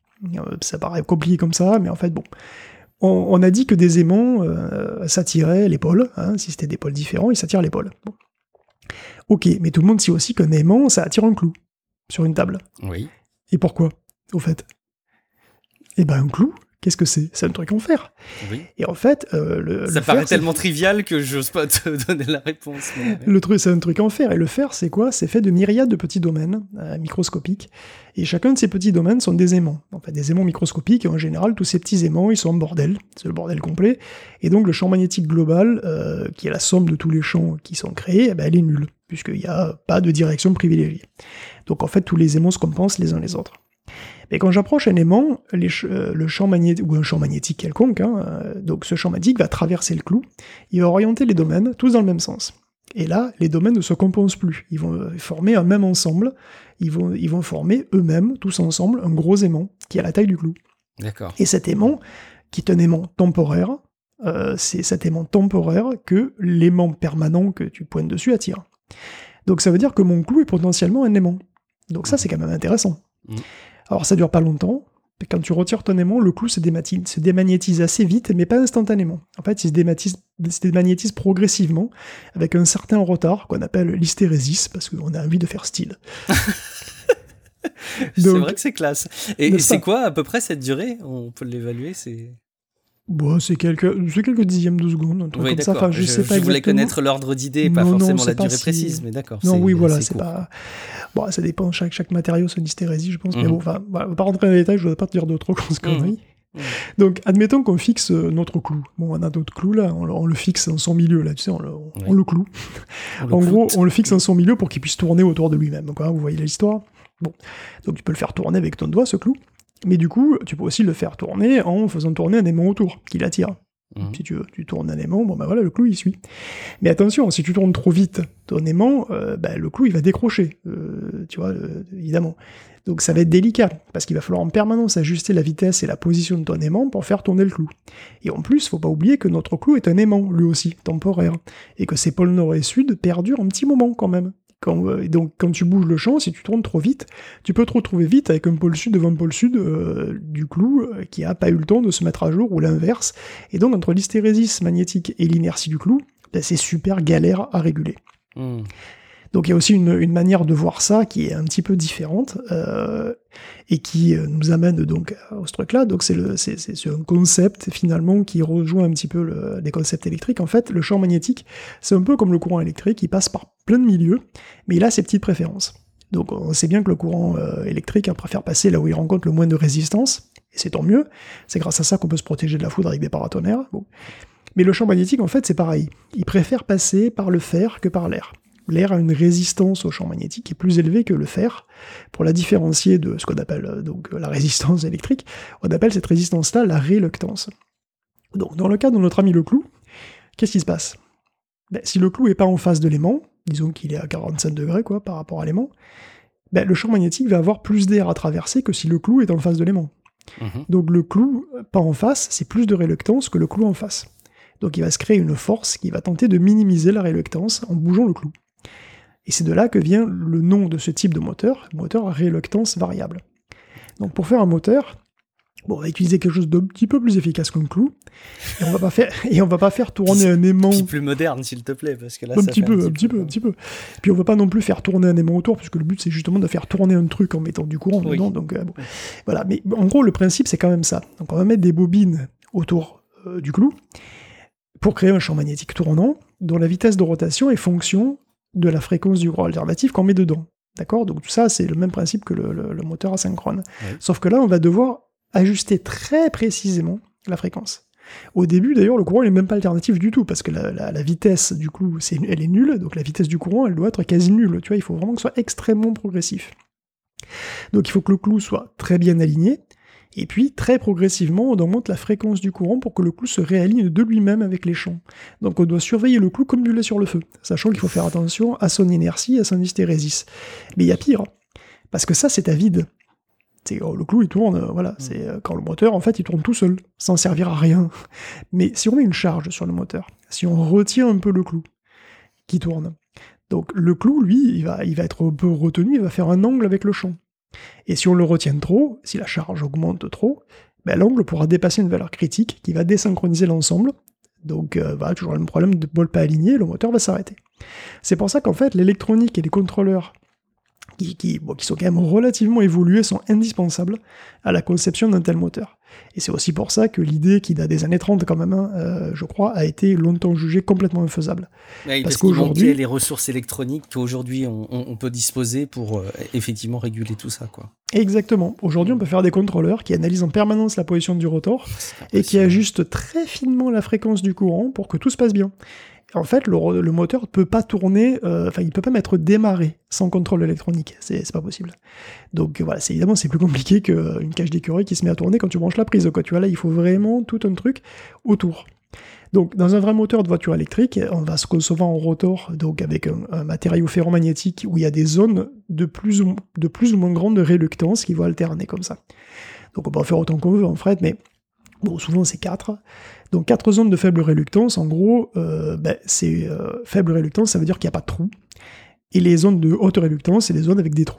Ça paraît compliqué comme ça, mais en fait, bon. On, on a dit que des aimants euh, s'attiraient l'épaule, hein, si c'était des pôles différents, ils s'attirent l'épaule. Bon. Ok, mais tout le monde sait aussi qu'un aimant, ça attire un clou sur une table. Oui. Et pourquoi, au fait ? Eh ben, un clou, qu'est-ce que c'est ? C'est un truc en fer. Oui. Et en fait, euh, le, ça le paraît fer, tellement c'est... trivial que j'ose pas te donner la réponse. Mais... Le truc, c'est un truc en fer. Et le fer, c'est quoi ? C'est fait de myriades de petits domaines euh, microscopiques. Et chacun de ces petits domaines sont des aimants. En fait, des aimants microscopiques. Et en général, tous ces petits aimants, ils sont en bordel. C'est le bordel complet. Et donc, le champ magnétique global, euh, qui est la somme de tous les champs qui sont créés, eh ben, elle est nulle, puisqu'il n'y a pas de direction privilégiée. Donc, en fait, tous les aimants se compensent les uns les autres. Mais quand j'approche un aimant, les ch- euh, le champ magnétique, ou un champ magnétique quelconque, hein, euh, donc ce champ magnétique va traverser le clou, il va orienter les domaines tous dans le même sens. Et là, les domaines ne se compensent plus, ils vont former un même ensemble, ils vont, ils vont former eux-mêmes, tous ensemble, un gros aimant, qui a la taille du clou. D'accord. Et cet aimant, qui est un aimant temporaire, euh, c'est cet aimant temporaire que l'aimant permanent que tu pointes dessus attire. Donc ça veut dire que mon clou est potentiellement un aimant. Donc ça, c'est quand même intéressant. Mmh. Alors ça dure pas longtemps, quand tu retires ton aimant, le clou se démagnétise, se démagnétise assez vite, mais pas instantanément. En fait, il se démagnétise, se démagnétise progressivement, avec un certain retard, qu'on appelle l'hystérésis, parce qu'on a envie de faire style. Donc, c'est vrai que c'est classe. Et, et c'est quoi à peu près cette durée? On peut l'évaluer, c'est... Bon, c'est quelques, c'est quelques dixièmes de seconde, un truc oui, comme ça. Enfin, je, je sais pas je voulais exactement. connaître l'ordre d'idée, pas non, forcément non, la durée si... précise, mais d'accord. Non, c'est, oui, voilà, c'est, c'est court. pas... Bon, ça dépend, chaque, chaque matériau, son hystérésie, je pense. Mmh. Mais bon, enfin, voilà, on va pas rentrer dans les détails, je ne voudrais pas te dire de trop grosses conneries. Mmh. Donc, admettons qu'on fixe notre clou. Bon, on a notre clou, là, on le, on le fixe en son milieu, là, tu sais, on le, on, oui. on le cloue. On le en gros, on le fixe en son milieu pour qu'il puisse tourner autour de lui-même. Donc, hein, vous voyez l'histoire. Bon, donc tu peux le faire tourner avec ton doigt, ce clou. Mais du coup, tu peux aussi le faire tourner en faisant tourner un aimant autour, qui l'attire. Mmh. Si tu veux, tu tournes un aimant, bon ben voilà, le clou il suit. Mais attention, si tu tournes trop vite ton aimant, euh, ben, le clou il va décrocher, euh, tu vois, euh, évidemment. Donc ça va être délicat, parce qu'il va falloir en permanence ajuster la vitesse et la position de ton aimant pour faire tourner le clou. Et en plus, faut pas oublier que notre clou est un aimant, lui aussi, temporaire, et que ses pôles nord et sud perdurent un petit moment quand même. Quand, euh, donc quand tu bouges le champ, si tu tournes trop vite, tu peux te retrouver vite avec un pôle sud devant un pôle sud euh, du clou euh, qui a pas eu le temps de se mettre à jour, ou l'inverse. Et donc entre l'hystérésis magnétique et l'inertie du clou, ben, c'est super galère à réguler. Mmh. Donc il y a aussi une, une manière de voir ça qui est un petit peu différente euh, et qui euh, nous amène donc à ce truc-là. Donc c'est, le, c'est, c'est un concept finalement qui rejoint un petit peu le, les concepts électriques. En fait, le champ magnétique, c'est un peu comme le courant électrique, il passe par plein de milieux, mais il a ses petites préférences. Donc on sait bien que le courant euh, électrique hein, préfère passer là où il rencontre le moins de résistance, et c'est tant mieux. C'est grâce à ça qu'on peut se protéger de la foudre avec des paratonnerres. Bon. Mais le champ magnétique, en fait, c'est pareil. Il préfère passer par le fer que par l'air. L'air a une résistance au champ magnétique qui est plus élevée que le fer. Pour la différencier de ce qu'on appelle donc la résistance électrique, on appelle cette résistance-là la réluctance. Donc dans le cas de notre ami le clou, qu'est-ce qui se passe? Ben, si le clou n'est pas en face de l'aimant, disons qu'il est à quarante-cinq degrés quoi, par rapport à l'aimant, ben, le champ magnétique va avoir plus d'air à traverser que si le clou est en face de l'aimant. Mmh. Donc le clou pas en face, c'est plus de réluctance que le clou en face. Donc il va se créer une force qui va tenter de minimiser la réluctance en bougeant le clou. Et c'est de là que vient le nom de ce type de moteur, moteur à réluctance variable. Donc pour faire un moteur, bon, on va utiliser quelque chose d'un petit peu plus efficace qu'un clou, et on va pas faire, et on va pas faire tourner un aimant... Un petit plus moderne, s'il te plaît, parce que là, un ça petit fait peu, un un petit peu, un petit peu. Puis on va pas non plus faire tourner un aimant autour, puisque le but c'est justement de faire tourner un truc en mettant du courant oui. dedans. Donc euh, bon. Voilà. Mais en gros, le principe c'est quand même ça. Donc on va mettre des bobines autour euh, du clou pour créer un champ magnétique tournant dont la vitesse de rotation est fonction de la fréquence du courant alternatif qu'on met dedans. D'accord? Donc tout ça, c'est le même principe que le, le, le moteur asynchrone. Oui. Sauf que là, on va devoir ajuster très précisément la fréquence. Au début, d'ailleurs, le courant n'est même pas alternatif du tout, parce que la, la, la vitesse du clou, c'est, elle est nulle, donc la vitesse du courant, elle doit être quasi nulle. Tu vois, il faut vraiment que ce soit extrêmement progressif. Donc il faut que le clou soit très bien aligné, et puis, très progressivement, on augmente la fréquence du courant pour que le clou se réaligne de lui-même avec les champs. Donc on doit surveiller le clou comme du lait sur le feu, sachant qu'il faut faire attention à son inertie et à son hystérésis. Mais il y a pire, parce que ça, c'est à vide. C'est, oh, le clou, il tourne, euh, voilà. Mmh. C'est euh, quand le moteur, en fait, il tourne tout seul, sans servir à rien. Mais si on met une charge sur le moteur, si on retient un peu le clou qui tourne, donc le clou, lui, il va, il va être un peu retenu, il va faire un angle avec le champ. Et si on le retient trop, si la charge augmente trop, ben l'angle pourra dépasser une valeur critique qui va désynchroniser l'ensemble. Donc euh, voilà, toujours le même problème de bol pas aligné, le moteur va s'arrêter. C'est pour ça qu'en fait, l'électronique et les contrôleurs qui, qui, bon, qui sont quand même relativement évolués sont indispensables à la conception d'un tel moteur. Et c'est aussi pour ça que l'idée, qui date des années trente quand même, hein, euh, je crois, a été longtemps jugée complètement infaisable. Oui, parce, parce qu'il qu'aujourd'hui, manquait les ressources électroniques qu'aujourd'hui on, on, on peut disposer pour euh, effectivement réguler tout ça, quoi. Exactement. Aujourd'hui, on peut faire des contrôleurs qui analysent en permanence la position du rotor et qui ajustent très finement la fréquence du courant pour que tout se passe bien. En fait, le, le moteur ne peut pas tourner, euh, enfin, il ne peut pas être démarré sans contrôle électronique. C'est, c'est pas possible. Donc voilà, c'est, évidemment, c'est plus compliqué qu'une cage d'écureuil qui se met à tourner quand tu branches la prise, quoi. Tu vois, là, il faut vraiment tout un truc autour. Donc, dans un vrai moteur de voiture électrique, on va se concevoir en rotor, donc avec un, un matériau ferromagnétique où il y a des zones de plus ou, de plus ou moins grande réluctance qui vont alterner comme ça. Donc, on peut en faire autant qu'on veut en fait, mais bon, souvent c'est quatre. Donc, quatre zones de faible réluctance, en gros, euh, ben, c'est euh, faible réluctance, ça veut dire qu'il n'y a pas de trou. Et les zones de haute réluctance, c'est des zones avec des trous.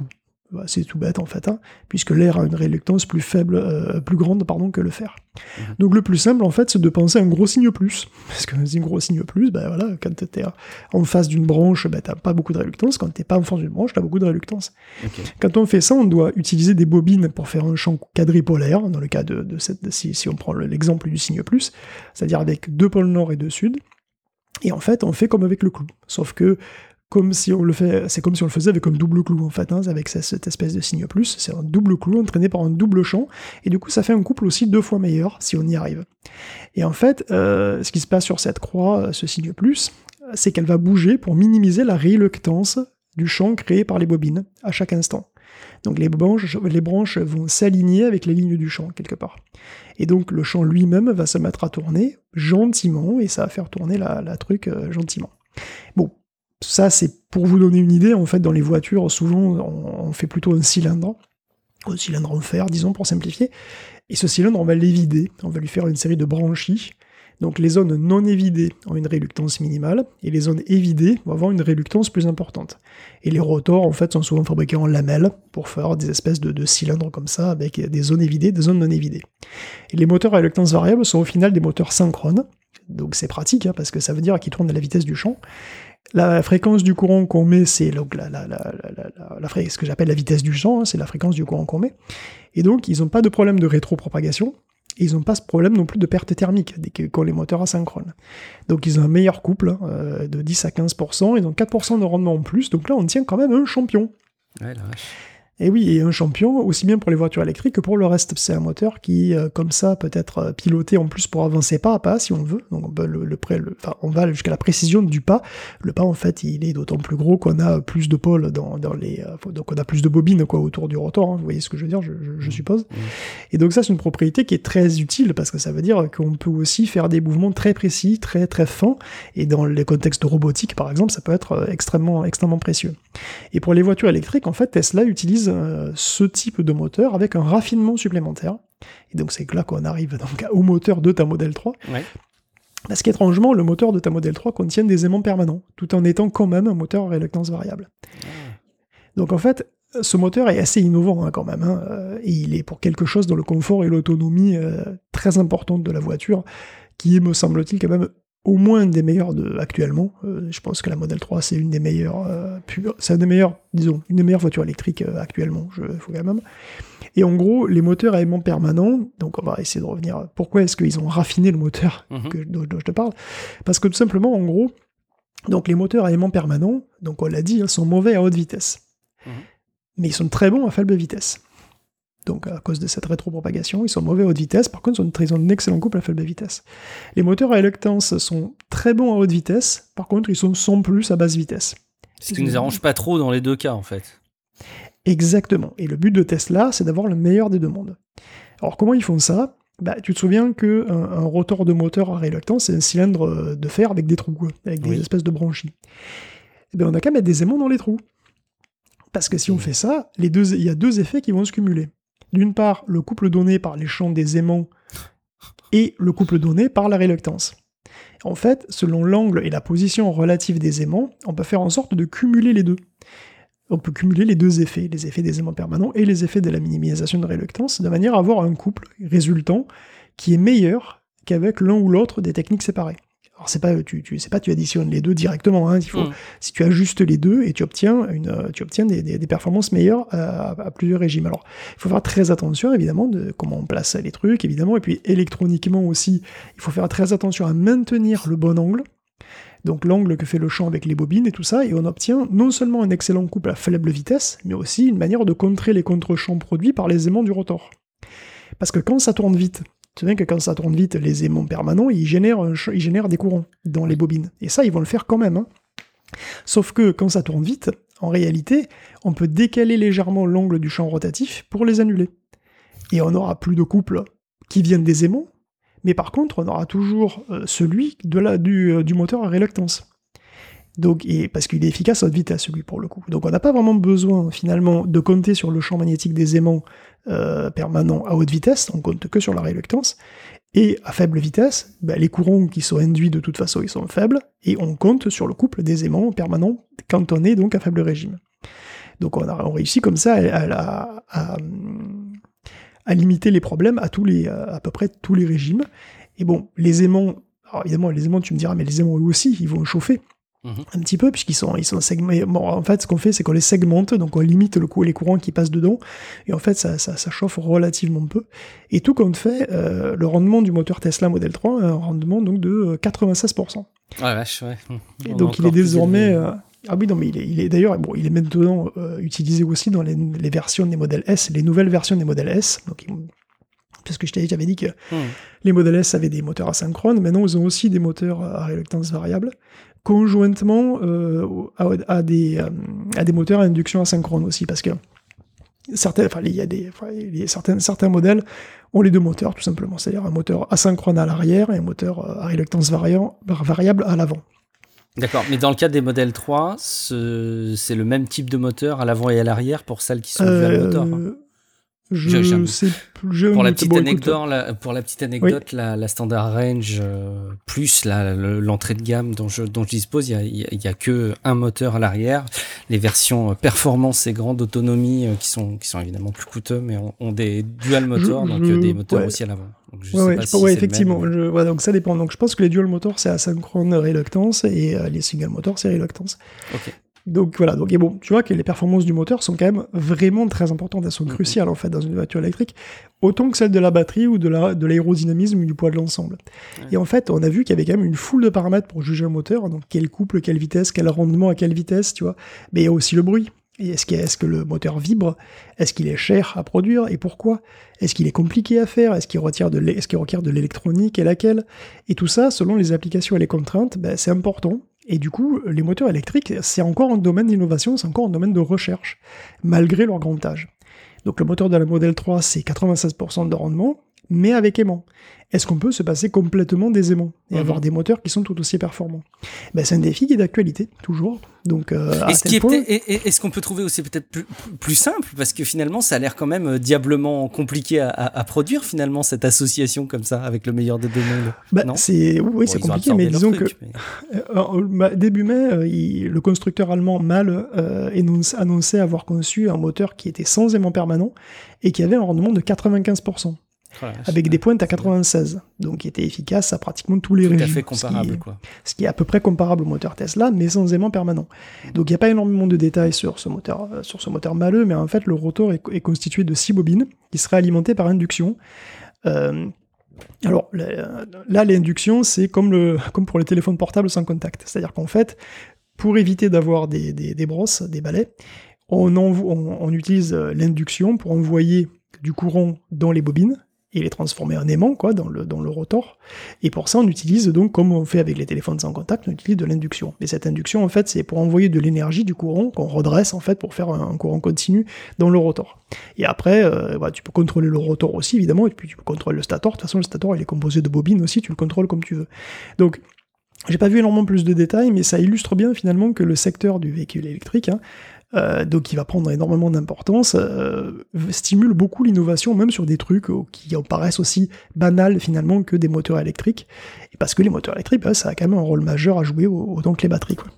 Bah, c'est tout bête en fait, hein, puisque l'air a une réluctance plus faible, euh, plus grande pardon, que le fer. Mmh. Donc le plus simple en fait, c'est de penser à un gros signe plus, parce que un gros signe plus, bah, voilà, quand t'es en face d'une branche, bah, t'as pas beaucoup de réluctance, quand t'es pas en face d'une branche, t'as beaucoup de réluctance. Okay. Quand on fait ça, on doit utiliser des bobines pour faire un champ quadripolaire, dans le cas de, de cette, de, si, si on prend l'exemple du signe plus, c'est-à-dire avec deux pôles nord et deux sud, et en fait, on fait comme avec le clou, sauf que comme si on le fait, c'est comme si on le faisait avec un double clou en fait, hein, avec cette espèce de signe plus, c'est un double clou entraîné par un double champ, et du coup ça fait un couple aussi deux fois meilleur si on y arrive. Et en fait, euh, ce qui se passe sur cette croix, ce signe plus, c'est qu'elle va bouger pour minimiser la réluctance du champ créé par les bobines à chaque instant. Donc les branches, les branches vont s'aligner avec les lignes du champ quelque part. Et donc le champ lui-même va se mettre à tourner gentiment, et ça va faire tourner la, la truc euh, gentiment. Bon. Ça, c'est pour vous donner une idée. En fait, dans les voitures, souvent, on, on fait plutôt un cylindre, un cylindre en fer, disons, pour simplifier. Et ce cylindre, on va l'évider. On va lui faire une série de branchies. Donc, les zones non évidées ont une réluctance minimale, et les zones évidées vont avoir une réluctance plus importante. Et les rotors, en fait, sont souvent fabriqués en lamelles pour faire des espèces de, de cylindres comme ça, avec des zones évidées, des zones non évidées. Et les moteurs à réluctance variable sont au final des moteurs synchrones. Donc, c'est pratique, hein, parce que ça veut dire qu'ils tournent à la vitesse du champ. La fréquence du courant qu'on met, c'est donc la, la, la, la, la, la, ce que j'appelle la vitesse du champ, hein, c'est la fréquence du courant qu'on met. Et donc, ils n'ont pas de problème de rétropropagation, et ils n'ont pas ce problème non plus de perte thermique dès qu'ont les moteurs asynchrones. Donc, ils ont un meilleur couple, hein, euh, de dix à quinze pour cent, ils ont quatre pour cent de rendement en plus, donc là, on tient quand même un champion. Ouais, la vache. Et oui, et un champion, aussi bien pour les voitures électriques que pour le reste. C'est un moteur qui, euh, comme ça, peut être piloté en plus pour avancer pas à pas, si on veut. Donc on, peut le, le, le, enfin, on va jusqu'à la précision du pas. Le pas, en fait, il est d'autant plus gros qu'on a plus de pôles dans, dans les... Euh, donc on a plus de bobines quoi, autour du rotor, hein, vous voyez ce que je veux dire, je, je, je suppose. Mmh. Et donc ça, c'est une propriété qui est très utile, parce que ça veut dire qu'on peut aussi faire des mouvements très précis, très très fins, et dans les contextes de robotique, par exemple, ça peut être extrêmement, extrêmement précieux. Et pour les voitures électriques, en fait, Tesla utilise ce type de moteur avec un raffinement supplémentaire. Et donc c'est là qu'on arrive donc au moteur de ta Model trois. Ouais. Parce qu'étrangement, le moteur de ta Model trois contient des aimants permanents, tout en étant quand même un moteur à réluctance variable. Ouais. Donc en fait, ce moteur est assez innovant hein, quand même, hein, euh, et il est pour quelque chose dans le confort et l'autonomie euh, très importante de la voiture, qui est, me semble-t-il, quand même au moins une des meilleures de, actuellement. Euh, je pense que la Model trois, c'est une des meilleures, euh, pure, c'est une des meilleures, disons, une des meilleures voitures électriques euh, actuellement, je, faut quand même. Et en gros, les moteurs à aimants permanents, donc on va essayer de revenir, pourquoi est-ce qu'ils ont raffiné le moteur mm-hmm. que, dont, dont je te parle? Parce que tout simplement, en gros, donc les moteurs à aimants permanents, donc on l'a dit, hein, sont mauvais à haute vitesse. Mm-hmm. Mais ils sont très bons à faible vitesse. Donc à cause de cette rétropropagation, ils sont mauvais à haute vitesse, par contre ils ont un excellent couple à faible vitesse. Les moteurs à réluctance sont très bons à haute vitesse, par contre ils sont sans plus à basse vitesse. Ce qui ne nous arrange pas trop dans les deux cas en fait. Exactement, et le but de Tesla, c'est d'avoir le meilleur des deux mondes. Alors comment ils font ça ? Bah, tu te souviens qu'un un rotor de moteur à réluctance, c'est un cylindre de fer avec des trous, avec des oui. espèces de branchies. Et bien on n'a qu'à mettre des aimants dans les trous. Parce que si on fait ça, les deux, il y a deux effets qui vont se cumuler. D'une part, le couple donné par les champs des aimants et le couple donné par la réluctance. En fait, selon l'angle et la position relative des aimants, on peut faire en sorte de cumuler les deux. On peut cumuler les deux effets, les effets des aimants permanents et les effets de la minimisation de réluctance, de manière à avoir un couple résultant qui est meilleur qu'avec l'un ou l'autre des techniques séparées. Alors c'est pas tu tu c'est pas tu additionnes les deux directement, hein, il faut mmh. si tu ajustes les deux et tu obtiens une tu obtiens des, des, des performances meilleures à, à plusieurs régimes. Alors il faut faire très attention évidemment de comment on place les trucs évidemment, et puis électroniquement aussi il faut faire très attention à maintenir le bon angle, donc l'angle que fait le champ avec les bobines et tout ça, et on obtient non seulement un excellent couple à faible vitesse, mais aussi une manière de contrer les contre-champs produits par les aimants du rotor. Parce que quand ça tourne vite, tu te souviens que quand ça tourne vite, les aimants permanents, ils génèrent, un ch- ils génèrent des courants dans les bobines. Et ça, ils vont le faire quand même. Hein. Sauf que quand ça tourne vite, en réalité, on peut décaler légèrement l'angle du champ rotatif pour les annuler. Et on n'aura plus de couple qui viennent des aimants, mais par contre, on aura toujours euh, celui de la, du, euh, du moteur à réluctance. Donc, et parce qu'il est efficace à haute vitesse, celui pour le coup. Donc on n'a pas vraiment besoin, finalement, de compter sur le champ magnétique des aimants euh, permanents à haute vitesse, on compte que sur la réluctance. Et à faible vitesse, bah, les courants qui sont induits de toute façon, ils sont faibles, et on compte sur le couple des aimants permanents quand on est donc à faible régime. Donc on a on réussit comme ça à, à, à, à limiter les problèmes à, tous les, à peu près tous les régimes. Et bon, les aimants, alors évidemment, les aimants, tu me diras, mais les aimants eux aussi, ils vont chauffer. Un petit peu, puisqu'ils sont, ils sont segmentés. Bon, en fait, ce qu'on fait, c'est qu'on les segmente, donc on limite le coup, les courants qui passent dedans, et en fait, ça, ça, ça chauffe relativement peu. Et tout compte fait, euh, le rendement du moteur Tesla Model trois a un rendement donc de quatre-vingt-seize pour cent. Ah la vache, ouais. Et donc il est désormais... Euh, ah oui, non, mais il est, il est d'ailleurs, bon, il est maintenant euh, utilisé aussi dans les, les versions des modèles S, les nouvelles versions des modèles S, donc parce que je t'avais, j'avais dit que mmh. les modèles S avaient des moteurs asynchrones, maintenant ils ont aussi des moteurs à réluctance variable, conjointement euh, à, à, des, euh, à des moteurs à induction asynchrone aussi, parce que certains, enfin, il y a des, enfin, il y a certains, certains modèles ont les deux moteurs, tout simplement, c'est-à-dire un moteur asynchrone à l'arrière et un moteur à réluctance variant, variable à l'avant. D'accord, mais dans le cas des modèles trois, ce, c'est le même type de moteur à l'avant et à l'arrière pour celles qui sont euh, vers le moteur hein. Je, je sais je pour, la petite bon, anecdote, la, pour la petite anecdote, oui. la, la Standard Range euh, plus la, le, l'entrée de gamme dont je, dont je dispose, il y a, il y a que un moteur à l'arrière. Les versions euh, performance et grande autonomie euh, qui sont qui sont évidemment plus coûteux, mais ont, ont des dual moteurs, je, donc euh, des moteurs ouais. aussi à l'avant. Donc je ouais, sais ouais, pas je, si ouais c'est effectivement. le même, mais... je, ouais, donc ça dépend. Donc je pense que les dual motors c'est asynchrone reluctance et euh, les single motors c'est reluctance. Ok. Donc voilà, donc et bon, tu vois que les performances du moteur sont quand même vraiment très importantes, elles sont cruciales en fait dans une voiture électrique, autant que celles de la batterie ou de, la, de l'aérodynamisme ou du poids de l'ensemble. Ouais. Et en fait, on a vu qu'il y avait quand même une foule de paramètres pour juger un moteur, donc quel couple, quelle vitesse, quel rendement à quelle vitesse, tu vois, mais il y a aussi le bruit. Et est-ce, qu'il, est-ce que le moteur vibre? Est-ce qu'il est cher à produire? Et pourquoi? Est-ce qu'il est compliqué à faire? Est-ce qu'il requiert de, est-ce qu'il requiert de l'électronique et laquelle? Et tout ça, selon les applications et les contraintes, ben, c'est important. Et du coup, les moteurs électriques, c'est encore un domaine d'innovation, c'est encore un domaine de recherche, malgré leur grand âge. Donc le moteur de la Model trois, c'est quatre-vingt-seize pour cent de rendement, mais avec aimant. Est-ce qu'on peut se passer complètement des aimants et mmh. avoir des moteurs qui sont tout aussi performants? Ben, c'est un défi qui est d'actualité, toujours. Donc, euh, est-ce, qui est point... est-ce qu'on peut trouver aussi peut-être plus, plus simple? Parce que finalement, ça a l'air quand même diablement compliqué à, à, à produire, finalement, cette association comme ça, avec le meilleur des deux mondes. Ben, non c'est, oui, bon, c'est compliqué, mais disons truc, que mais... Euh, début mai, euh, il, le constructeur allemand Mahle euh, énonce, annonçait avoir conçu un moteur qui était sans aimant permanent et qui avait un rendement de quatre-vingt-quinze pour cent. Voilà, avec des pointes à quatre-vingt-seize, donc qui était efficace à pratiquement tous les Tout régimes. Tout à fait comparable, ce qui, est, quoi. Ce qui est à peu près comparable au moteur Tesla, mais sans aimant permanent. Donc il n'y a pas énormément de détails sur ce moteur, sur ce moteur Mahle, mais en fait le rotor est, est constitué de six bobines qui seraient alimentées par induction. Euh, alors là, l'induction, c'est comme, le, comme pour les téléphones portables sans contact. C'est-à-dire qu'en fait, pour éviter d'avoir des, des, des brosses, des balais, on, envo- on, on utilise l'induction pour envoyer du courant dans les bobines et les transformer en aimant, quoi, dans le, dans le rotor. Et pour ça, on utilise donc, comme on fait avec les téléphones sans contact, on utilise de l'induction. Et cette induction, en fait, c'est pour envoyer de l'énergie, du courant, qu'on redresse, en fait, pour faire un, un courant continu dans le rotor. Et après, euh, bah, tu peux contrôler le rotor aussi, évidemment, et puis tu peux contrôler le stator. De toute façon, le stator, il est composé de bobines aussi, tu le contrôles comme tu veux. Donc, j'ai pas vu énormément plus de détails, mais ça illustre bien, finalement, que le secteur du véhicule électrique, hein, Euh, donc qui va prendre énormément d'importance, euh, stimule beaucoup l'innovation, même sur des trucs euh, qui en paraissent aussi banals finalement que des moteurs électriques, et parce que les moteurs électriques, bah, ça a quand même un rôle majeur à jouer autant que les batteries, quoi.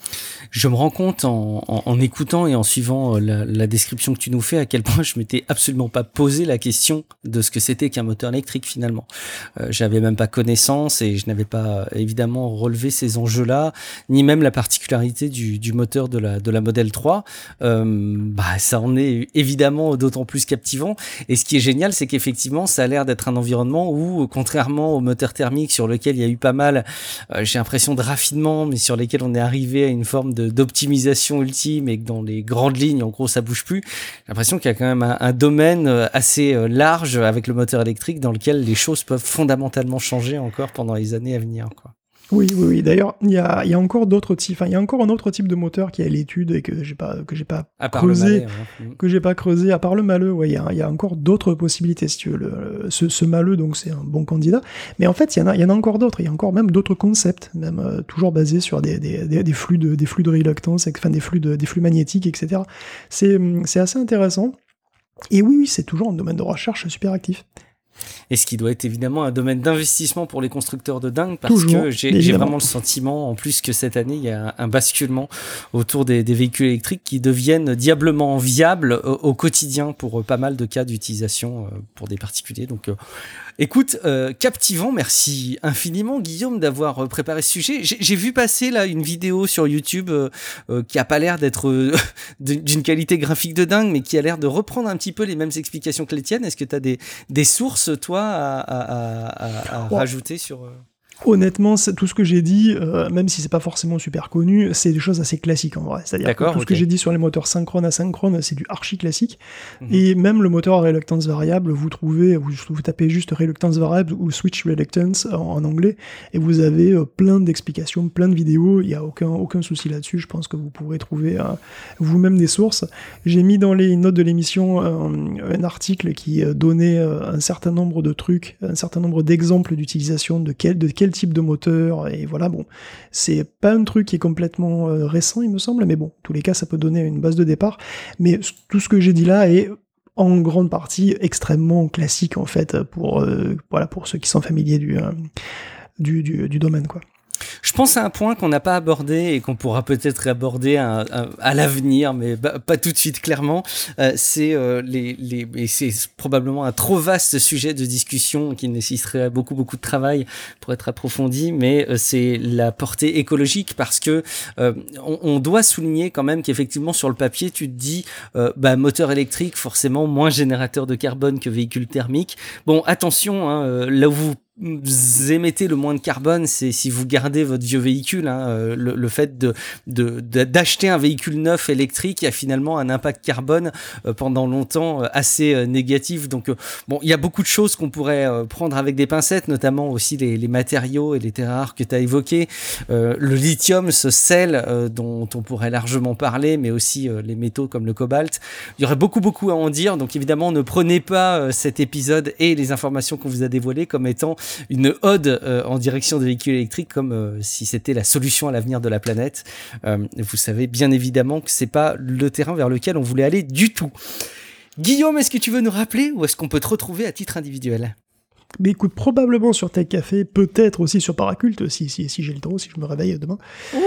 Je me rends compte en, en, en écoutant et en suivant la, la description que tu nous fais à quel point je m'étais absolument pas posé la question de ce que c'était qu'un moteur électrique finalement. Euh, j'avais même pas connaissance et je n'avais pas évidemment relevé ces enjeux-là, ni même la particularité du, du moteur de la, de la Model trois. Euh, bah, ça en est évidemment d'autant plus captivant. Et ce qui est génial, c'est qu'effectivement, ça a l'air d'être un environnement où, contrairement au moteur thermique sur lequel il y a eu pas mal, euh, j'ai l'impression de raffinement, mais sur lesquels on est arrivé à une forme de d'optimisation ultime et que dans les grandes lignes, en gros, ça bouge plus. J'ai l'impression qu'il y a quand même un, un domaine assez large avec le moteur électrique dans lequel les choses peuvent fondamentalement changer encore pendant les années à venir, quoi. Oui, oui, oui. D'ailleurs, il y a, il y a encore d'autres types. Enfin, il y a encore un autre type de moteur qui est à l'étude et que j'ai pas, que j'ai pas creusé, Mahle, ouais. que j'ai pas creusé. À part le Mahle, ouais, il y a, il y a encore d'autres possibilités, si tu veux. Le, ce, ce Mahle, donc, c'est un bon candidat. Mais en fait, il y en a, il y en a encore d'autres. Il y a encore même d'autres concepts, même euh, toujours basés sur des, des, des, des flux de, des flux de réluctance, enfin des flux de, des flux magnétiques, et cetera. C'est, c'est assez intéressant. Et oui, oui, c'est toujours un domaine de recherche super actif. Et ce qui doit être évidemment un domaine d'investissement pour les constructeurs de dingue, parce Toujours, que j'ai, j'ai vraiment le sentiment, en plus, que cette année, il y a un basculement autour des, des véhicules électriques qui deviennent diablement viables au, au quotidien pour pas mal de cas d'utilisation pour des particuliers. Donc, euh, écoute, euh, captivant, merci infiniment Guillaume d'avoir préparé ce sujet. J'ai, j'ai vu passer là une vidéo sur YouTube euh, euh, qui a pas l'air d'être euh, d'une qualité graphique de dingue, mais qui a l'air de reprendre un petit peu les mêmes explications que les tiennes. Est-ce que tu as des, des sources, toi, à, à, à, à ouais. rajouter sur... Euh... Honnêtement, tout ce que j'ai dit, euh, même si c'est pas forcément super connu, c'est des choses assez classiques en vrai. C'est-à-dire D'accord, que tout okay. ce que j'ai dit sur les moteurs synchrones asynchrones, c'est du archi classique. Mm-hmm. Et même le moteur à reluctance variable, vous trouvez, vous, vous tapez juste reluctance variable ou switch reluctance en, en anglais, et vous avez euh, plein d'explications, plein de vidéos. Il y a aucun aucun souci là-dessus. Je pense que vous pourrez trouver euh, vous-même des sources. J'ai mis dans les notes de l'émission euh, un article qui euh, donnait euh, un certain nombre de trucs, un certain nombre d'exemples d'utilisation de quel de quel type de moteur, et voilà, bon, c'est pas un truc qui est complètement euh, récent, il me semble, mais bon, en tous les cas, ça peut donner une base de départ, mais tout ce que j'ai dit là est en grande partie extrêmement classique, en fait, pour, euh, voilà, pour ceux qui sont familiers du, euh, du, du, du domaine, quoi. Je pense à un point qu'on n'a pas abordé et qu'on pourra peut-être aborder à, à, à l'avenir, mais bah, pas tout de suite clairement. Euh, c'est euh, les, les, et c'est probablement un trop vaste sujet de discussion qui nécessiterait beaucoup beaucoup de travail pour être approfondi, mais euh, c'est la portée écologique, parce que euh, on, on doit souligner quand même qu'effectivement sur le papier tu te dis euh, bah moteur électrique forcément moins générateur de carbone que véhicule thermique. Bon, attention, hein, euh, là où vous vous émettez le moins de carbone, c'est si vous gardez votre vieux véhicule. Hein, euh, le, le fait de, de, de d'acheter un véhicule neuf électrique, il y a finalement un impact carbone euh, pendant longtemps euh, assez euh, négatif. Donc euh, bon, il y a beaucoup de choses qu'on pourrait euh, prendre avec des pincettes, notamment aussi les, les matériaux et les terres rares que tu as évoqués. Euh, le lithium, ce sel euh, dont on pourrait largement parler, mais aussi euh, les métaux comme le cobalt. Il y aurait beaucoup beaucoup à en dire. Donc évidemment, ne prenez pas euh, cet épisode et les informations qu'on vous a dévoilées comme étant une ode euh, en direction des véhicules électriques, comme euh, si c'était la solution à l'avenir de la planète. Euh, vous savez bien évidemment que c'est pas le terrain vers lequel on voulait aller du tout. Guillaume, est-ce que tu veux nous rappeler où est-ce qu'on peut te retrouver à titre individuel ? Mais écoute, probablement sur Tech Café, peut-être aussi sur Paraculte, si, si, si j'ai le droit, si je me réveille demain.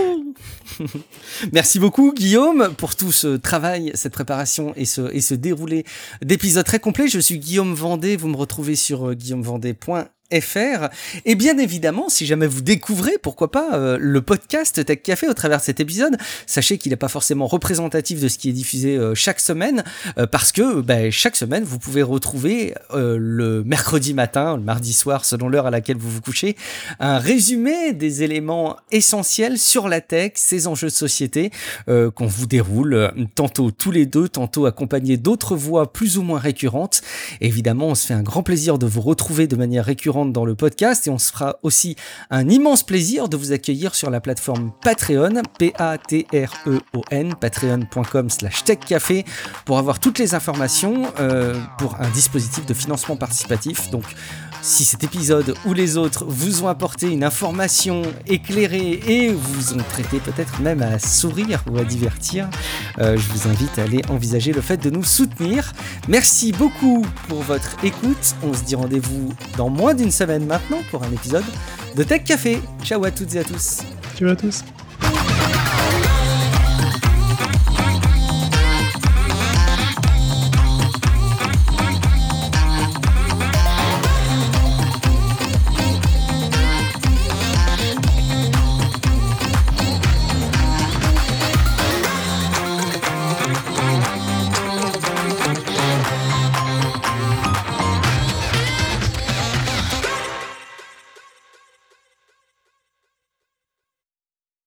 Merci beaucoup Guillaume pour tout ce travail, cette préparation et ce, et ce déroulé d'épisodes très complet. Je suis Guillaume Vendée, vous me retrouvez sur guillaume vendée point F R. Et bien évidemment, si jamais vous découvrez, pourquoi pas, euh, le podcast Tech Café au travers de cet épisode, sachez qu'il n'est pas forcément représentatif de ce qui est diffusé euh, chaque semaine, euh, parce que bah, chaque semaine, vous pouvez retrouver euh, le mercredi matin, le mardi soir, selon l'heure à laquelle vous vous couchez, un résumé des éléments essentiels sur la tech, ses enjeux de société, euh, qu'on vous déroule euh, tantôt tous les deux, tantôt accompagnés d'autres voix plus ou moins récurrentes. Et évidemment, on se fait un grand plaisir de vous retrouver de manière récurrente dans le podcast, et on se fera aussi un immense plaisir de vous accueillir sur la plateforme Patreon, P A T R E O N, patreon point com slash tech café, pour avoir toutes les informations euh, pour un dispositif de financement participatif. Donc si cet épisode ou les autres vous ont apporté une information éclairée et vous ont prêté peut-être même à sourire ou à divertir, euh, je vous invite à aller envisager le fait de nous soutenir. Merci beaucoup pour votre écoute. On se dit rendez-vous dans moins d'une semaine maintenant pour un épisode de Tech Café. Ciao à toutes et à tous. Ciao à tous.